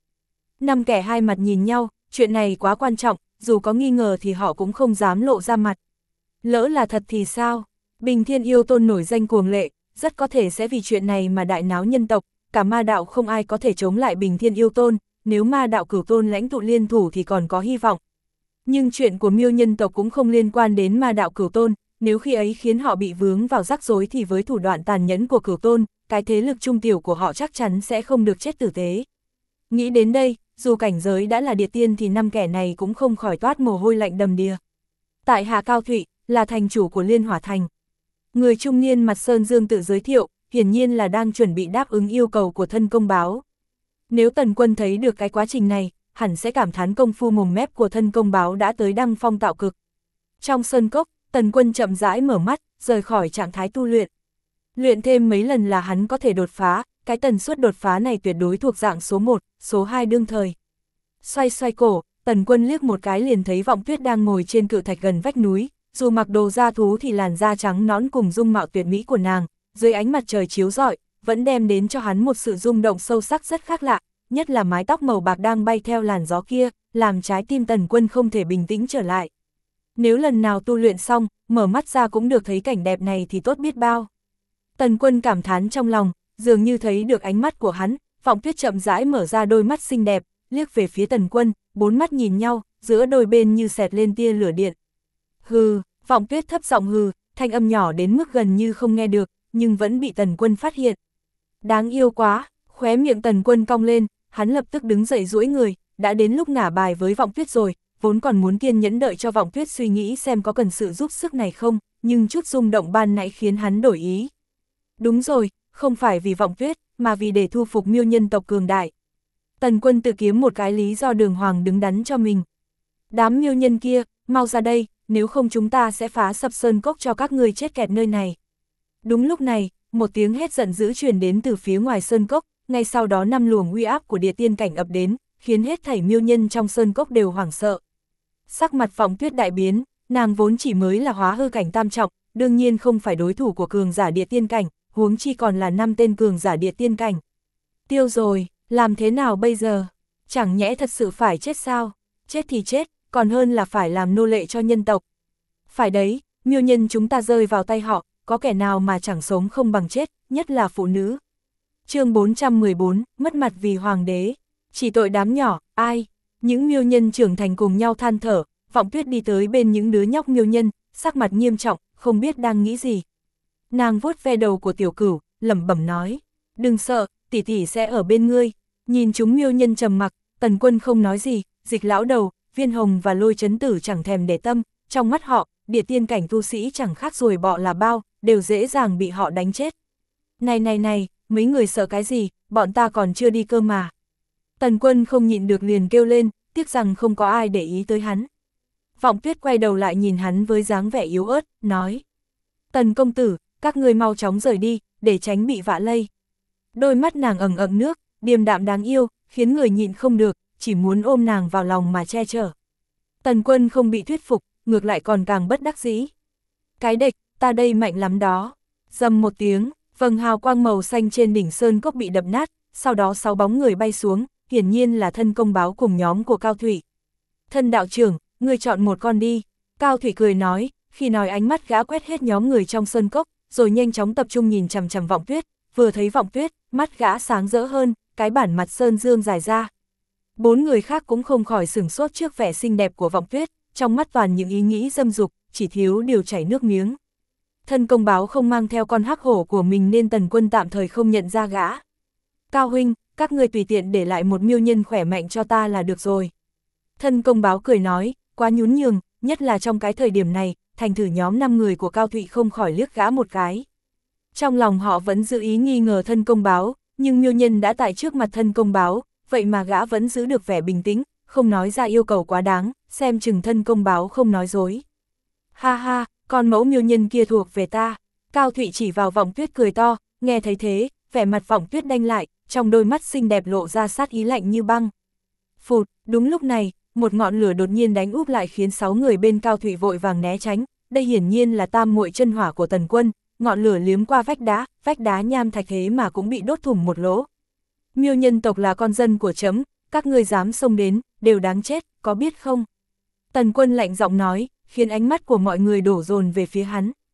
5 kẻ hai mặt nhìn nhau, chuyện này quá quan trọng, dù có nghi ngờ thì họ cũng không dám lộ ra mặt. Lỡ là thật thì sao? Bình Thiên Yêu Tôn nổi danh cuồng lệ, rất có thể sẽ vì chuyện này mà đại náo nhân tộc, cả ma đạo không ai có thể chống lại Bình Thiên Yêu Tôn, nếu ma đạo Cửu Tôn lãnh tụ liên thủ thì còn có hy vọng. Nhưng chuyện của Miêu nhân tộc cũng không liên quan đến ma đạo Cửu Tôn, nếu khi ấy khiến họ bị vướng vào rắc rối thì với thủ đoạn tàn nhẫn của Cửu Tôn, cái thế lực trung tiểu của họ chắc chắn sẽ không được chết tử tế. Nghĩ đến đây, dù cảnh giới đã là địa tiên thì 5 kẻ này cũng không khỏi toát mồ hôi lạnh đầm đìa. Tại hạ Cao Thụy, là thành chủ của Liên Hỏa Thành. Người trung niên mặt sơn dương tự giới thiệu, hiển nhiên là đang chuẩn bị đáp ứng yêu cầu của thân công báo. Nếu Tần Quân thấy được cái quá trình này, hẳn sẽ cảm thán công phu mồm mép của thân công báo đã tới đăng phong tạo cực. Trong sơn cốc, Tần Quân chậm rãi mở mắt, rời khỏi trạng thái tu luyện. Luyện thêm mấy lần là hắn có thể đột phá, cái tần suất đột phá này tuyệt đối thuộc dạng số 1, số 2 đương thời. Xoay xoay cổ, Tần Quân liếc một cái liền thấy Vọng Tuyết đang ngồi trên cự thạch gần vách núi, dù mặc đồ da thú thì làn da trắng nõn cùng dung mạo tuyệt mỹ của nàng, dưới ánh mặt trời chiếu rọi, vẫn đem đến cho hắn một sự rung động sâu sắc rất khác lạ, nhất là mái tóc màu bạc đang bay theo làn gió kia, làm trái tim Tần Quân không thể bình tĩnh trở lại. Nếu lần nào tu luyện xong, mở mắt ra cũng được thấy cảnh đẹp này thì tốt biết bao. Tần Quân cảm thán trong lòng, dường như thấy được ánh mắt của hắn, Vọng Tuyết chậm rãi mở ra đôi mắt xinh đẹp, liếc về phía Tần Quân, bốn mắt nhìn nhau, giữa đôi bên như xẹt lên tia lửa điện. Hừ, Vọng Tuyết thấp giọng hừ, thanh âm nhỏ đến mức gần như không nghe được, nhưng vẫn bị Tần Quân phát hiện. Đáng yêu quá, khóe miệng Tần Quân cong lên, hắn lập tức đứng dậy duỗi người, đã đến lúc ngả bài với Vọng Tuyết rồi, vốn còn muốn kiên nhẫn đợi cho Vọng Tuyết suy nghĩ xem có cần sự giúp sức này không, nhưng chút rung động ban nãy khiến hắn đổi ý. Đúng rồi, không phải vì Vọng Tuyết, mà vì để thu phục Miêu nhân tộc cường đại. Tần Quân tự kiếm một cái lý do đường hoàng đứng đắn cho mình. Đám Miêu nhân kia, mau ra đây, nếu không chúng ta sẽ phá sập sơn cốc cho các ngươi chết kẹt nơi này. Đúng lúc này, một tiếng hét giận dữ truyền đến từ phía ngoài sơn cốc, ngay sau đó 5 luồng uy áp của địa tiên cảnh ập đến, khiến hết thảy Miêu nhân trong sơn cốc đều hoảng sợ. Sắc mặt Vọng Tuyết đại biến, nàng vốn chỉ mới là hóa hư cảnh tam trọng, đương nhiên không phải đối thủ của cường giả địa tiên cảnh, huống chi còn là 5 tên cường giả địa tiên cảnh. Tiêu rồi, làm thế nào bây giờ? Chẳng nhẽ thật sự phải chết sao? Chết thì chết, còn hơn là phải làm nô lệ cho nhân tộc. Phải đấy, Miêu nhân chúng ta rơi vào tay họ, có kẻ nào mà chẳng sống không bằng chết, nhất là phụ nữ. Chương 414, mất mặt vì hoàng đế. Chỉ tội đám nhỏ, ai? Những Miêu nhân trưởng thành cùng nhau than thở, Vọng Tuyết đi tới bên những đứa nhóc Miêu nhân, sắc mặt nghiêm trọng, không biết đang nghĩ gì. Nàng vuốt ve đầu của Tiểu Cửu, lẩm bẩm nói, đừng sợ, tỷ tỷ sẽ ở bên ngươi. Nhìn chúng Miêu nhân trầm mặc, Tần Quân không nói gì, Dịch lão đầu, Viên Hồng và Lôi Chấn Tử chẳng thèm để tâm, trong mắt họ, địa tiên cảnh tu sĩ chẳng khác ruồi bọ là bao, đều dễ dàng bị họ đánh chết. Này, mấy người sợ cái gì, bọn ta còn chưa đi cơ mà. Tần Quân không nhịn được liền kêu lên, tiếc rằng không có ai để ý tới hắn. Vọng Tuyết quay đầu lại nhìn hắn với dáng vẻ yếu ớt, nói, Tần công tử, các ngươi mau chóng rời đi, để tránh bị vạ lây. Đôi mắt nàng ẩn ẩn nước, điềm đạm đáng yêu, khiến người nhịn không được, chỉ muốn ôm nàng vào lòng mà che chở. Tần Quân không bị thuyết phục, ngược lại còn càng bất đắc dĩ. Cái địch, ta đây mạnh lắm đó. Rầm một tiếng, vầng hào quang màu xanh trên đỉnh sơn cốc bị đập nát, sau đó 6 bóng người bay xuống, hiển nhiên là thân công báo cùng nhóm của Cao Thủy. Thân đạo trưởng, ngươi chọn một con đi. Cao Thủy cười nói, khi nói ánh mắt gã quét hết nhóm người trong sơn cốc, rồi nhanh chóng tập trung nhìn chằm chằm Vọng Tuyết, vừa thấy Vọng Tuyết, mắt gã sáng rỡ hơn, cái bản mặt sơn dương dài ra. 4 người khác cũng không khỏi sửng sốt trước vẻ xinh đẹp của Vọng Tuyết, trong mắt toàn những ý nghĩ dâm dục, chỉ thiếu điều chảy nước miếng. Thân công báo không mang theo con hắc hổ của mình nên Tần Quân tạm thời không nhận ra gã. Cao huynh, các ngươi tùy tiện để lại một Miêu nhân khỏe mạnh cho ta là được rồi. Thân công báo cười nói, quá nhún nhường, nhất là trong cái thời điểm này, thành thử nhóm 5 người của Cao Thụy không khỏi liếc gã một cái. Trong lòng họ vẫn giữ ý nghi ngờ thân công báo, nhưng Miêu nhân đã tại trước mặt thân công báo, vậy mà gã vẫn giữ được vẻ bình tĩnh, không nói ra yêu cầu quá đáng, xem chừng thân công báo không nói dối. Ha ha, con mẫu Miêu nhân kia thuộc về ta. Cao Thụy chỉ vào Vọng Tuyết cười to, nghe thấy thế, vẻ mặt Vọng Tuyết đanh lại, trong đôi mắt xinh đẹp lộ ra sát ý lạnh như băng. Phụt, đúng lúc này, một ngọn lửa đột nhiên đánh úp lại khiến 6 người bên Cao Thụy vội vàng né tránh, đây hiển nhiên là tam muội chân hỏa của Tần Quân, ngọn lửa liếm qua vách đá nham thạch thế mà cũng bị đốt thủng một lỗ. Miêu nhân tộc là con dân của trẫm, các ngươi dám xông đến, đều đáng chết, có biết không? Tần Quân lạnh giọng nói, khiến ánh mắt của mọi người đổ dồn về phía hắn.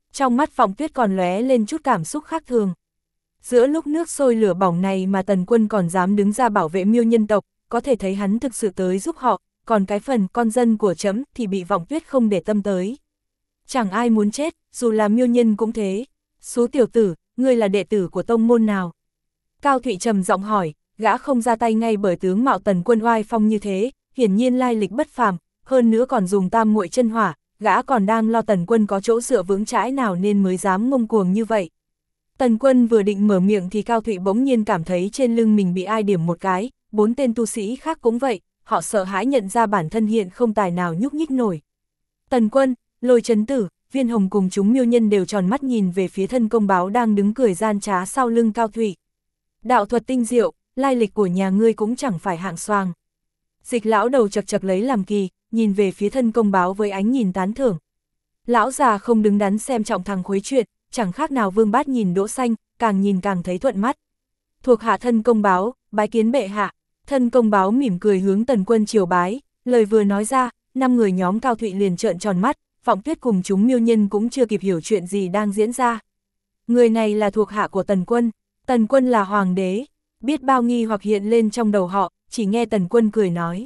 Trong mắt Vọng Tuyết còn lóe lên chút cảm xúc khác thường. Giữa lúc nước sôi lửa bỏng này mà Tần Quân còn dám đứng ra bảo vệ Miêu nhân tộc, có thể thấy hắn thực sự tới giúp họ, còn cái phần con dân của trẫm thì bị Vọng Tuyết không để tâm tới. Chẳng ai muốn chết, dù là Miêu nhân cũng thế. Số tiểu tử, ngươi là đệ tử của tông môn nào? Cao Thụy trầm giọng hỏi, gã không ra tay ngay bởi tướng mạo Tần Quân oai phong như thế, hiển nhiên lai lịch bất phàm, hơn nữa còn dùng tam muội chân hỏa, gã còn đang lo Tần Quân có chỗ dựa vững chãi nào nên mới dám ngông cuồng như vậy. Tần Quân vừa định mở miệng thì Cao Thụy bỗng nhiên cảm thấy trên lưng mình bị ai điểm một cái, 4 tên tu sĩ khác cũng vậy, họ sợ hãi nhận ra bản thân hiện không tài nào nhúc nhích nổi. Tần Quân, Lôi Chấn Tử, Viên Hồng cùng chúng Miêu nhân đều tròn mắt nhìn về phía thân công báo đang đứng cười gian trá sau lưng Cao Thụy. Đạo thuật tinh diệu, lai lịch của nhà ngươi cũng chẳng phải hạng xoàng. Dịch lão đầu chật chật lấy làm kỳ, nhìn về phía thân công báo với ánh nhìn tán thưởng. Lão già không đứng đắn xem trọng thằng Khuấy chuyện, chẳng khác nào Vương Bát nhìn Đỗ Xanh, càng nhìn càng thấy thuận mắt. Thuộc hạ thân công báo, bái kiến bệ hạ. Thân công báo mỉm cười hướng Tần Quân triều bái, lời vừa nói ra, 5 người nhóm Cao Thụy liền trợn tròn mắt, Vọng Tuyết cùng chúng Miêu nhân cũng chưa kịp hiểu chuyện gì đang diễn ra. Người này là thuộc hạ của Tần Quân, Tần Quân là hoàng đế, biết bao nghi hoặc hiện lên trong đầu họ, chỉ nghe Tần Quân cười nói.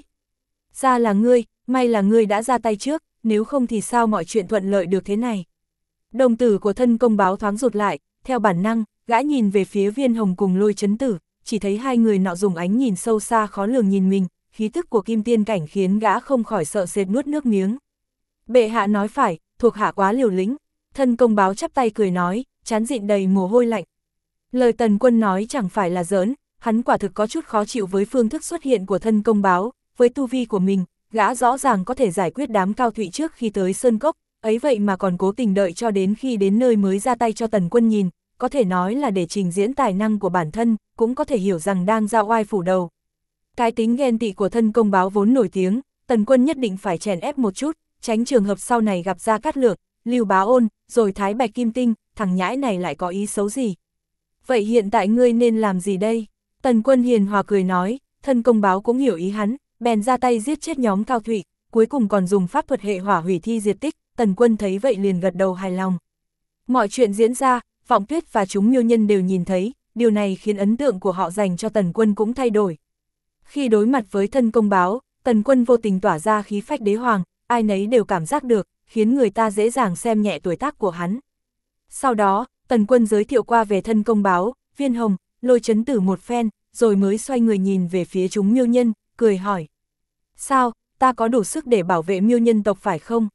Ra là ngươi, may là ngươi đã ra tay trước, nếu không thì sao mọi chuyện thuận lợi được thế này. Đồng tử của thân công báo thoáng rụt lại, theo bản năng, gã nhìn về phía Viên Hồng cùng Lôi Chấn Tử, chỉ thấy hai người nọ dùng ánh nhìn sâu xa khó lường nhìn mình, khí tức của kim tiên cảnh khiến gã không khỏi sợ sệt nuốt nước miếng. Bệ hạ nói phải, thuộc hạ quá liều lĩnh, thân công báo chắp tay cười nói, trán dịn đầy mồ hôi lạnh. Lời Tần Quân nói chẳng phải là giỡn, hắn quả thực có chút khó chịu với phương thức xuất hiện của thân công báo, với tu vi của mình, gã rõ ràng có thể giải quyết đám Cao Thụy trước khi tới Sơn Cốc, ấy vậy mà còn cố tình đợi cho đến khi đến nơi mới ra tay cho Tần Quân nhìn, có thể nói là để trình diễn tài năng của bản thân, cũng có thể hiểu rằng đang ra oai phủ đầu. Cái tính ghen tị của thân công báo vốn nổi tiếng, Tần Quân nhất định phải chèn ép một chút, tránh trường hợp sau này gặp Gia Cát Lượng, Lưu Bá Ôn, rồi Thái Bạch Kim Tinh, thằng nhãi này lại có ý xấu gì. Vậy hiện tại ngươi nên làm gì đây? Tần Quân hiền hòa cười nói, thân công báo cũng hiểu ý hắn, bèn ra tay giết chết nhóm Cao Thụy, cuối cùng còn dùng pháp thuật hệ hỏa hủy thi diệt tích, Tần Quân thấy vậy liền gật đầu hài lòng. Mọi chuyện diễn ra, Vọng Tuyết và chúng Miêu nhân đều nhìn thấy, điều này khiến ấn tượng của họ dành cho Tần Quân cũng thay đổi. Khi đối mặt với thân công báo, Tần Quân vô tình tỏa ra khí phách đế hoàng, ai nấy đều cảm giác được, khiến người ta dễ dàng xem nhẹ tuổi tác của hắn. Sau đó, Tần Quân giới thiệu qua về thân công báo, Viên Hồng, Lôi Chấn Tử một phen, rồi mới xoay người nhìn về phía chúng Miêu nhân, cười hỏi. Sao, ta có đủ sức để bảo vệ Miêu nhân tộc phải không?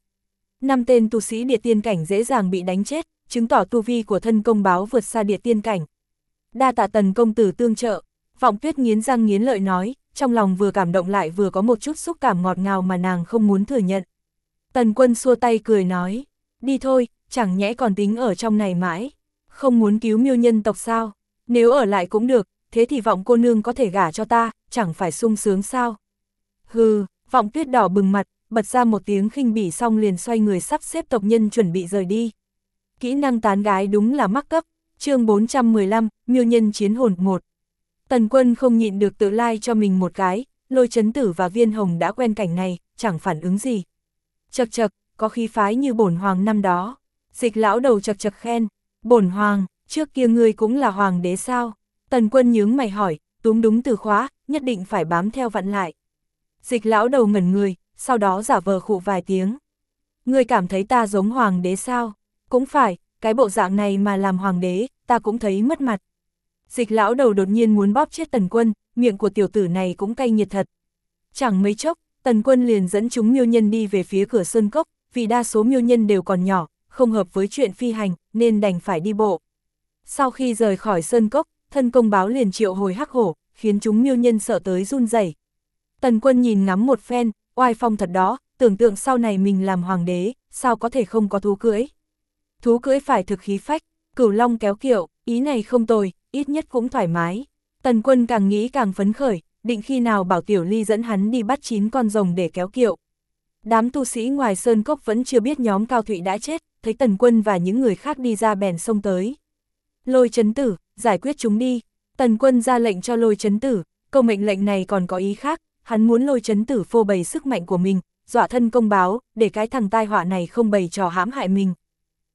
5 tên tu sĩ địa tiên cảnh dễ dàng bị đánh chết, chứng tỏ tu vi của thân công báo vượt xa địa tiên cảnh. Đa tạ Tần công tử tương trợ, Vọng Tuyết nghiến răng nghiến lợi nói, trong lòng vừa cảm động lại vừa có một chút xúc cảm ngọt ngào mà nàng không muốn thừa nhận. Tần Quân xua tay cười nói, đi thôi, chẳng nhẽ còn tính ở trong này mãi, không muốn cứu Miêu nhân tộc sao, nếu ở lại cũng được, thế thì Vọng cô nương có thể gả cho ta, chẳng phải sung sướng sao. Hừ, Vọng Tuyết đỏ bừng mặt, bật ra một tiếng khinh bỉ xong liền xoay người sắp xếp tộc nhân chuẩn bị rời đi. Kỹ năng tán gái đúng là mắc cấp, chương 415, Miêu nhân chiến hồn 1. Tần Quân không nhịn được tự like cho mình một cái, Lôi Chấn Tử và Viên Hồng đã quen cảnh này, chẳng phản ứng gì. Chật chật, có khí phái như bổn hoàng năm đó. Dịch lão đầu chật chật khen, bổn hoàng, trước kia ngươi cũng là hoàng đế sao? Tần Quân nhướng mày hỏi, túm đúng từ khóa, nhất định phải bám theo vặn lại. Dịch lão đầu ngẩn người, sau đó giả vờ khụ vài tiếng. Ngươi cảm thấy ta giống hoàng đế sao? Cũng phải, cái bộ dạng này mà làm hoàng đế, ta cũng thấy mất mặt. Dịch lão đầu đột nhiên muốn bóp chết Tần Quân, miệng của tiểu tử này cũng cay nghiệt thật. Chẳng mấy chốc, Tần Quân liền dẫn chúng Miêu nhân đi về phía cửa Sơn Cốc, vì đa số Miêu nhân đều còn nhỏ, không hợp với chuyện phi hành, nên đành phải đi bộ. Sau khi rời khỏi Sơn Cốc, thân công báo liền triệu hồi hắc hổ, khiến chúng Miêu nhân sợ tới run rẩy. Tần Quân nhìn ngắm một phen, oai phong thật đó, tưởng tượng sau này mình làm hoàng đế, sao có thể không có thú cưỡi. Thú cưỡi phải thực khí phách, cửu long kéo kiệu, ý này không tồi, ít nhất cũng thoải mái. Tần Quân càng nghĩ càng phấn khởi, định khi nào bảo Tiểu Ly dẫn hắn đi bắt 9 con rồng để kéo kiệu. Đám tu sĩ ngoài Sơn Cốc vẫn chưa biết nhóm Cao Thụy đã chết, thấy Tần Quân và những người khác đi ra bèn xông tới. Lôi Chấn Tử, giải quyết chúng đi. Tần Quân ra lệnh cho Lôi Chấn Tử, câu mệnh lệnh này còn có ý khác, hắn muốn Lôi Chấn Tử phô bày sức mạnh của mình, dọa thân công báo, để cái thằng tai họa này không bày trò hãm hại mình.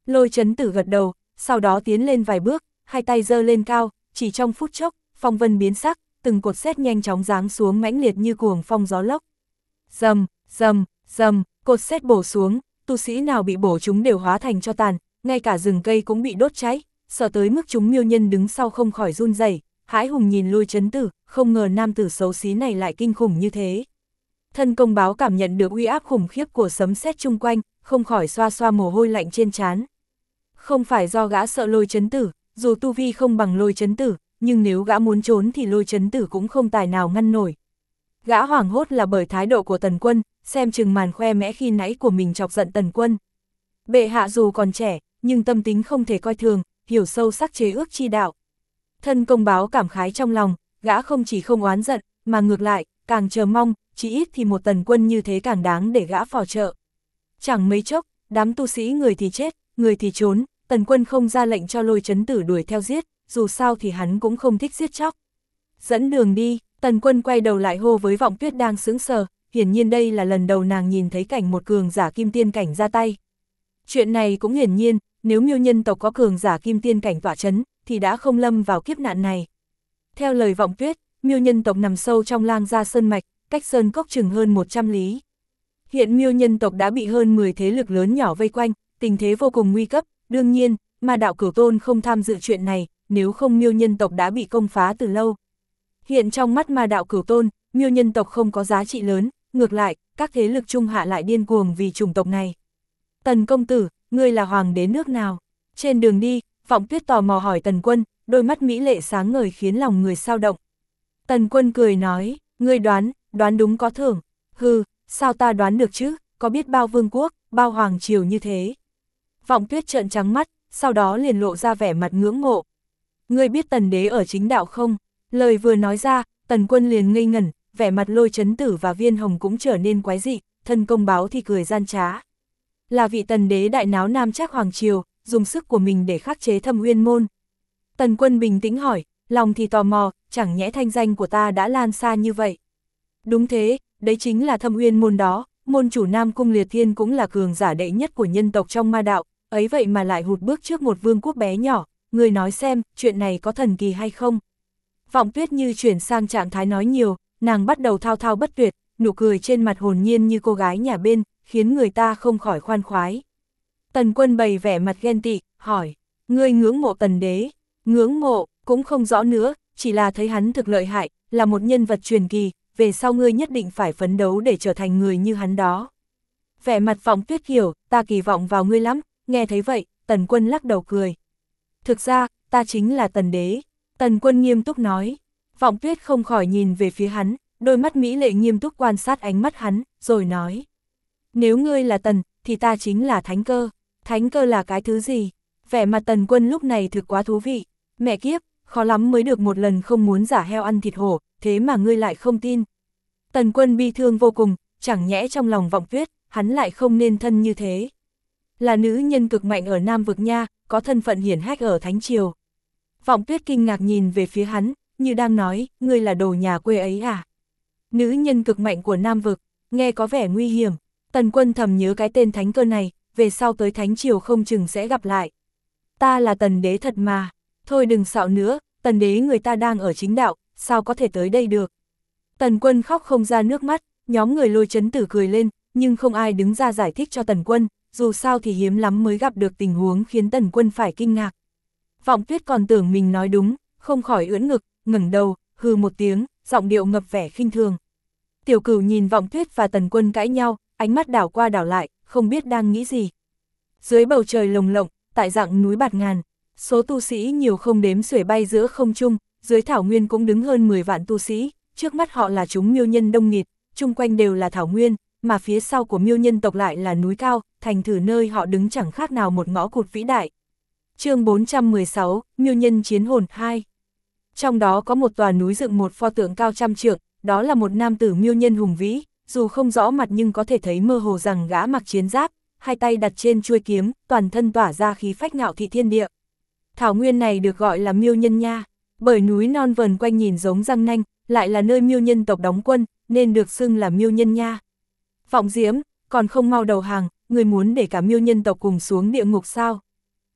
Lôi Chấn Tử gật đầu, sau đó tiến lên vài bước, hai tay giơ lên cao, chỉ trong phút chốc, phong vân biến sắc, từng cột sét nhanh chóng giáng xuống mãnh liệt như cuồng phong gió lốc. Rầm, rầm, rầm, cột sét bổ xuống, tu sĩ nào bị bổ chúng đều hóa thành tro tàn, ngay cả rừng cây cũng bị đốt cháy, sợ tới mức chúng Miêu Nhân đứng sau không khỏi run rẩy, hãi hùng nhìn Lôi Chấn Tử, không ngờ nam tử xấu xí này lại kinh khủng như thế. Thân Công Báo cảm nhận được uy áp khủng khiếp của sấm sét chung quanh, không khỏi xoa xoa mồ hôi lạnh trên trán. Không phải do gã sợ Lôi Chấn Tử, dù tu vi không bằng Lôi Chấn Tử, nhưng nếu gã muốn trốn thì Lôi Chấn Tử cũng không tài nào ngăn nổi. Gã hoảng hốt là bởi thái độ của Tần Quân, xem chừng màn khoe mẽ khi nãy của mình chọc giận Tần Quân. Bệ hạ dù còn trẻ, nhưng tâm tính không thể coi thường, hiểu sâu sắc chế ước chi đạo. Thân Công Báo cảm khái trong lòng, gã không chỉ không oán giận, mà ngược lại, càng chờ mong, chỉ ít thì một Tần Quân như thế càng đáng để gã phò trợ. Chẳng mấy chốc, đám tu sĩ người thì chết, người thì trốn, Tần Quân không ra lệnh cho Lôi Chấn Tử đuổi theo giết, dù sao thì hắn cũng không thích giết chóc. Dẫn đường đi, Tần Quân quay đầu lại hô với Vọng Tuyết đang sững sờ, hiển nhiên đây là lần đầu nàng nhìn thấy cảnh một cường giả kim tiên cảnh ra tay. Chuyện này cũng hiển nhiên, nếu Miêu Nhân tộc có cường giả kim tiên cảnh tọa chấn, thì đã không lâm vào kiếp nạn này. Theo lời Vọng Tuyết, Miêu Nhân tộc nằm sâu trong Lang Gia Sơn Mạch, cách Sơn Cốc chừng hơn 100 lý. Hiện Miêu Nhân tộc đã bị hơn 10 thế lực lớn nhỏ vây quanh, tình thế vô cùng nguy cấp, đương nhiên, Ma Đạo Cửu Tôn không tham dự chuyện này, nếu không Miêu Nhân tộc đã bị công phá từ lâu. Hiện trong mắt Ma Đạo Cửu Tôn, Miêu Nhân tộc không có giá trị lớn, ngược lại, các thế lực trung hạ lại điên cuồng vì chủng tộc này. Tần công tử, ngươi là hoàng đế nước nào? Trên đường đi, Vọng Tuyết tò mò hỏi Tần Quân, đôi mắt mỹ lệ sáng ngời khiến lòng người sao động. Tần Quân cười nói, ngươi đoán đúng có thưởng. Hừ, sao ta đoán được chứ, có biết bao vương quốc, bao hoàng triều như thế. Vọng Tuyết trợn trắng mắt, sau đó liền lộ ra vẻ mặt ngưỡng mộ. Ngươi biết Tần đế ở chính đạo không? Lời vừa nói ra, Tần Quân liền ngây ngẩn, vẻ mặt Lôi Chấn Tử và Viên Hồng cũng trở nên quái dị, Thân Công Báo thì cười gian trá. Là vị Tần đế đại náo Nam Trác hoàng triều, dùng sức của mình để khắc chế Thâm Uyên môn. Tần Quân bình tĩnh hỏi, lòng thì tò mò, chẳng nhẽ thanh danh của ta đã lan xa như vậy. Đúng thế, đấy chính là Thâm Uyên môn đó, môn chủ Nam Cung Liệt Thiên cũng là cường giả đệ nhất của nhân tộc trong ma đạo, ấy vậy mà lại hụt bước trước một vương quốc bé nhỏ, người nói xem, chuyện này có thần kỳ hay không? Vọng Tuyết như chuyển sang trạng thái nói nhiều, nàng bắt đầu thao thao bất tuyệt, nụ cười trên mặt hồn nhiên như cô gái nhà bên, khiến người ta không khỏi khoan khoái. Tần Quân bày vẻ mặt ghen tị, hỏi, ngươi ngưỡng mộ Tần đế? Ngưỡng mộ, cũng không rõ nữa, chỉ là thấy hắn thực lợi hại, là một nhân vật truyền kỳ, về sau ngươi nhất định phải phấn đấu để trở thành người như hắn đó. Vẻ mặt Vọng Tuyết hiểu, ta kỳ vọng vào ngươi lắm, nghe thấy vậy, Tần Quân lắc đầu cười. Thực ra, ta chính là Tần đế. Tần Quân nghiêm túc nói. Vọng Tuyết không khỏi nhìn về phía hắn, đôi mắt mỹ lệ nghiêm túc quan sát ánh mắt hắn, rồi nói. Nếu ngươi là Tần, thì ta chính là Thánh Cơ. Thánh Cơ là cái thứ gì? Vẻ mặt Tần Quân lúc này thực quá thú vị. Mẹ kiếp, khó lắm mới được một lần không muốn giả heo ăn thịt hổ, thế mà ngươi lại không tin. Tần Quân bi thương vô cùng, chẳng nhẽ trong lòng Vọng Tuyết, hắn lại không nên thân như thế. Là nữ nhân cực mạnh ở Nam Vực nha, có thân phận hiển hách ở Thánh Triều. Vọng Tuyết kinh ngạc nhìn về phía hắn, như đang nói, ngươi là đồ nhà quê ấy à? Nữ nhân cực mạnh của Nam Vực, nghe có vẻ nguy hiểm. Tần Quân thầm nhớ cái tên Thánh Cơ này, về sau tới Thánh Triều không chừng sẽ gặp lại. Ta là Tần đế thật mà, thôi đừng xạo nữa, Tần đế người ta đang ở chính đạo, sao có thể tới đây được? Tần Quân khóc không ra nước mắt, nhóm người Lôi Chấn Tử cười lên, nhưng không ai đứng ra giải thích cho Tần Quân, dù sao thì hiếm lắm mới gặp được tình huống khiến Tần Quân phải kinh ngạc. Vọng Tuyết còn tưởng mình nói đúng, không khỏi ưỡn ngực, ngẩng đầu, hừ một tiếng, giọng điệu ngập vẻ khinh thường. Tiểu Cửu nhìn Vọng Tuyết và Tần Quân cãi nhau, ánh mắt đảo qua đảo lại, không biết đang nghĩ gì. Dưới bầu trời lồng lộng, tại rặng núi bạt ngàn, số tu sĩ nhiều không đếm xuể bay giữa không trung, dưới thảo nguyên cũng đứng hơn 10 vạn tu sĩ, trước mắt họ là chúng Miêu Nhân đông nghịt, chung quanh đều là thảo nguyên, mà phía sau của Miêu Nhân tộc lại là núi cao, thành thử nơi họ đứng chẳng khác nào một ngõ cụt vĩ đại. Chương 416, Miêu Nhân chiến hồn 2. Trong đó có một tòa núi dựng một pho tượng cao trăm trượng, đó là một nam tử Miêu Nhân hùng vĩ, dù không rõ mặt nhưng có thể thấy mơ hồ rằng gã mặc chiến giáp, hai tay đặt trên chuôi kiếm, toàn thân tỏa ra khí phách ngạo thị thiên địa. Thảo nguyên này được gọi là Miêu Nhân nha, bởi núi non vần quanh nhìn giống răng nanh, lại là nơi Miêu Nhân tộc đóng quân, nên được xưng là Miêu Nhân nha. Vọng Diễm, còn không mau đầu hàng, người muốn để cả Miêu Nhân tộc cùng xuống địa ngục sao?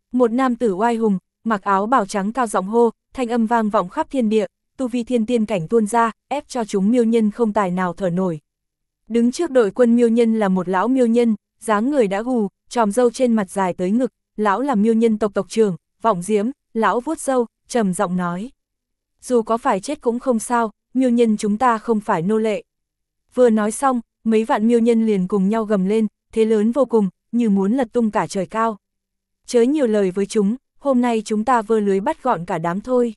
Một nam tử oai hùng, mặc áo bào trắng cao giọng hô, thanh âm vang vọng khắp thiên địa, tu vi thiên tiên cảnh tuôn ra, ép cho chúng miêu nhân không tài nào thở nổi. Đứng trước đội quân miêu nhân là một lão miêu nhân, dáng người đã gù, tròm râu trên mặt dài tới ngực, lão là miêu nhân tộc trưởng, Vọng Diễm, lão vuốt râu, trầm giọng nói. Dù có phải chết cũng không sao, miêu nhân chúng ta không phải nô lệ. Vừa nói xong, mấy vạn miêu nhân liền cùng nhau gầm lên, thế lớn vô cùng, như muốn lật tung cả trời cao. Chớ nhiều lời với chúng, hôm nay chúng ta vơ lưới bắt gọn cả đám thôi.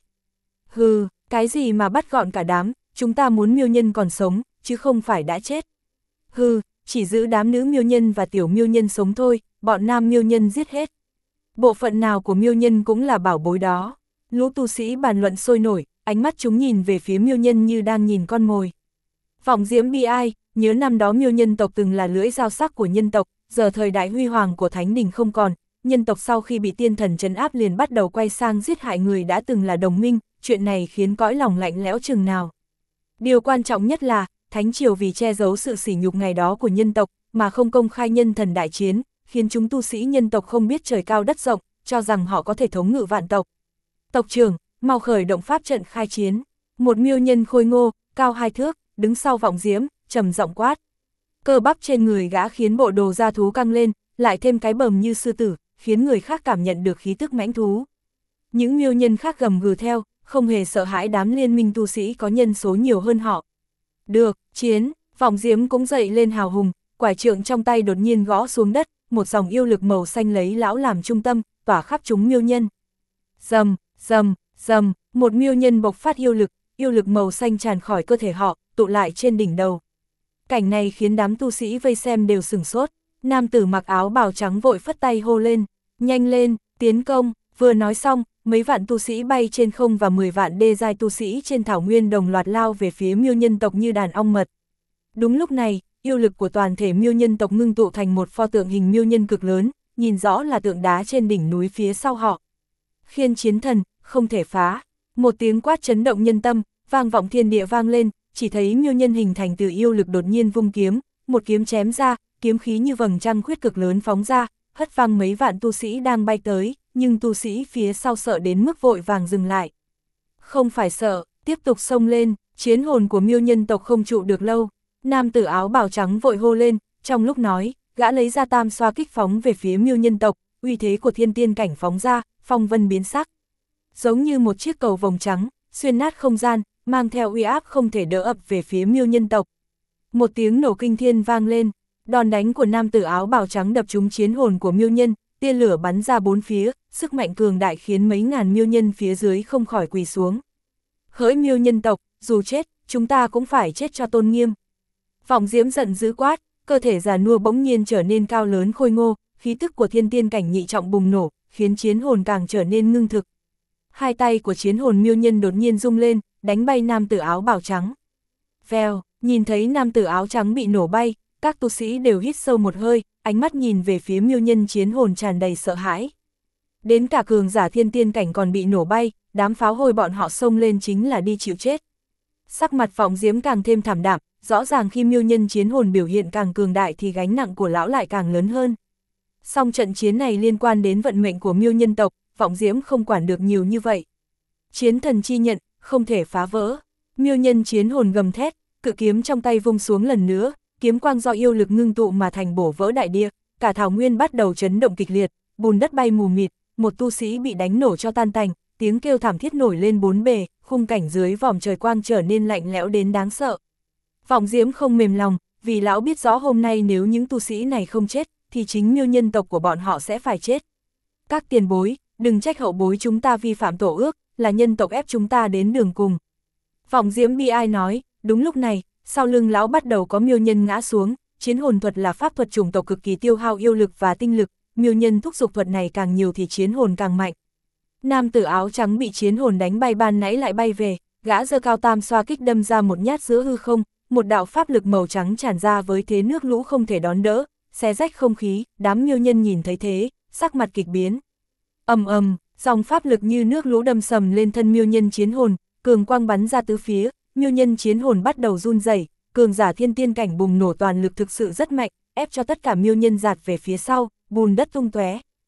Hừ, cái gì mà bắt gọn cả đám, chúng ta muốn miêu nhân còn sống, chứ không phải đã chết. Hừ, chỉ giữ đám nữ miêu nhân và tiểu miêu nhân sống thôi, bọn nam miêu nhân giết hết. Bộ phận nào của miêu nhân cũng là bảo bối đó. Lũ tu sĩ bàn luận sôi nổi, ánh mắt chúng nhìn về phía miêu nhân như đang nhìn con mồi. Vọng Diễm bi ai, nhớ năm đó miêu nhân tộc từng là lưỡi dao sắc của nhân tộc, giờ thời đại huy hoàng của Thánh Đình không còn, nhân tộc sau khi bị tiên thần trấn áp liền bắt đầu quay sang giết hại người đã từng là đồng minh, chuyện này khiến cõi lòng lạnh lẽo chừng nào. Điều quan trọng nhất là, Thánh Triều vì che giấu sự sỉ nhục ngày đó của nhân tộc, mà không công khai nhân thần đại chiến, khiến chúng tu sĩ nhân tộc không biết trời cao đất rộng, cho rằng họ có thể thống ngự vạn tộc. Tộc trưởng, mau khởi động pháp trận khai chiến. Một miêu nhân khôi ngô, cao 2 thước, đứng sau Vọng Diễm, trầm giọng quát. Cơ bắp trên người gã khiến bộ đồ da thú căng lên, lại thêm cái bờm như sư tử, khiến người khác cảm nhận được khí tức mãnh thú. Những miêu nhân khác gầm gừ theo, không hề sợ hãi đám liên minh tu sĩ có nhân số nhiều hơn họ. Được, chiến, Vọng Diễm cũng dậy lên hào hùng, quải trượng trong tay đột nhiên gõ xuống đất, một dòng yêu lực màu xanh lấy lão làm trung tâm, tỏa khắp chúng miêu nhân. Rầm, rầm, rầm, một miêu nhân bộc phát yêu lực màu xanh tràn khỏi cơ thể họ, tụ lại trên đỉnh đầu. Cảnh này khiến đám tu sĩ vây xem đều sửng sốt, nam tử mặc áo bào trắng vội phất tay hô lên, nhanh lên, tiến công, vừa nói xong, mấy vạn tu sĩ bay trên không và 10 vạn đê giai tu sĩ trên thảo nguyên đồng loạt lao về phía miêu nhân tộc như đàn ong mật. Đúng lúc này, yêu lực của toàn thể miêu nhân tộc ngưng tụ thành một pho tượng hình miêu nhân cực lớn, nhìn rõ là tượng đá trên đỉnh núi phía sau họ. Khiên chiến thần, không thể phá. Một tiếng quát chấn động nhân tâm, vang vọng thiên địa vang lên, chỉ thấy miêu nhân hình thành từ yêu lực đột nhiên vung kiếm, một kiếm chém ra, kiếm khí như vầng trăng khuyết cực lớn phóng ra, hất văng mấy vạn tu sĩ đang bay tới, nhưng tu sĩ phía sau sợ đến mức vội vàng dừng lại. Không phải sợ, tiếp tục xông lên, chiến hồn của miêu nhân tộc không trụ được lâu. Nam tử áo bào trắng vội hô lên, trong lúc nói, gã lấy ra tam xoa kích phóng về phía miêu nhân tộc, uy thế của thiên tiên cảnh phóng ra, phong vân biến sắc. Giống như một chiếc cầu vồng trắng, xuyên nát không gian, mang theo uy áp không thể đỡ ập về phía miêu nhân tộc. Một tiếng nổ kinh thiên vang lên, đòn đánh của nam tử áo bào trắng đập trúng chiến hồn của miêu nhân, tia lửa bắn ra bốn phía, sức mạnh cường đại khiến mấy ngàn miêu nhân phía dưới không khỏi quỳ xuống. Hỡi miêu nhân tộc, dù chết, chúng ta cũng phải chết cho tôn nghiêm. Vọng Diễm giận dữ quát, cơ thể già nua bỗng nhiên trở nên cao lớn khôi ngô, khí tức của thiên tiên cảnh nhị trọng bùng nổ, khiến chiến hồn càng trở nên ngưng thực. Hai tay của chiến hồn miêu nhân đột nhiên rung lên, đánh bay nam tử áo bào trắng. Vèo, nhìn thấy nam tử áo trắng bị nổ bay, các tu sĩ đều hít sâu một hơi, ánh mắt nhìn về phía miêu nhân chiến hồn tràn đầy sợ hãi. Đến cả cường giả thiên tiên cảnh còn bị nổ bay, đám pháo hôi bọn họ xông lên chính là đi chịu chết. Sắc mặt Vọng Diễm càng thêm thảm đạm, rõ ràng khi miêu nhân chiến hồn biểu hiện càng cường đại thì gánh nặng của lão lại càng lớn hơn. Song trận chiến này liên quan đến vận mệnh của miêu nhân tộc, Vọng Diễm không quản được nhiều như vậy. Chiến thần chi nhận, không thể phá vỡ. Miêu nhân chiến hồn gầm thét, cự kiếm trong tay vung xuống lần nữa, kiếm quang do yêu lực ngưng tụ mà thành bổ vỡ đại địa, cả thảo nguyên bắt đầu chấn động kịch liệt, bùn đất bay mù mịt, một tu sĩ bị đánh nổ cho tan tành, tiếng kêu thảm thiết nổi lên bốn bề, khung cảnh dưới vòm trời quang trở nên lạnh lẽo đến đáng sợ. Vọng Diễm không mềm lòng, vì lão biết rõ hôm nay nếu những tu sĩ này không chết, thì chính miêu nhân tộc của bọn họ sẽ phải chết. Các tiền bối, đừng trách hậu bối chúng ta vi phạm tổ ước, là nhân tộc ép chúng ta đến đường cùng. Vọng Diễm bi ai nói, đúng lúc này, sau lưng lão bắt đầu có miêu nhân ngã xuống, chiến hồn thuật là pháp thuật chủng tộc cực kỳ tiêu hao yêu lực và tinh lực, miêu nhân thúc giục thuật này càng nhiều thì chiến hồn càng mạnh. Nam tử áo trắng bị chiến hồn đánh bay ban nãy lại bay về, gã giơ cao tam xoa kích đâm ra một nhát giữa hư không, một đạo pháp lực màu trắng tràn ra với thế nước lũ không thể đón đỡ, xé rách không khí, đám miêu nhân nhìn thấy thế, sắc mặt kịch biến. Ầm ầm, dòng pháp lực như nước lũ đâm sầm lên thân miêu nhân chiến hồn, cường quang bắn ra tứ phía, miêu nhân chiến hồn bắt đầu run rẩy, cường giả thiên tiên cảnh bùng nổ toàn lực thực sự rất mạnh, ép cho tất cả miêu nhân giạt về phía sau, bùn đất tung tóe.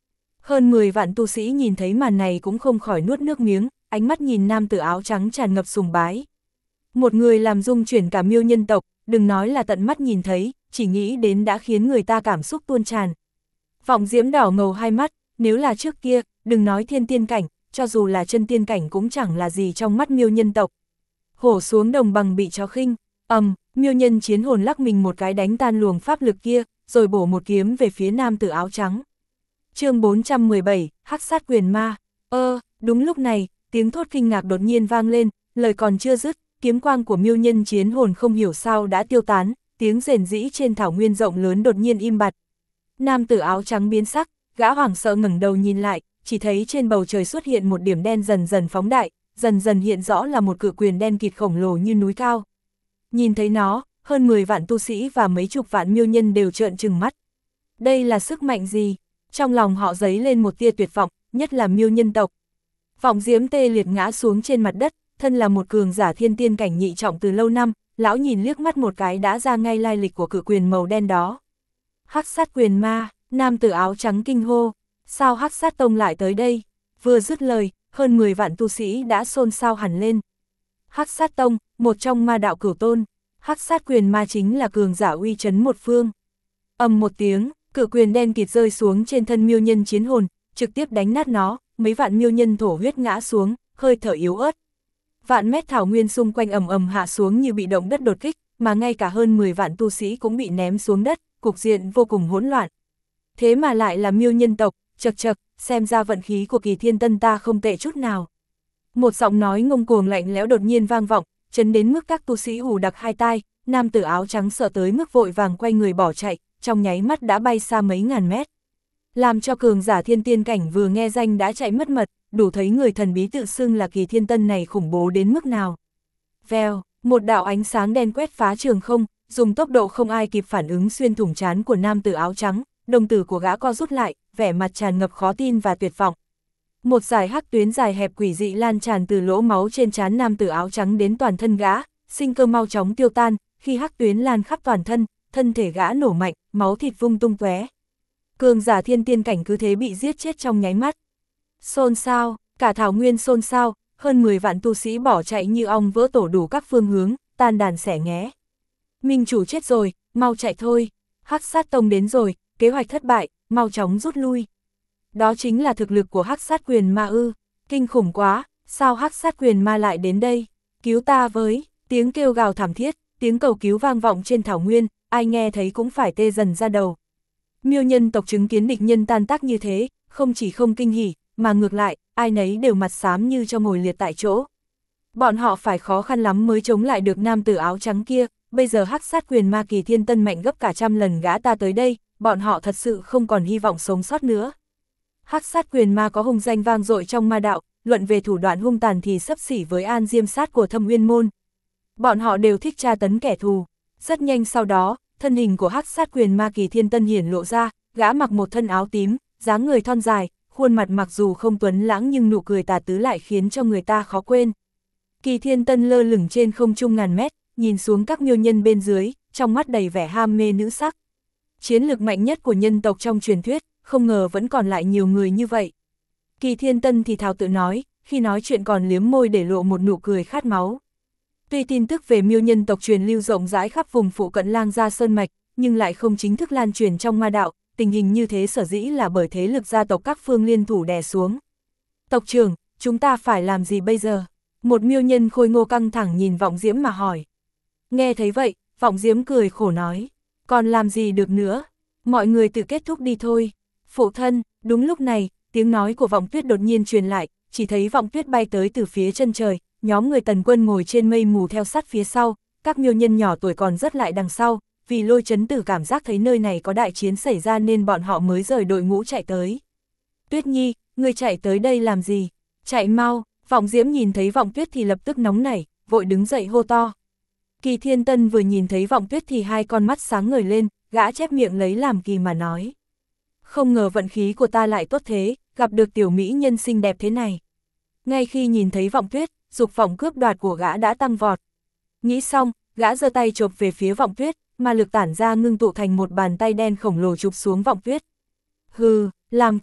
Hơn 10 vạn tu sĩ nhìn thấy màn này cũng không khỏi nuốt nước miếng, ánh mắt nhìn nam tử áo trắng tràn ngập sùng bái. Một người làm rung chuyển cả Miêu nhân tộc, đừng nói là tận mắt nhìn thấy, chỉ nghĩ đến đã khiến người ta cảm xúc tuôn tràn. Vọng Diễm đỏ ngầu hai mắt, nếu là trước kia, đừng nói thiên tiên cảnh, cho dù là chân tiên cảnh cũng chẳng là gì trong mắt Miêu nhân tộc. Hổ xuống đồng bằng bị chó khinh, Miêu nhân chiến hồn lắc mình một cái đánh tan luồng pháp lực kia, rồi bổ một kiếm về phía nam tử áo trắng. Chương 417, Hắc sát quyền ma. Đúng lúc này, tiếng thốt kinh ngạc đột nhiên vang lên, lời còn chưa dứt, kiếm quang của Miêu nhân chiến hồn không hiểu sao đã tiêu tán, tiếng rền rĩ trên thảo nguyên rộng lớn đột nhiên im bặt. Nam tử áo trắng biến sắc, gã hoảng sợ ngẩng đầu nhìn lại, chỉ thấy trên bầu trời xuất hiện một điểm đen dần dần phóng đại, dần dần hiện rõ là một cự quyền đen kịt khổng lồ như núi cao. Nhìn thấy nó, hơn 10 vạn tu sĩ và mấy chục vạn miêu nhân đều trợn trừng mắt. Đây là sức mạnh gì? Trong lòng họ dấy lên một tia tuyệt vọng, nhất là Miêu nhân tộc. Vọng Diễm tê liệt ngã xuống trên mặt đất, thân là một cường giả thiên tiên cảnh nhị trọng từ lâu năm, lão nhìn liếc mắt một cái đã ra ngay lai lịch của cự quyền màu đen đó. Hắc sát quyền ma, nam tử áo trắng kinh hô, sao Hắc sát tông lại tới đây? Vừa dứt lời, hơn 10 vạn tu sĩ đã xôn xao hẳn lên. Hắc sát tông, một trong ma đạo cửu tôn, Hắc sát quyền ma chính là cường giả uy chấn một phương. Một tiếng, cự quyền đen kịt rơi xuống trên thân Miêu nhân chiến hồn, trực tiếp đánh nát nó, mấy vạn miêu nhân thổ huyết ngã xuống, hơi thở yếu ớt. Vạn mét thảo nguyên xung quanh ầm hạ xuống như bị động đất đột kích, mà ngay cả hơn 10 vạn tu sĩ cũng bị ném xuống đất, cục diện vô cùng hỗn loạn. Thế mà lại là Miêu nhân tộc, chậc chậc, xem ra vận khí của Kỳ Thiên Tân ta không tệ chút nào. Một giọng nói ngông cuồng lạnh lẽo đột nhiên vang vọng, chấn đến mức các tu sĩ hù đặc hai tai, nam tử áo trắng sợ tới mức vội vàng quay người bỏ chạy, trong nháy mắt đã bay xa mấy ngàn mét. Làm cho cường giả thiên tiên cảnh vừa nghe danh đã chạy mất mật, đủ thấy người thần bí tự xưng là Kỳ Thiên Tân này khủng bố đến mức nào. Vèo, một đạo ánh sáng đen quét phá trường không, dùng tốc độ không ai kịp phản ứng xuyên thủng trán của nam tử áo trắng, đồng tử của gã co rút lại, vẻ mặt tràn ngập khó tin và tuyệt vọng. Một dải hắc tuyến dài hẹp quỷ dị lan tràn từ lỗ máu trên trán nam tử áo trắng đến toàn thân gã, sinh cơ mau chóng tiêu tan, khi hắc tuyến lan khắp toàn thân, thân thể gã nổ mạnh, máu thịt vung tung tóe. Cường giả thiên tiên cảnh cứ thế bị giết chết trong nháy mắt. Xôn xao, cả thảo nguyên xôn xao, hơn 10 vạn tu sĩ bỏ chạy như ong vỡ tổ đủ các phương hướng, tan đàn xẻ nghé. Minh chủ chết rồi, mau chạy thôi, Hắc sát tông đến rồi, kế hoạch thất bại, mau chóng rút lui. Đó chính là thực lực của Hắc sát quyền ma ư, kinh khủng quá, sao Hắc sát quyền ma lại đến đây, cứu ta với, tiếng kêu gào thảm thiết, tiếng cầu cứu vang vọng trên thảo nguyên, ai nghe thấy cũng phải tê dần ra đầu. Miêu nhân tộc chứng kiến địch nhân tan tác như thế, không chỉ không kinh hỉ, mà ngược lại, ai nấy đều mặt xám như cho ngồi liệt tại chỗ. Bọn họ phải khó khăn lắm mới chống lại được nam tử áo trắng kia, bây giờ Hắc sát quyền ma Kỳ Thiên Tân mạnh gấp cả trăm lần gã ta tới đây, bọn họ thật sự không còn hy vọng sống sót nữa. Hắc sát quyền ma có hung danh vang dội trong ma đạo, luận về thủ đoạn hung tàn thì xấp xỉ với An Diêm sát của Thâm Uyên môn. Bọn họ đều thích tra tấn kẻ thù. Rất nhanh sau đó, thân hình của Hắc sát quyền ma Kỳ Thiên Tân hiển lộ ra, gã mặc một thân áo tím, dáng người thon dài, khuôn mặt mặc dù không tuấn lãng nhưng nụ cười tà tứ lại khiến cho người ta khó quên. Kỳ Thiên Tân lơ lửng trên không trung ngàn mét, nhìn xuống các miêu nhân bên dưới, trong mắt đầy vẻ ham mê nữ sắc. Chiến lực mạnh nhất của nhân tộc trong truyền thuyết, không ngờ vẫn còn lại nhiều người như vậy. Kỳ Thiên Tân thì thào tự nói, khi nói chuyện còn liếm môi để lộ một nụ cười khát máu. Tuy tin tức về miêu nhân tộc truyền lưu rộng rãi khắp vùng phụ cận Lang Gia Sơn Mạch, nhưng lại không chính thức lan truyền trong ma đạo, tình hình như thế sở dĩ là bởi thế lực gia tộc các phương liên thủ đè xuống. Tộc trưởng, chúng ta phải làm gì bây giờ? Một miêu nhân khôi ngô căng thẳng nhìn Vọng Diễm mà hỏi. Nghe thấy vậy, Vọng Diễm cười khổ nói, còn làm gì được nữa, mọi người tự kết thúc đi thôi. Phụ thân, đúng lúc này, tiếng nói của Vọng Tuyết đột nhiên truyền lại, chỉ thấy Vọng Tuyết bay tới từ phía chân trời, nhóm người Tần Quân ngồi trên mây mù theo sát phía sau, các miêu nhân nhỏ tuổi còn rất lại đằng sau, vì Lôi Chấn Tử cảm giác thấy nơi này có đại chiến xảy ra nên bọn họ mới rời đội ngũ chạy tới. Tuyết Nhi, ngươi chạy tới đây làm gì? Chạy mau, Vọng Diễm nhìn thấy Vọng Tuyết thì lập tức nóng nảy, vội đứng dậy hô to. Kỳ Thiên Tân vừa nhìn thấy Vọng Tuyết thì hai con mắt sáng ngời lên, gã chép miệng lấy làm kỳ mà nói. Không ngờ vận khí của ta lại tốt thế, gặp được tiểu mỹ nhân xinh đẹp thế này. Ngay khi nhìn thấy Vọng Tuyết, dục vọng cướp đoạt của gã đã tăng vọt. Nghĩ xong, gã giơ tay chộp về phía Vọng Tuyết, mà lực tản ra ngưng tụ thành một bàn tay đen khổng lồ chụp xuống Vọng Tuyết. Hừ, làm càn,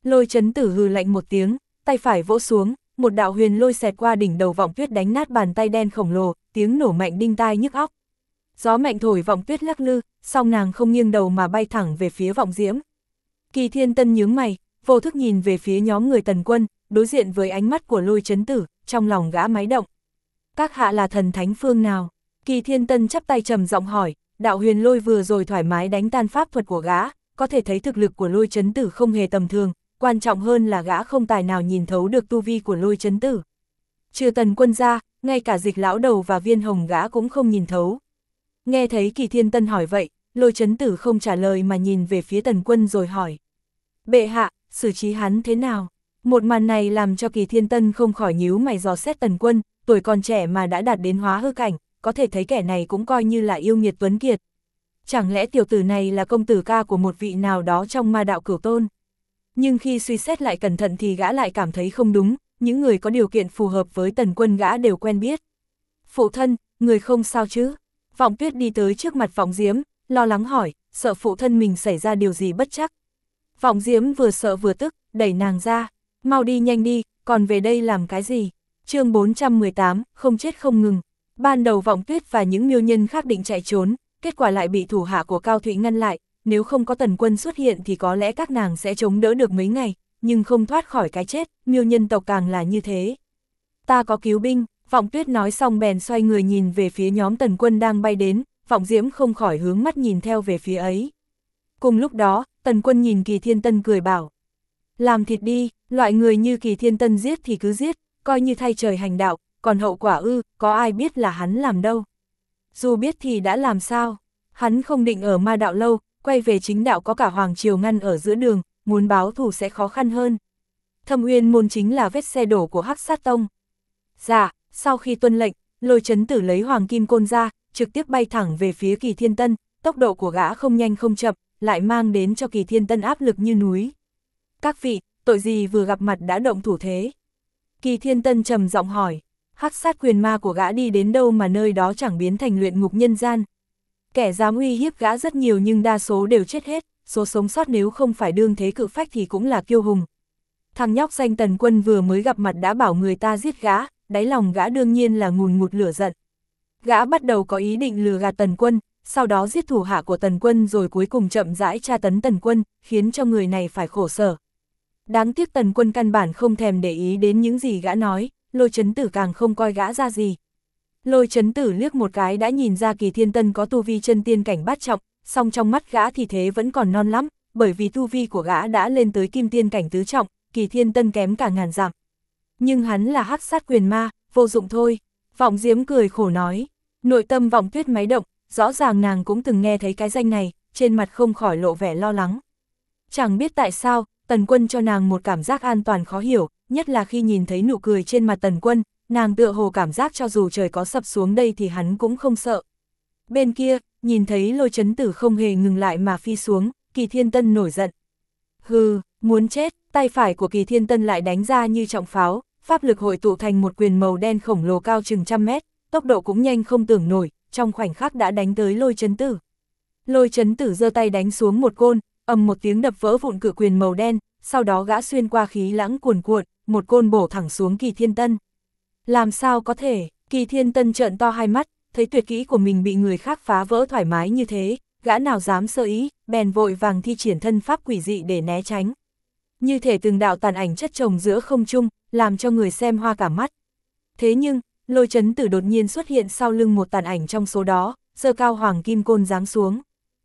Lôi Chấn Tử hừ lạnh một tiếng, tay phải vỗ xuống, một đạo huyền lôi xẹt qua đỉnh đầu Vọng Tuyết đánh nát bàn tay đen khổng lồ, tiếng nổ mạnh đinh tai nhức óc. Gió mạnh thổi Vọng Tuyết lắc lư, song nàng không nghiêng đầu mà bay thẳng về phía Vọng Diễm. Kỳ Thiên Tân nhướng mày, vô thức nhìn về phía nhóm người Tần Quân, đối diện với ánh mắt của Lôi Chấn Tử, trong lòng gã máy động. Các hạ là thần thánh phương nào? Kỳ Thiên Tân chắp tay trầm giọng hỏi, đạo huyền lôi vừa rồi thoải mái đánh tan pháp thuật của gã, có thể thấy thực lực của Lôi Chấn Tử không hề tầm thường, quan trọng hơn là gã không tài nào nhìn thấu được tu vi của Lôi Chấn Tử. Trừ Tần Quân ra, ngay cả Dịch lão đầu và Viên Hồng gã cũng không nhìn thấu. Nghe thấy Kỳ Thiên Tân hỏi vậy, Lôi Chấn Tử không trả lời mà nhìn về phía Tần Quân rồi hỏi. Bệ hạ, xử trí hắn thế nào? Một màn này làm cho Kỳ Thiên Tân không khỏi nhíu mày dò xét Tần Quân, tuổi còn trẻ mà đã đạt đến hóa hư cảnh, có thể thấy kẻ này cũng coi như là yêu nghiệt tuấn kiệt. Chẳng lẽ tiểu tử này là công tử ca của một vị nào đó trong ma đạo Cửu Tôn? Nhưng khi suy xét lại cẩn thận thì gã lại cảm thấy không đúng, những người có điều kiện phù hợp với Tần Quân gã đều quen biết. Phụ thân, người không sao chứ? Vọng Tuyết đi tới trước mặt Vọng Diễm, lo lắng hỏi, sợ phụ thân mình xảy ra điều gì bất trắc. Vọng Diễm vừa sợ vừa tức, đẩy nàng ra, mau đi nhanh đi, còn về đây làm cái gì? Chương 418, không chết không ngừng. Ban đầu Vọng Tuyết và những miêu nhân khác định chạy trốn, kết quả lại bị thủ hạ của Cao Thụy ngăn lại, nếu không có Tần Quân xuất hiện thì có lẽ các nàng sẽ chống đỡ được mấy ngày, nhưng không thoát khỏi cái chết, miêu nhân tộc càng là như thế. Ta có cứu binh, Vọng Tuyết nói xong bèn xoay người nhìn về phía nhóm Tần Quân đang bay đến, Vọng Diễm không khỏi hướng mắt nhìn theo về phía ấy. Cùng lúc đó, Tần Quân nhìn Kỳ Thiên Tân cười bảo. Làm thịt đi, loại người như Kỳ Thiên Tân giết thì cứ giết, coi như thay trời hành đạo, còn hậu quả có ai biết là hắn làm đâu. Dù biết thì đã làm sao, hắn không định ở ma đạo lâu, quay về chính đạo có cả Hoàng Triều ngăn ở giữa đường, muốn báo thù sẽ khó khăn hơn. Thâm Uyên môn chính là vết xe đổ của Hắc Sát Tông. Dạ, sau khi tuân lệnh, Lôi Chấn Tử lấy Hoàng Kim Côn ra, trực tiếp bay thẳng về phía Kỳ Thiên Tân, tốc độ của gã không nhanh không chậm, lại mang đến cho Kỳ Thiên Tân áp lực như núi. Các vị, tội gì vừa gặp mặt đã động thủ thế? Kỳ Thiên Tân trầm giọng hỏi, Hắc Sát quyền ma của gã đi đến đâu mà nơi đó chẳng biến thành luyện ngục nhân gian. Kẻ dám uy hiếp gã rất nhiều nhưng đa số đều chết hết, số sống sót nếu không phải đương thế cự phách thì cũng là kiêu hùng. Thằng nhóc danh Tần Quân vừa mới gặp mặt đã bảo người ta giết gã, đáy lòng gã đương nhiên là ngùn ngụt lửa giận. Gã bắt đầu có ý định lừa gạt Tần Quân, sau đó giết thủ hạ của Tần Quân rồi cuối cùng chậm rãi tra tấn Tần Quân, khiến cho người này phải khổ sở. Đáng tiếc Tần Quân căn bản không thèm để ý đến những gì gã nói, Lôi Chấn Tử càng không coi gã ra gì. Lôi Chấn Tử liếc một cái đã nhìn ra Kỳ Thiên Tân có tu vi chân tiên cảnh bát trọng, song trong mắt gã thì thế vẫn còn non lắm, bởi vì tu vi của gã đã lên tới kim tiên cảnh tứ trọng, Kỳ Thiên Tân kém cả ngàn dặm. Nhưng hắn là Hắc Sát quyền ma, vô dụng thôi. Vọng Diễm cười khổ nói, nội tâm Vọng Tuyết máy động, rõ ràng nàng cũng từng nghe thấy cái danh này, trên mặt không khỏi lộ vẻ lo lắng. Chẳng biết tại sao, Tần Quân cho nàng một cảm giác an toàn khó hiểu, nhất là khi nhìn thấy nụ cười trên mặt Tần Quân, nàng tựa hồ cảm giác cho dù trời có sập xuống đây thì hắn cũng không sợ. Bên kia, nhìn thấy Lôi Chấn Tử không hề ngừng lại mà phi xuống, Kỳ Thiên Tân nổi giận. Hừ, muốn chết, tay phải của Kỳ Thiên Tân lại đánh ra như trọng pháo, pháp lực hội tụ thành một quyền màu đen khổng lồ cao chừng trăm mét, tốc độ cũng nhanh không tưởng nổi, trong khoảnh khắc đã đánh tới Lôi Chấn Tử. Lôi Chấn Tử giơ tay đánh xuống một côn, ầm một tiếng đập vỡ vụn cự quyền màu đen, sau đó gã xuyên qua khí lãng cuồn cuộn, một côn bổ thẳng xuống Kỳ Thiên Tân. Làm sao có thể? Kỳ Thiên Tân trợn to hai mắt, thấy tuyệt kỹ của mình bị người khác phá vỡ thoải mái như thế, gã nào dám sơ ý, bèn vội vàng thi triển thân pháp quỷ dị để né tránh. Như thể từng đạo tàn ảnh chất chồng giữa không trung, làm cho người xem hoa cả mắt. Thế nhưng, Lôi Chấn Tử đột nhiên xuất hiện sau lưng một tàn ảnh trong số đó, giơ cao Hoàng Kim Côn giáng xuống.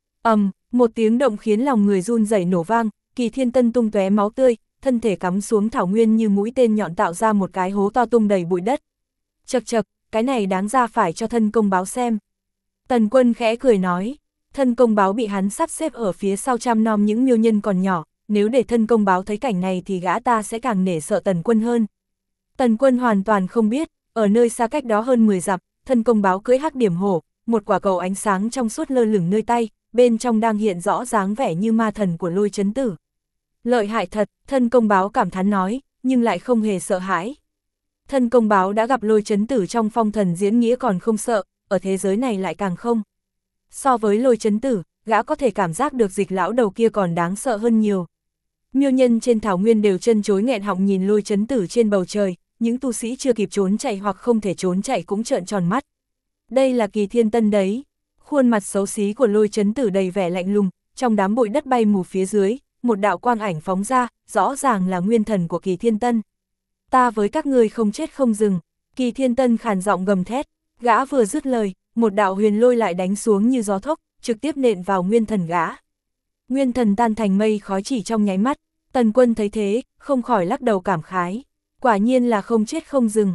Một tiếng động khiến lòng người run rẩy nổ vang, Kỳ Thiên Tân tung tóe máu tươi, thân thể cắm xuống thảo nguyên như mũi tên nhọn tạo ra một cái hố to tung đầy bụi đất. Chậc chậc, cái này đáng ra phải cho thân công báo xem. Tần Quân khẽ cười nói, thân công báo bị hắn sắp xếp ở phía sau chăm nom những miêu nhân còn nhỏ, nếu để thân công báo thấy cảnh này thì gã ta sẽ càng nể sợ Tần Quân hơn. Tần Quân hoàn toàn không biết, ở nơi xa cách đó hơn 10 dặm, thân công báo cưỡi hắc điểm hổ, một quả cầu ánh sáng trong suốt lơ lửng nơi tay, bên trong đang hiện rõ dáng vẻ như ma thần của Lôi Chấn Tử. Lợi hại thật, thân công báo cảm thán nói, nhưng lại không hề sợ hãi. Thân công báo đã gặp Lôi Chấn Tử trong phong thần diễn nghĩa còn không sợ, ở thế giới này lại càng không. So với Lôi Chấn Tử, gã có thể cảm giác được Dịch lão đầu kia còn đáng sợ hơn nhiều. Miêu nhân trên thảo nguyên đều chân chối nghẹn họng nhìn Lôi Chấn Tử trên bầu trời, những tu sĩ chưa kịp trốn chạy hoặc không thể trốn chạy cũng trợn tròn mắt. Đây là Kỳ Thiên Tân đấy. Khuôn mặt xấu xí của Lôi Chấn Tử đầy vẻ lạnh lùng, trong đám bụi đất bay mù phía dưới, một đạo quang ảnh phóng ra, rõ ràng là nguyên thần của Kỳ Thiên Tân. Ta với các ngươi không chết không dừng. Kỳ Thiên Tân khàn giọng gầm thét, gã vừa dứt lời, một đạo huyền lôi lại đánh xuống như gió thốc, trực tiếp nện vào nguyên thần gã. Nguyên thần tan thành mây khói chỉ trong nháy mắt. Tần Quân thấy thế, không khỏi lắc đầu cảm khái. Quả nhiên là không chết không dừng.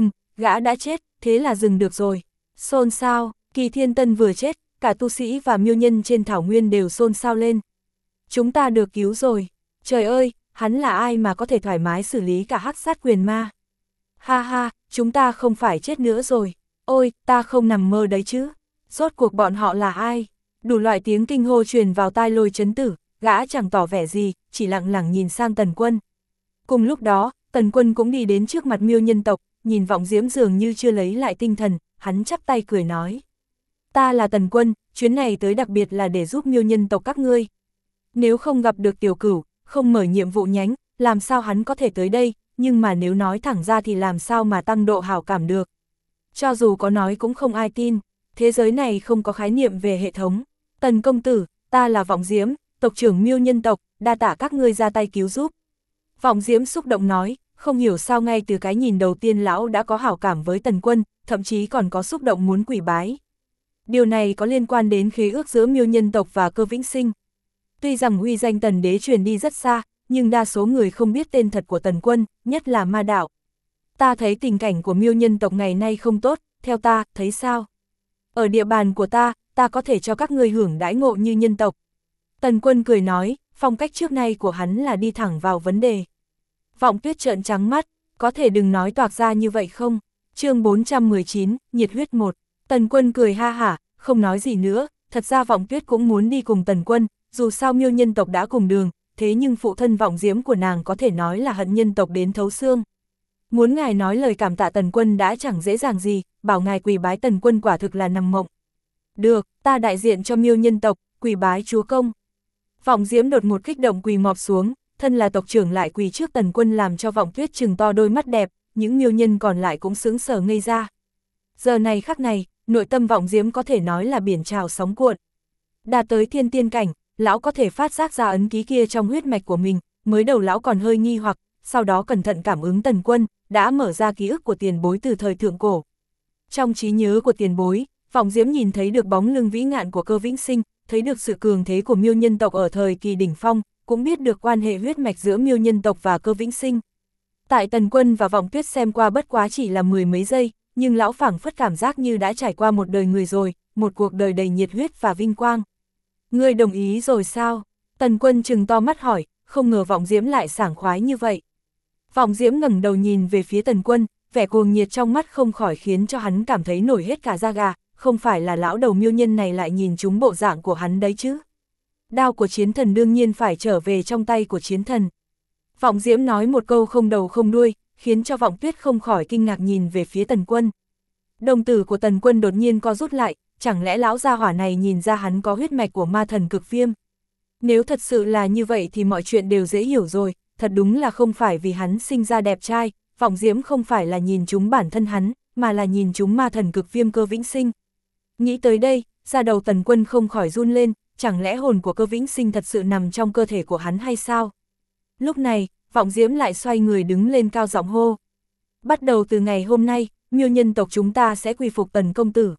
Gã đã chết, thế là dừng được rồi. Xôn xao, Kỳ Thiên Tân vừa chết, cả tu sĩ và miêu nhân trên thảo nguyên đều xôn xao lên. Chúng ta được cứu rồi. Trời ơi, hắn là ai mà có thể thoải mái xử lý cả hắc sát quyền ma. Ha ha, chúng ta không phải chết nữa rồi. Ôi, ta không nằm mơ đấy chứ. Rốt cuộc bọn họ là ai? Đủ loại tiếng kinh hô truyền vào tai Lôi Chấn Tử, gã chẳng tỏ vẻ gì, chỉ lặng lặng nhìn sang Tần Quân. Cùng lúc đó, Tần Quân cũng đi đến trước mặt miêu nhân tộc, nhìn Vọng Diễm dường như chưa lấy lại tinh thần, hắn chắp tay cười nói. Ta là Tần Quân, chuyến này tới đặc biệt là để giúp miêu nhân tộc các ngươi. Nếu không gặp được Tiểu Cửu, không mở nhiệm vụ nhánh, làm sao hắn có thể tới đây, nhưng mà nếu nói thẳng ra thì làm sao mà tăng độ hảo cảm được. Cho dù có nói cũng không ai tin, thế giới này không có khái niệm về hệ thống. Tần công tử, ta là Vọng Diễm, tộc trưởng miêu nhân tộc, đa tạ các ngươi ra tay cứu giúp. Vọng Diễm xúc động nói, không hiểu sao ngay từ cái nhìn đầu tiên lão đã có hảo cảm với Tần Quân, thậm chí còn có xúc động muốn quỳ bái. Điều này có liên quan đến khế ước giữa miêu nhân tộc và Cơ Vĩnh Sinh. Tuy rằng uy danh Tần đế truyền đi rất xa, nhưng đa số người không biết tên thật của Tần Quân, nhất là ma đạo. Ta thấy tình cảnh của miêu nhân tộc ngày nay không tốt, theo ta, thấy sao? Ở địa bàn của ta có thể cho các ngươi hưởng đãi ngộ như nhân tộc. Tần Quân cười nói, phong cách trước nay của hắn là đi thẳng vào vấn đề. Vọng Tuyết trợn trắng mắt, có thể đừng nói toạc ra như vậy không? Chương 419, nhiệt huyết 1. Tần Quân cười ha hả, không nói gì nữa, thật ra Vọng Tuyết cũng muốn đi cùng Tần Quân, dù sao miêu nhân tộc đã cùng đường, thế nhưng phụ thân Vọng Diễm của nàng có thể nói là hận nhân tộc đến thấu xương. Muốn ngài nói lời cảm tạ Tần Quân đã chẳng dễ dàng gì, bảo ngài quỳ bái Tần Quân quả thực là nằm mộng. Được, ta đại diện cho miêu nhân tộc, quỳ bái chúa công. Vọng Diễm đột ngột kích động quỳ mọp xuống, thân là tộc trưởng lại quỳ trước Tần Quân làm cho Vọng Tuyết trừng to đôi mắt đẹp, những miêu nhân còn lại cũng sững sờ ngây ra. Giờ này khắc này, nội tâm Vọng Diễm có thể nói là biển trào sóng cuộn. Đạt tới thiên tiên cảnh, lão có thể phát giác ra ấn ký kia trong huyết mạch của mình, mới đầu lão còn hơi nghi hoặc, sau đó cẩn thận cảm ứng Tần Quân, đã mở ra ký ức của tiền bối từ thời thượng cổ. Trong trí nhớ của tiền bối, Vọng Diễm nhìn thấy được bóng lưng vĩ ngạn của Cơ Vĩnh Sinh, thấy được sự cường thế của miêu nhân tộc ở thời kỳ đỉnh phong, cũng biết được quan hệ huyết mạch giữa miêu nhân tộc và Cơ Vĩnh Sinh. Tại Tần Quân và Vọng Tuyết xem qua bất quá chỉ là mười mấy giây, nhưng lão phảng phất cảm giác như đã trải qua một đời người rồi, một cuộc đời đầy nhiệt huyết và vinh quang. Ngươi đồng ý rồi sao? Tần Quân trừng to mắt hỏi, không ngờ Vọng Diễm lại sảng khoái như vậy. Vọng Diễm ngẩng đầu nhìn về phía Tần Quân, vẻ cuồng nhiệt trong mắt không khỏi khiến cho hắn cảm thấy nổi hết cả da gà, không phải là lão đầu miêu nhân này lại nhìn trúng bộ dạng của hắn đấy chứ. Đao của chiến thần đương nhiên phải trở về trong tay của chiến thần. Vọng Diễm nói một câu không đầu không đuôi, khiến cho Vọng Tuyết không khỏi kinh ngạc nhìn về phía Tần Quân. Đồng tử của Tần Quân đột nhiên co rút lại, chẳng lẽ lão gia hỏa này nhìn ra hắn có huyết mạch của ma thần cực viêm? Nếu thật sự là như vậy thì mọi chuyện đều dễ hiểu rồi, thật đúng là không phải vì hắn sinh ra đẹp trai, Vọng Diễm không phải là nhìn chúng bản thân hắn, mà là nhìn chúng ma thần cực viêm Cơ Vĩnh Sinh. Nghĩ tới đây, da đầu Tần Quân không khỏi run lên, chẳng lẽ hồn của Cơ Vĩnh Sinh thật sự nằm trong cơ thể của hắn hay sao? Lúc này, Vọng Diễm lại xoay người đứng lên cao giọng hô. Bắt đầu từ ngày hôm nay, miêu nhân tộc chúng ta sẽ quy phục Tần công tử.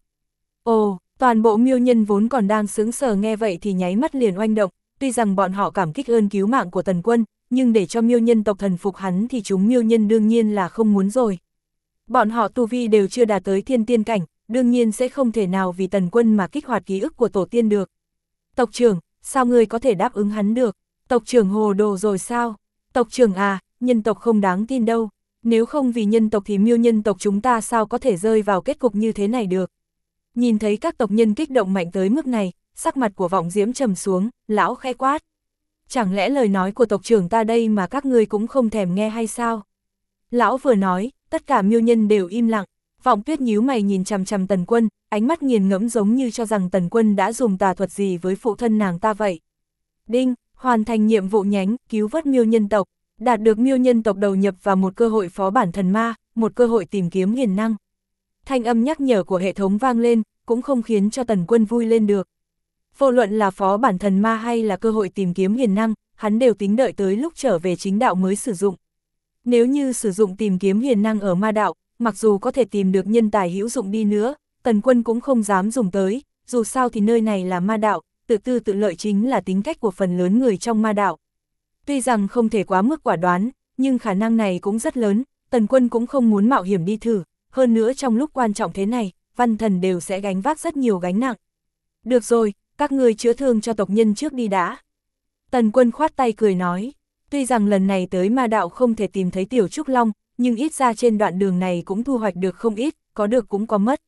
Ồ, toàn bộ miêu nhân vốn còn đang sững sờ nghe vậy thì nháy mắt liền oanh động, tuy rằng bọn họ cảm kích ơn cứu mạng của Tần Quân, nhưng để cho miêu nhân tộc thần phục hắn thì chúng miêu nhân đương nhiên là không muốn rồi. Bọn họ tu vi đều chưa đạt tới thiên tiên cảnh, đương nhiên sẽ không thể nào vì Tần Quân mà kích hoạt ký ức của tổ tiên được. Tộc trưởng, sao ngươi có thể đáp ứng hắn được? Tộc trưởng hồ đồ rồi sao? Tộc trưởng à, nhân tộc không đáng tin đâu. Nếu không vì nhân tộc thì miêu nhân tộc chúng ta sao có thể rơi vào kết cục như thế này được? Nhìn thấy các tộc nhân kích động mạnh tới mức này, sắc mặt của Vọng Diễm trầm xuống, lão khẽ quát. Chẳng lẽ lời nói của tộc trưởng ta đây mà các ngươi cũng không thèm nghe hay sao? Lão vừa nói, tất cả miêu nhân đều im lặng. Vọng Tuyết nhíu mày nhìn chằm chằm Tần Quân, ánh mắt nghiền ngẫm giống như cho rằng Tần Quân đã dùng tà thuật gì với phụ thân nàng ta vậy. Đinh, Hoàn thành nhiệm vụ nhánh, cứu vớt miêu nhân tộc, đạt được miêu nhân tộc đầu nhập vào một cơ hội phó bản thần ma, một cơ hội tìm kiếm hiền năng. Thanh âm nhắc nhở của hệ thống vang lên, cũng không khiến cho Tần Quân vui lên được. Vô luận là phó bản thần ma hay là cơ hội tìm kiếm hiền năng, hắn đều tính đợi tới lúc trở về chính đạo mới sử dụng. Nếu như sử dụng tìm kiếm hiền năng ở ma đạo, mặc dù có thể tìm được nhân tài hữu dụng đi nữa, Tần Quân cũng không dám dùng tới, dù sao thì nơi này là ma đạo, tự tư tự lợi chính là tính cách của phần lớn người trong ma đạo. Tuy rằng không thể quá mức quả đoán, nhưng khả năng này cũng rất lớn, Tần Quân cũng không muốn mạo hiểm đi thử, hơn nữa trong lúc quan trọng thế này, văn thần đều sẽ gánh vác rất nhiều gánh nặng. Được rồi, các ngươi chữa thương cho tộc nhân trước đi đã. Tần Quân khoát tay cười nói, tuy rằng lần này tới ma đạo không thể tìm thấy Tiểu Trúc Long, nhưng ít ra trên đoạn đường này cũng thu hoạch được không ít, có được cũng có mất.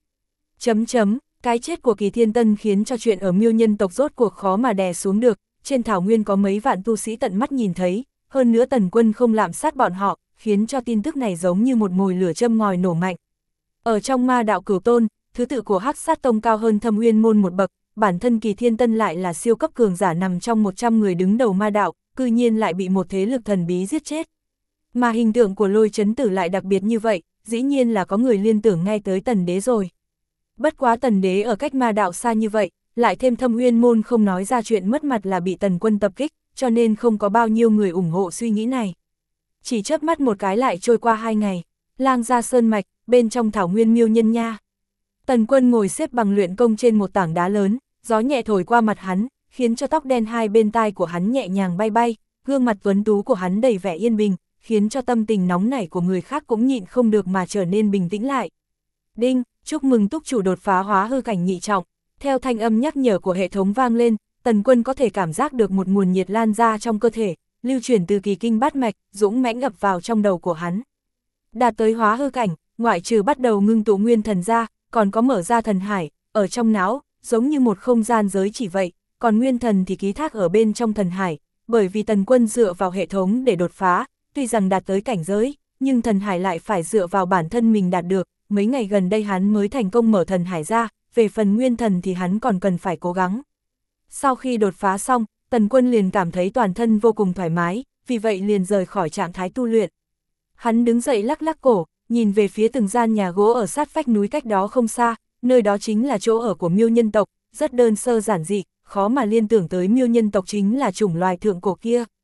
Cái chết của Kỳ Thiên Tân khiến cho chuyện ở miêu nhân tộc rốt cuộc khó mà đè xuống được, trên thảo nguyên có mấy vạn tu sĩ tận mắt nhìn thấy, hơn nữa Tần Quân không lạm sát bọn họ, khiến cho tin tức này giống như một mồi lửa châm ngòi nổ mạnh. Ở trong ma đạo Cửu Tôn, thứ tự của Hắc Sát Tông cao hơn Thâm Uyên môn một bậc, bản thân Kỳ Thiên Tân lại là siêu cấp cường giả nằm trong 100 người đứng đầu ma đạo, cư nhiên lại bị một thế lực thần bí giết chết. Mà hình tượng của Lôi Chấn Tử lại đặc biệt như vậy, dĩ nhiên là có người liên tưởng ngay tới Tần Đế rồi. Bất quá Tần Đế ở cách ma đạo xa như vậy, lại thêm Thâm Uyên môn không nói ra chuyện mất mặt là bị Tần Quân tập kích, cho nên không có bao nhiêu người ủng hộ suy nghĩ này. Chỉ chớp mắt một cái lại trôi qua 2 ngày, Lang Gia Sơn Mạch, bên trong thảo nguyên miêu nhân nha. Tần Quân ngồi xếp bằng luyện công trên một tảng đá lớn, gió nhẹ thổi qua mặt hắn, khiến cho tóc đen hai bên tai của hắn nhẹ nhàng bay bay, gương mặt tuấn tú của hắn đầy vẻ yên bình, khiến cho tâm tình nóng nảy của người khác cũng nhịn không được mà trở nên bình tĩnh lại. Đinh, chúc mừng túc chủ đột phá hóa hư cảnh nhị trọng. Theo thanh âm nhắc nhở của hệ thống vang lên, Tần Quân có thể cảm giác được một nguồn nhiệt lan ra trong cơ thể, lưu chuyển từ kỳ kinh bát mạch, dũng mãnh ập vào trong đầu của hắn. Đạt tới hóa hư cảnh, ngoại trừ bắt đầu ngưng tụ nguyên thần ra, còn có mở ra thần hải, ở trong não, giống như một không gian giới chỉ vậy, còn nguyên thần thì ký thác ở bên trong thần hải, bởi vì Tần Quân dựa vào hệ thống để đột phá, tuy rằng đạt tới cảnh giới, nhưng thần hải lại phải dựa vào bản thân mình đạt được, mấy ngày gần đây hắn mới thành công mở thần hải ra, về phần nguyên thần thì hắn còn cần phải cố gắng. Sau khi đột phá xong, Tần Quân liền cảm thấy toàn thân vô cùng thoải mái, vì vậy liền rời khỏi trạng thái tu luyện. Hắn đứng dậy lắc lắc cổ, nhìn về phía từng gian nhà gỗ ở sát vách núi cách đó không xa, nơi đó chính là chỗ ở của miêu nhân tộc, rất đơn sơ giản dị, khó mà liên tưởng tới miêu nhân tộc chính là chủng loài thượng cổ kia.